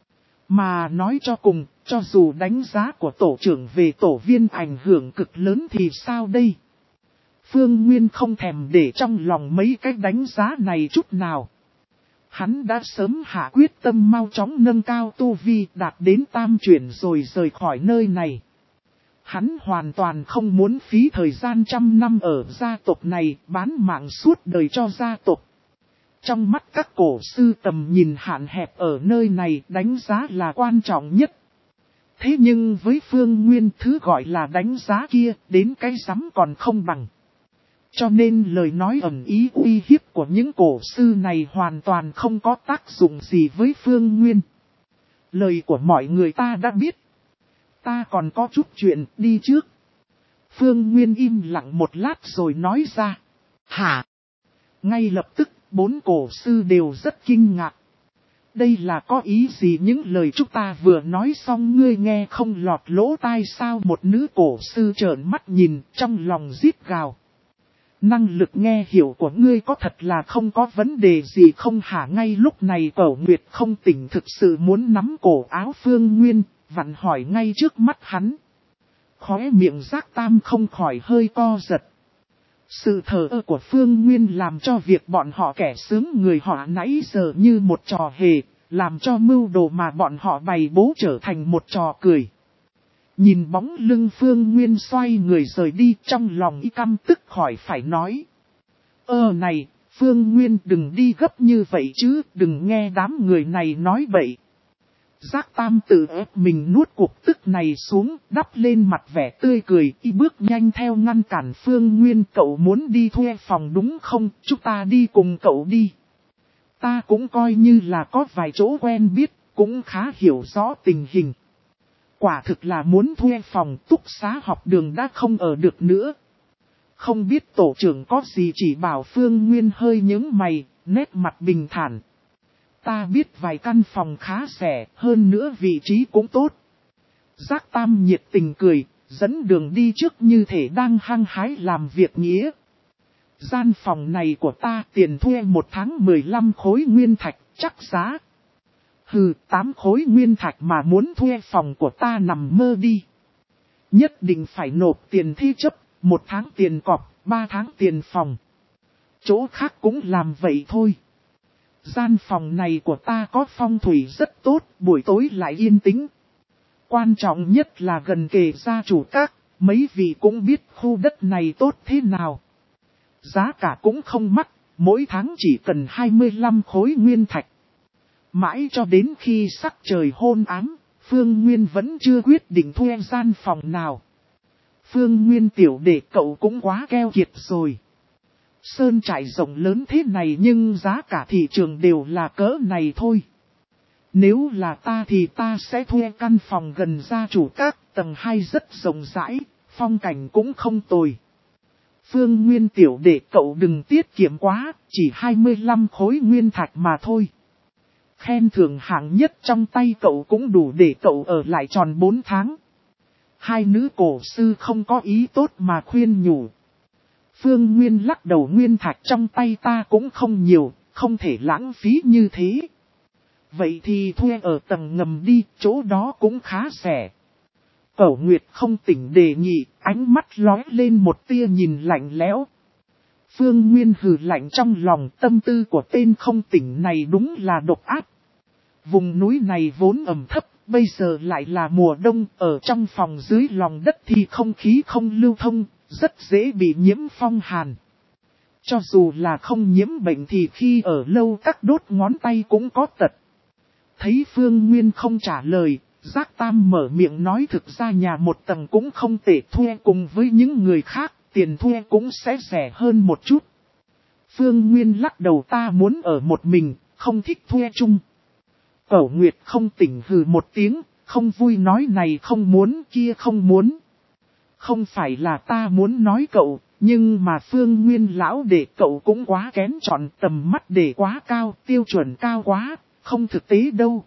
Mà nói cho cùng, cho dù đánh giá của tổ trưởng về tổ viên ảnh hưởng cực lớn thì sao đây? Phương Nguyên không thèm để trong lòng mấy cái đánh giá này chút nào. Hắn đã sớm hạ quyết tâm mau chóng nâng cao tu vi đạt đến tam chuyển rồi rời khỏi nơi này. Hắn hoàn toàn không muốn phí thời gian trăm năm ở gia tộc này bán mạng suốt đời cho gia tộc. Trong mắt các cổ sư tầm nhìn hạn hẹp ở nơi này đánh giá là quan trọng nhất. Thế nhưng với Phương Nguyên thứ gọi là đánh giá kia đến cái rắm còn không bằng. Cho nên lời nói ẩn ý uy hiếp của những cổ sư này hoàn toàn không có tác dụng gì với Phương Nguyên. Lời của mọi người ta đã biết. Ta còn có chút chuyện đi trước. Phương Nguyên im lặng một lát rồi nói ra. Hả? Ngay lập tức bốn cổ sư đều rất kinh ngạc. Đây là có ý gì những lời chúng ta vừa nói xong ngươi nghe không lọt lỗ tai sao? Một nữ cổ sư trợn mắt nhìn trong lòng rít gào. Năng lực nghe hiểu của ngươi có thật là không có vấn đề gì không hả? Ngay lúc này Cẩu Nguyệt không tỉnh thực sự muốn nắm cổ áo Phương Nguyên, vặn hỏi ngay trước mắt hắn. Khóe miệng Giác Tam không khỏi hơi co giật. Sự thờ ơ của Phương Nguyên làm cho việc bọn họ kẻ sướng người họ nãy giờ như một trò hề, làm cho mưu đồ mà bọn họ bày bố trở thành một trò cười. Nhìn bóng lưng Phương Nguyên xoay người rời đi, trong lòng y căm tức khỏi phải nói. Ơ này, Phương Nguyên đừng đi gấp như vậy chứ, đừng nghe đám người này nói bậy. Giác Tam tự ép mình nuốt cuộc tức này xuống, đắp lên mặt vẻ tươi cười, y bước nhanh theo ngăn cản Phương Nguyên. Cậu muốn đi thuê phòng đúng không? Chúng ta đi cùng cậu đi. Ta cũng coi như là có vài chỗ quen biết, cũng khá hiểu rõ tình hình. Quả thực là muốn thuê phòng, túc xá học đường đã không ở được nữa. Không biết tổ trưởng có gì chỉ bảo. Phương Nguyên hơi nhướng mày, nét mặt bình thản. Ta biết vài căn phòng khá rẻ, hơn nữa vị trí cũng tốt. Giác Tam nhiệt tình cười, dẫn đường đi trước như thể đang hăng hái làm việc nghĩa. Gian phòng này của ta tiền thuê một tháng mười lăm khối nguyên thạch, chắc giá. Hừ, tám khối nguyên thạch mà muốn thuê phòng của ta nằm mơ đi. Nhất định phải nộp tiền thế chấp, một tháng tiền cọc, ba tháng tiền phòng. Chỗ khác cũng làm vậy thôi. Gian phòng này của ta có phong thủy rất tốt, buổi tối lại yên tĩnh. Quan trọng nhất là gần kề gia chủ các, mấy vị cũng biết khu đất này tốt thế nào. Giá cả cũng không mắc, mỗi tháng chỉ cần hai mươi lăm khối nguyên thạch. Mãi cho đến khi sắc trời hôn ám, Phương Nguyên vẫn chưa quyết định thuê gian phòng nào. Phương Nguyên tiểu đệ cậu cũng quá keo kiệt rồi. Sơn trại rộng lớn thế này nhưng giá cả thị trường đều là cỡ này thôi. Nếu là ta thì ta sẽ thuê căn phòng gần gia chủ các, tầng hai rất rộng rãi, phong cảnh cũng không tồi. Phương Nguyên tiểu đệ cậu đừng tiết kiệm quá, chỉ hai mươi lăm khối nguyên thạch mà thôi. Khen thưởng hạng nhất trong tay cậu cũng đủ để cậu ở lại tròn bốn tháng. Hai nữ cổ sư không có ý tốt mà khuyên nhủ. Phương Nguyên lắc đầu, nguyên thạch trong tay ta cũng không nhiều, không thể lãng phí như thế. Vậy thì thuê ở tầng ngầm đi, chỗ đó cũng khá rẻ. Cẩu Nguyệt không tỉnh đề nghị, ánh mắt lóe lên một tia nhìn lạnh lẽo. Phương Nguyên hừ lạnh trong lòng, tâm tư của tên không tỉnh này đúng là độc ác. Vùng núi này vốn ẩm thấp, bây giờ lại là mùa đông, ở trong phòng dưới lòng đất thì không khí không lưu thông, rất dễ bị nhiễm phong hàn. Cho dù là không nhiễm bệnh thì khi ở lâu các đốt ngón tay cũng có tật. Thấy Phương Nguyên không trả lời, Giác Tam mở miệng nói thực ra nhà một tầng cũng không tệ, thuê cùng với những người khác, tiền thuê cũng sẽ rẻ hơn một chút. Phương Nguyên lắc đầu, ta muốn ở một mình, không thích thuê chung. Cẩu Nguyệt không tỉnh hừ một tiếng, không vui nói này không muốn kia không muốn. Không phải là ta muốn nói cậu, nhưng mà Phương Nguyên lão để cậu cũng quá kén chọn, tầm mắt để quá cao, tiêu chuẩn cao quá, không thực tế đâu.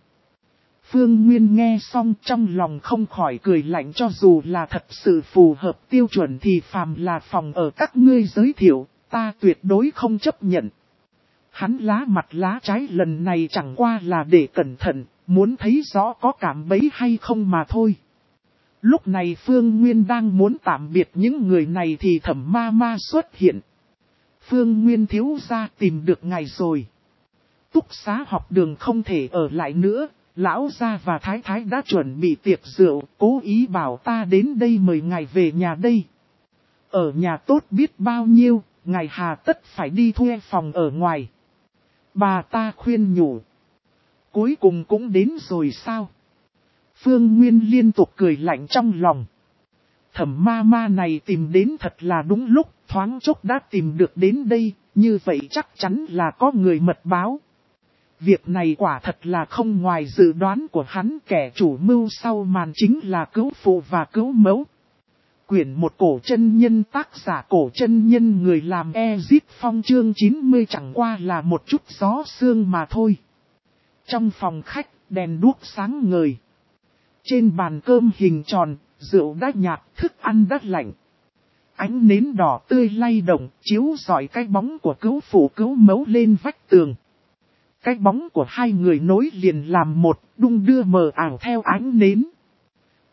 Phương Nguyên nghe xong trong lòng không khỏi cười lạnh, cho dù là thật sự phù hợp tiêu chuẩn thì phàm là phòng ở các ngươi giới thiệu, ta tuyệt đối không chấp nhận. Hắn lá mặt lá trái lần này chẳng qua là để cẩn thận, muốn thấy rõ có cảm bẫy hay không mà thôi. Lúc này Phương Nguyên đang muốn tạm biệt những người này thì Thẩm Ma Ma xuất hiện. Phương Nguyên thiếu gia tìm được ngài rồi. Túc xá học đường không thể ở lại nữa, lão gia và thái thái đã chuẩn bị tiệc rượu, cố ý bảo ta đến đây mời ngài về nhà đây. Ở nhà tốt biết bao nhiêu, ngài hà tất phải đi thuê phòng ở ngoài. Bà ta khuyên nhủ. Cuối cùng cũng đến rồi sao? Phương Nguyên liên tục cười lạnh trong lòng. Thẩm Ma Ma này tìm đến thật là đúng lúc, thoáng chốc đã tìm được đến đây, như vậy chắc chắn là có người mật báo. Việc này quả thật là không ngoài dự đoán của hắn, kẻ chủ mưu sau màn chính là cứu phụ và cứu mẫu. Quyển một cổ chân nhân, tác giả cổ chân nhân, người làm Ezip Phong, chương chín mươi chẳng qua là một chút gió sương mà thôi. Trong phòng khách, đèn đuốc sáng ngời. Trên bàn cơm hình tròn, rượu đã nhạt, thức ăn đã lạnh. Ánh nến đỏ tươi lay động, chiếu rọi cái bóng của cứu phụ cứu mẫu lên vách tường. Cái bóng của hai người nối liền làm một, đung đưa mờ ảo theo ánh nến.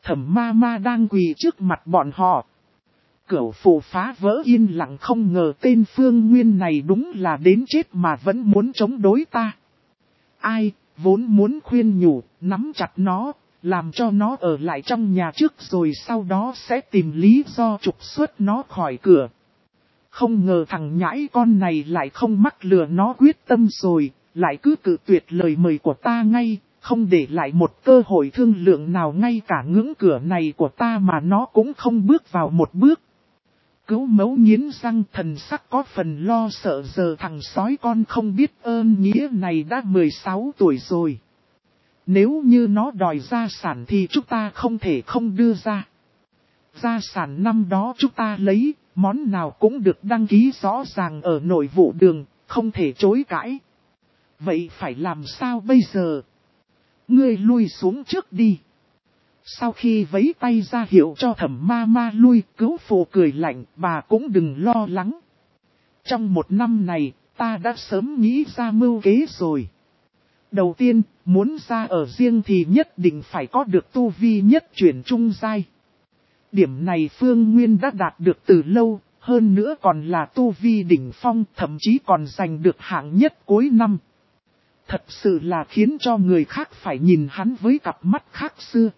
Thẩm ma ma đang quỳ trước mặt bọn họ. Cửu phụ phá vỡ yên lặng, không ngờ tên Phương Nguyên này đúng là đến chết mà vẫn muốn chống đối ta. Ai, vốn muốn khuyên nhủ, nắm chặt nó, làm cho nó ở lại trong nhà trước rồi sau đó sẽ tìm lý do trục xuất nó khỏi cửa. Không ngờ thằng nhãi con này lại không mắc lừa nó quyết tâm rồi, lại cứ cự tuyệt lời mời của ta ngay, không để lại một cơ hội thương lượng nào, ngay cả ngưỡng cửa này của ta mà nó cũng không bước vào một bước. Cứu mấu nghiến răng, thần sắc có phần lo sợ, giờ thằng sói con không biết ơn nghĩa này đã mười sáu tuổi rồi. Nếu như nó đòi gia sản thì chúng ta không thể không đưa ra. Gia sản năm đó chúng ta lấy, món nào cũng được đăng ký rõ ràng ở nội vụ đường, không thể chối cãi. Vậy phải làm sao bây giờ? Ngươi lui xuống trước đi. Sau khi vẫy tay ra hiệu cho Thẩm ma ma lui, Cứu phụ cười lạnh, bà cũng đừng lo lắng. Trong một năm này, ta đã sớm nghĩ ra mưu kế rồi. Đầu tiên, muốn ra ở riêng thì nhất định phải có được tu vi nhất chuyển trung giai. Điểm này Phương Nguyên đã đạt được từ lâu, hơn nữa còn là tu vi đỉnh phong, thậm chí còn giành được hạng nhất cuối năm. Thật sự là khiến cho người khác phải nhìn hắn với cặp mắt khác xưa.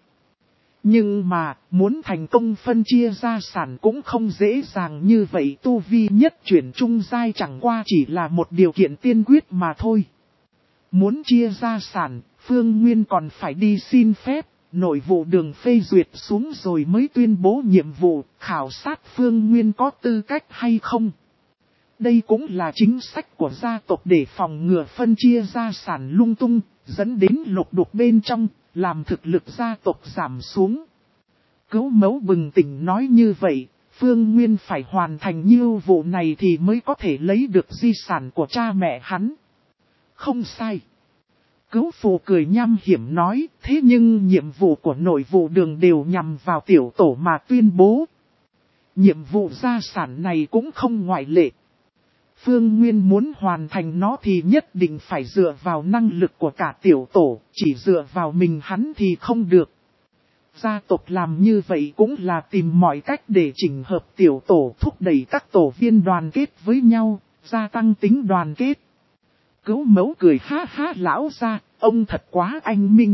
Nhưng mà, muốn thành công phân chia gia sản cũng không dễ dàng như vậy, tu vi nhất chuyển trung giai chẳng qua chỉ là một điều kiện tiên quyết mà thôi. Muốn chia gia sản, Phương Nguyên còn phải đi xin phép, nội vụ đường phê duyệt xuống rồi mới tuyên bố nhiệm vụ, khảo sát Phương Nguyên có tư cách hay không. Đây cũng là chính sách của gia tộc để phòng ngừa phân chia gia sản lung tung, dẫn đến lục đục bên trong, làm thực lực gia tộc giảm xuống. Cứu mấu bừng tỉnh nói như vậy, Phương Nguyên phải hoàn thành nhiệm vụ này thì mới có thể lấy được di sản của cha mẹ hắn. Không sai. Cứu phụ cười nham hiểm nói, thế nhưng nhiệm vụ của nội vụ đường đều nhằm vào tiểu tổ mà tuyên bố. Nhiệm vụ gia sản này cũng không ngoại lệ. Phương Nguyên muốn hoàn thành nó thì nhất định phải dựa vào năng lực của cả tiểu tổ, chỉ dựa vào mình hắn thì không được. Gia tộc làm như vậy cũng là tìm mọi cách để chỉnh hợp tiểu tổ, thúc đẩy các tổ viên đoàn kết với nhau, gia tăng tính đoàn kết. Cứu mấu cười ha ha, lão ra, ông thật quá anh minh.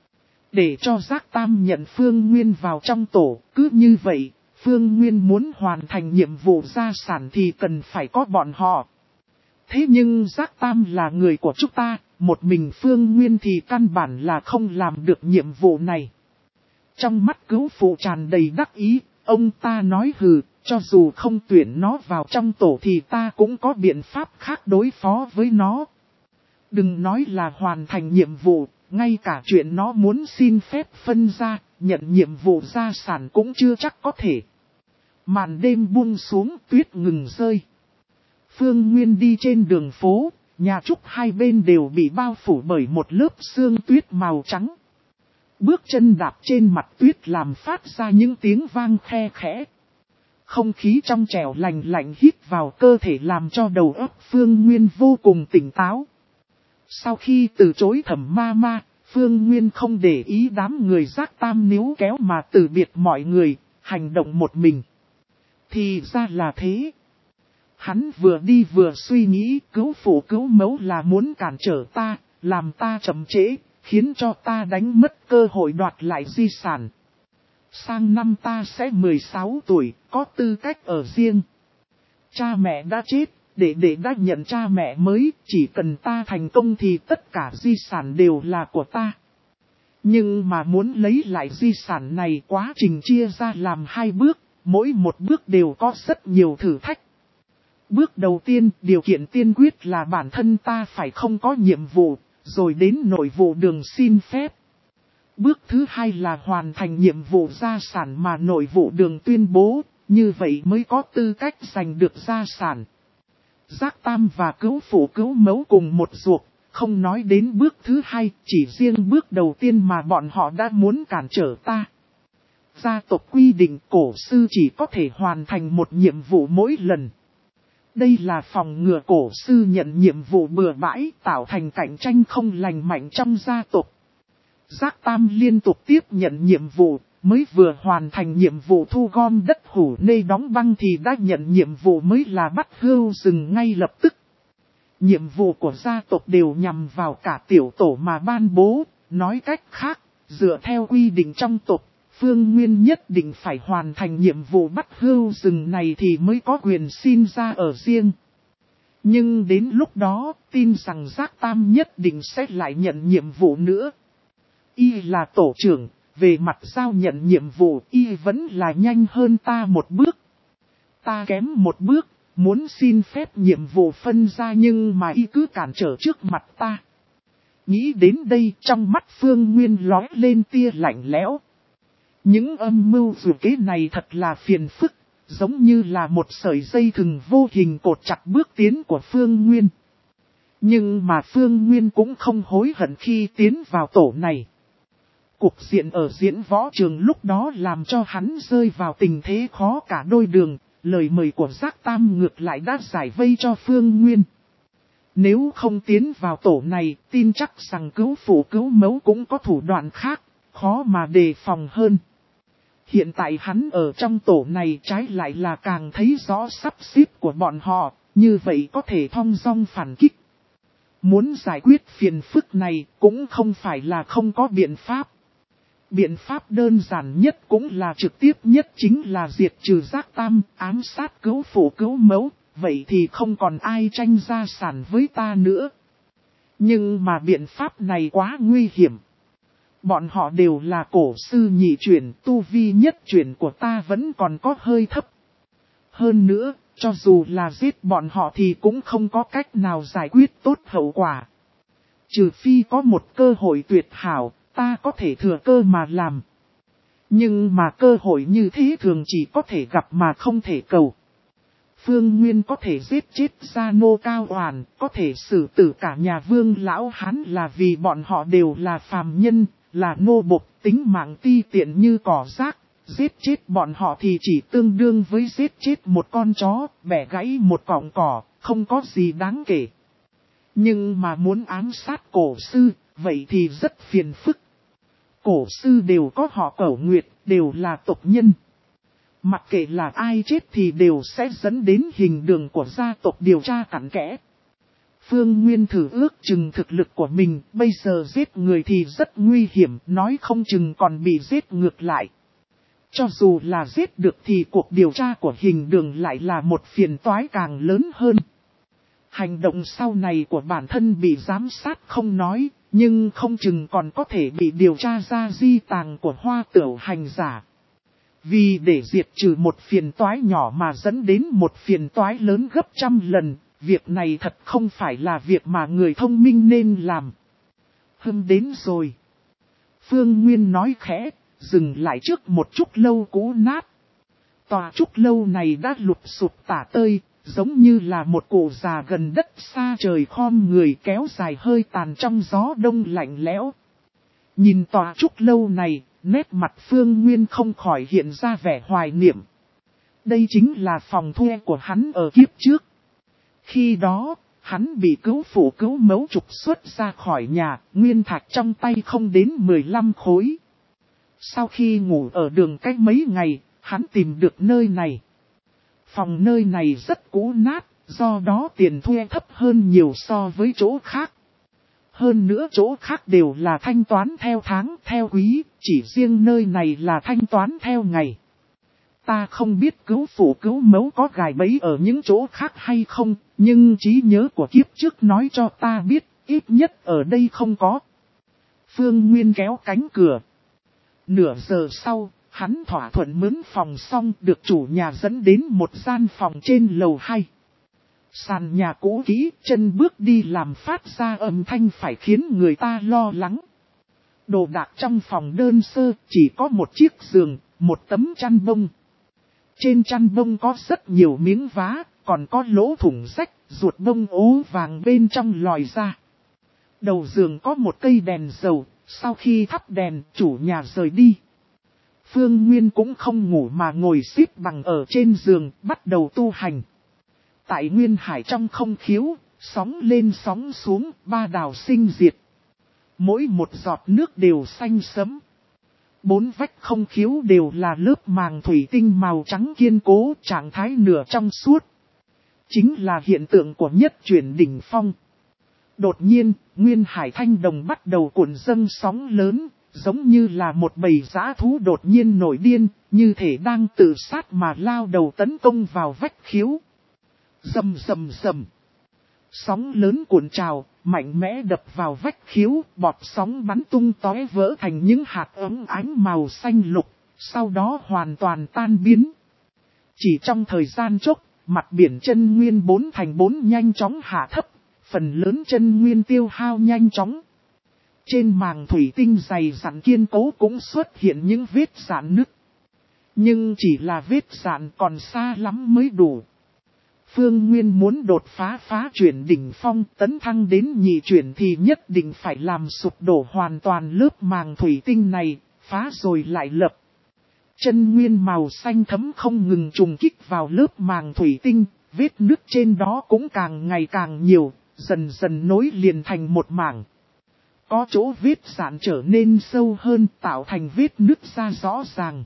Để cho Giác Tam nhận Phương Nguyên vào trong tổ, cứ như vậy, Phương Nguyên muốn hoàn thành nhiệm vụ gia sản thì cần phải có bọn họ. Thế nhưng Giác Tam là người của chúng ta, một mình Phương Nguyên thì căn bản là không làm được nhiệm vụ này. Trong mắt Cứu phụ tràn đầy đắc ý, ông ta nói hừ, cho dù không tuyển nó vào trong tổ thì ta cũng có biện pháp khác đối phó với nó. Đừng nói là hoàn thành nhiệm vụ, ngay cả chuyện nó muốn xin phép phân ra, nhận nhiệm vụ gia sản cũng chưa chắc có thể. Màn đêm buông xuống, tuyết ngừng rơi. Phương Nguyên đi trên đường phố, nhà trúc hai bên đều bị bao phủ bởi một lớp sương tuyết màu trắng. Bước chân đạp trên mặt tuyết làm phát ra những tiếng vang khe khẽ. Không khí trong trẻo lành lạnh hít vào cơ thể làm cho đầu óc Phương Nguyên vô cùng tỉnh táo. Sau khi từ chối Thẩm ma ma, Phương Nguyên không để ý đám người Giác Tam níu kéo mà từ biệt mọi người, hành động một mình. Thì ra là thế. Hắn vừa đi vừa suy nghĩ, Cứu phụ Cứu mấu là muốn cản trở ta, làm ta chậm trễ, khiến cho ta đánh mất cơ hội đoạt lại di sản. Sang năm ta sẽ mười sáu tuổi, có tư cách ở riêng. Cha mẹ đã chết, đệ đệ đã nhận cha mẹ mới, chỉ cần ta thành công thì tất cả di sản đều là của ta. Nhưng mà muốn lấy lại di sản này, quá trình chia ra làm hai bước, mỗi một bước đều có rất nhiều thử thách. Bước đầu tiên, điều kiện tiên quyết là bản thân ta phải không có nhiệm vụ, rồi đến nội vụ đường xin phép. Bước thứ hai là hoàn thành nhiệm vụ gia sản mà nội vụ đường tuyên bố, như vậy mới có tư cách giành được gia sản. Giác Tam và Cứu phụ Cứu mấu cùng một ruột, không nói đến bước thứ hai, chỉ riêng bước đầu tiên mà bọn họ đã muốn cản trở ta. Gia tộc quy định cổ sư chỉ có thể hoàn thành một nhiệm vụ mỗi lần. Đây là phòng ngừa cổ sư nhận nhiệm vụ bừa bãi, tạo thành cạnh tranh không lành mạnh trong gia tộc. Giác Tam liên tục tiếp nhận nhiệm vụ, mới vừa hoàn thành nhiệm vụ thu gom đất hủ nê đóng băng thì đã nhận nhiệm vụ mới là bắt hươu rừng ngay lập tức. Nhiệm vụ của gia tộc đều nhằm vào cả tiểu tổ mà ban bố, nói cách khác, dựa theo quy định trong tộc, Phương Nguyên nhất định phải hoàn thành nhiệm vụ bắt hươu rừng này thì mới có quyền xin ra ở riêng. Nhưng đến lúc đó, tin rằng Giác Tam nhất định sẽ lại nhận nhiệm vụ nữa. Y là tổ trưởng, về mặt giao nhận nhiệm vụ Y vẫn là nhanh hơn ta một bước. Ta kém một bước, muốn xin phép nhiệm vụ phân ra nhưng mà Y cứ cản trở trước mặt ta. Nghĩ đến đây trong mắt Phương Nguyên lóe lên tia lạnh lẽo. Những âm mưu dù kế này thật là phiền phức, giống như là một sợi dây thừng vô hình cột chặt bước tiến của Phương Nguyên. Nhưng mà Phương Nguyên cũng không hối hận khi tiến vào tổ này. Cuộc diện ở diễn võ trường lúc đó làm cho hắn rơi vào tình thế khó cả đôi đường, lời mời của Giác Tam ngược lại đã giải vây cho Phương Nguyên. Nếu không tiến vào tổ này, tin chắc rằng cứu phụ cứu mẫu cũng có thủ đoạn khác, khó mà đề phòng hơn. Hiện tại hắn ở trong tổ này trái lại là càng thấy rõ sắp xếp của bọn họ, như vậy có thể thong dong phản kích. Muốn giải quyết phiền phức này cũng không phải là không có biện pháp. Biện pháp đơn giản nhất cũng là trực tiếp nhất chính là diệt trừ Giác Tam, ám sát cứu phụ cứu mẫu, vậy thì không còn ai tranh gia sản với ta nữa. Nhưng mà biện pháp này quá nguy hiểm. Bọn họ đều là cổ sư nhị chuyển, tu vi nhất chuyển của ta vẫn còn có hơi thấp. Hơn nữa, cho dù là giết bọn họ thì cũng không có cách nào giải quyết tốt hậu quả. Trừ phi có một cơ hội tuyệt hảo, ta có thể thừa cơ mà làm. Nhưng mà cơ hội như thế thường chỉ có thể gặp mà không thể cầu. Phương Nguyên có thể giết chết Gia Nô Cao Oản, có thể xử tử cả nhà Vương Lão Hán là vì bọn họ đều là phàm nhân, là nô bộc, tính mạng ti tiện như cỏ rác. Giết chết bọn họ thì chỉ tương đương với giết chết một con chó, bẻ gãy một cọng cỏ, không có gì đáng kể. Nhưng mà muốn ám sát cổ sư, vậy thì rất phiền phức. Cổ sư đều có họ Cẩu Nguyệt, đều là tộc nhân. Mặc kệ là ai chết thì đều sẽ dẫn đến hình đường của gia tộc điều tra cặn kẽ. Phương Nguyên thử ước chừng thực lực của mình, bây giờ giết người thì rất nguy hiểm, nói không chừng còn bị giết ngược lại. Cho dù là giết được thì cuộc điều tra của hình đường lại là một phiền toái càng lớn hơn. Hành động sau này của bản thân bị giám sát không nói, nhưng không chừng còn có thể bị điều tra ra di tàng của Hoa Tửu hành giả. Vì để diệt trừ một phiền toái nhỏ mà dẫn đến một phiền toái lớn gấp trăm lần, việc này thật không phải là việc mà người thông minh nên làm. Hưng đến rồi. Phương Nguyên nói khẽ, dừng lại trước một trúc lâu cũ nát. Tòa trúc lâu này đã lụp sụp tả tơi, giống như là một cụ già gần đất xa trời khom người kéo dài hơi tàn trong gió đông lạnh lẽo. Nhìn tòa trúc lâu này, nét mặt Phương Nguyên không khỏi hiện ra vẻ hoài niệm. Đây chính là phòng thuê của hắn ở kiếp trước. Khi đó, hắn bị cứu phụ cứu mẫu trục xuất ra khỏi nhà, nguyên thạch trong tay không đến mười lăm khối. Sau khi ngủ ở đường cách mấy ngày, hắn tìm được nơi này. Phòng nơi này rất cũ nát, do đó tiền thuê thấp hơn nhiều so với chỗ khác. Hơn nữa chỗ khác đều là thanh toán theo tháng, theo quý, chỉ riêng nơi này là thanh toán theo ngày. Ta không biết cứu phụ cứu mẫu có gài bẫy ở những chỗ khác hay không, nhưng trí nhớ của kiếp trước nói cho ta biết, ít nhất ở đây không có. Phương Nguyên kéo cánh cửa. Nửa giờ sau, hắn thỏa thuận mướn phòng xong được chủ nhà dẫn đến một gian phòng trên lầu hai. Sàn nhà cũ kỹ, chân bước đi làm phát ra âm thanh phải khiến người ta lo lắng. Đồ đạc trong phòng đơn sơ, chỉ có một chiếc giường, một tấm chăn bông. Trên chăn bông có rất nhiều miếng vá, còn có lỗ thủng rách, ruột bông ố vàng bên trong lòi ra. Đầu giường có một cây đèn dầu, sau khi thắp đèn, chủ nhà rời đi. Phương Nguyên cũng không ngủ mà ngồi xếp bằng ở trên giường, bắt đầu tu hành. Tại Nguyên Hải trong không khiếu, sóng lên sóng xuống, ba đào sinh diệt. Mỗi một giọt nước đều xanh sẫm. bốn vách không khiếu đều là lớp màng thủy tinh màu trắng kiên cố, trạng thái nửa trong suốt. Chính là hiện tượng của nhất chuyển đỉnh phong. Đột nhiên, Nguyên Hải Thanh Đồng bắt đầu cuộn dâng sóng lớn, giống như là một bầy dã thú đột nhiên nổi điên, như thể đang tự sát mà lao đầu tấn công vào vách khiếu. Rầm rầm rầm. Sóng lớn cuộn trào, mạnh mẽ đập vào vách khiếu, bọt sóng bắn tung tóe vỡ thành những hạt ấm ánh màu xanh lục, sau đó hoàn toàn tan biến. Chỉ trong thời gian chốc, mặt biển chân nguyên bốn thành bốn nhanh chóng hạ thấp, phần lớn chân nguyên tiêu hao nhanh chóng. Trên màng thủy tinh dày dặn kiên cố cũng xuất hiện những vết rạn nứt. Nhưng chỉ là vết rạn, còn xa lắm mới đủ. Phương Nguyên muốn đột phá phá chuyển đỉnh phong, tấn thăng đến nhị chuyển thì nhất định phải làm sụp đổ hoàn toàn lớp màng thủy tinh này, phá rồi lại lập. Chân nguyên màu xanh thấm không ngừng trùng kích vào lớp màng thủy tinh, vết nứt trên đó cũng càng ngày càng nhiều, dần dần nối liền thành một mảng. Có chỗ vết rạn trở nên sâu hơn, tạo thành vết nứt ra rõ ràng.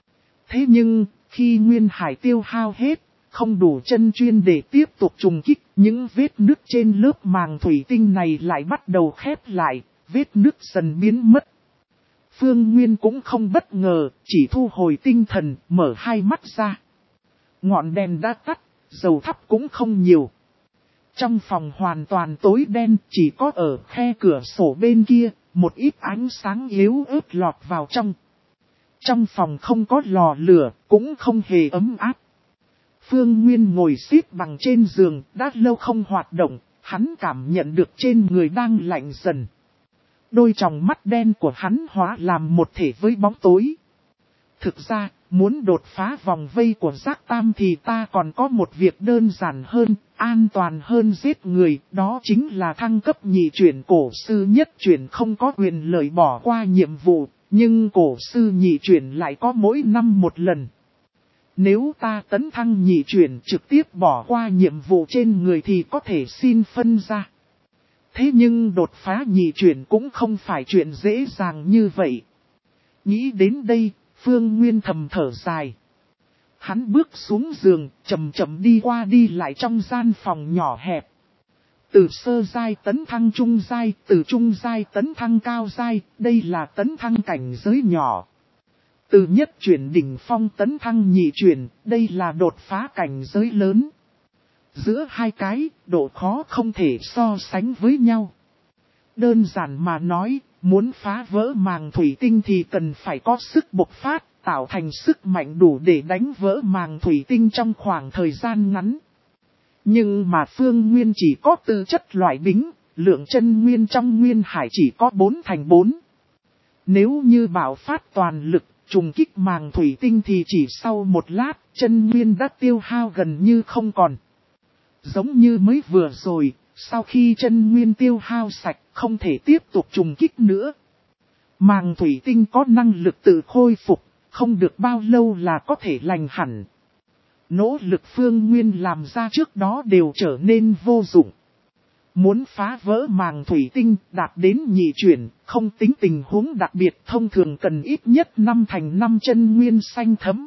Thế nhưng, khi Nguyên Hải tiêu hao hết, không đủ chân chuyên để tiếp tục trùng kích, những vết nứt trên lớp màng thủy tinh này lại bắt đầu khép lại, vết nứt dần biến mất. Phương Nguyên cũng không bất ngờ, chỉ thu hồi tinh thần, mở hai mắt ra. Ngọn đèn đã tắt, dầu thắp cũng không nhiều. Trong phòng hoàn toàn tối đen, chỉ có ở khe cửa sổ bên kia, một ít ánh sáng yếu ớt lọt vào trong. Trong phòng không có lò lửa, cũng không hề ấm áp. Phương Nguyên ngồi xếp bằng trên giường, đã lâu không hoạt động, hắn cảm nhận được trên người đang lạnh dần. Đôi tròng mắt đen của hắn hóa làm một thể với bóng tối. Thực ra, muốn đột phá vòng vây của Giác Tam thì ta còn có một việc đơn giản hơn, an toàn hơn giết người, đó chính là thăng cấp nhị chuyển. Cổ sư nhất chuyển không có quyền lợi bỏ qua nhiệm vụ, nhưng cổ sư nhị chuyển lại có mỗi năm một lần. Nếu ta tấn thăng nhị chuyển trực tiếp bỏ qua nhiệm vụ trên người thì có thể xin phân ra. Thế nhưng đột phá nhị chuyển cũng không phải chuyện dễ dàng như vậy. Nghĩ đến đây, Phương Nguyên thầm thở dài. Hắn bước xuống giường, chậm chậm đi qua đi lại trong gian phòng nhỏ hẹp. Từ sơ giai tấn thăng trung giai, từ trung giai tấn thăng cao giai, đây là tấn thăng cảnh giới nhỏ. Từ nhất chuyển đỉnh phong tấn thăng nhị chuyển, đây là đột phá cảnh giới lớn. Giữa hai cái, độ khó không thể so sánh với nhau. Đơn giản mà nói, muốn phá vỡ màng thủy tinh thì cần phải có sức bộc phát, tạo thành sức mạnh đủ để đánh vỡ màng thủy tinh trong khoảng thời gian ngắn. Nhưng mà Phương Nguyên chỉ có tư chất loại bính, lượng chân nguyên trong Nguyên Hải chỉ có bốn thành bốn. Nếu như bạo phát toàn lực, trùng kích màng thủy tinh thì chỉ sau một lát, chân nguyên đã tiêu hao gần như không còn. Giống như mới vừa rồi, sau khi chân nguyên tiêu hao sạch, không thể tiếp tục trùng kích nữa. Màng thủy tinh có năng lực tự khôi phục, không được bao lâu là có thể lành hẳn. Nỗ lực Phương Nguyên làm ra trước đó đều trở nên vô dụng. Muốn phá vỡ màng thủy tinh, đạt đến nhị chuyển, không tính tình huống đặc biệt thông thường cần ít nhất năm thành năm chân nguyên xanh thấm.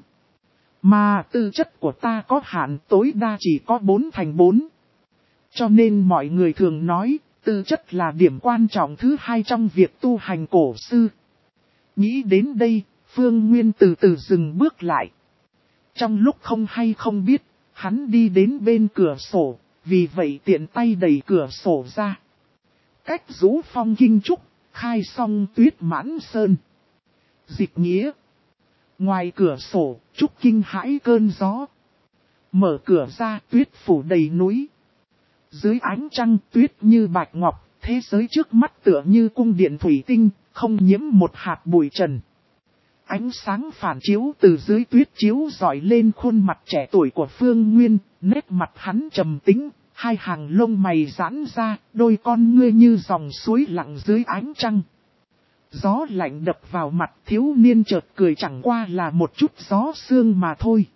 Mà tư chất của ta có hạn, tối đa chỉ có bốn thành bốn. Cho nên mọi người thường nói, tư chất là điểm quan trọng thứ hai trong việc tu hành cổ sư. Nghĩ đến đây, Phương Nguyên từ từ dừng bước lại. Trong lúc không hay không biết, hắn đi đến bên cửa sổ, vì vậy tiện tay đẩy cửa sổ ra. Cách Rũ Phong kinh trúc, khai xong tuyết mãn sơn. Dịch nghĩa. Ngoài cửa sổ, trúc kinh hãi cơn gió. Mở cửa ra, tuyết phủ đầy núi. Dưới ánh trăng tuyết như bạch ngọc, thế giới trước mắt tựa như cung điện thủy tinh, không nhiễm một hạt bụi trần. Ánh sáng phản chiếu từ dưới tuyết chiếu rọi lên khuôn mặt trẻ tuổi của Phương Nguyên, nét mặt hắn trầm tĩnh, hai hàng lông mày giãn ra, đôi con ngươi như dòng suối lặng dưới ánh trăng. Gió lạnh đập vào mặt, thiếu niên chợt cười, chẳng qua là một chút gió sương mà thôi.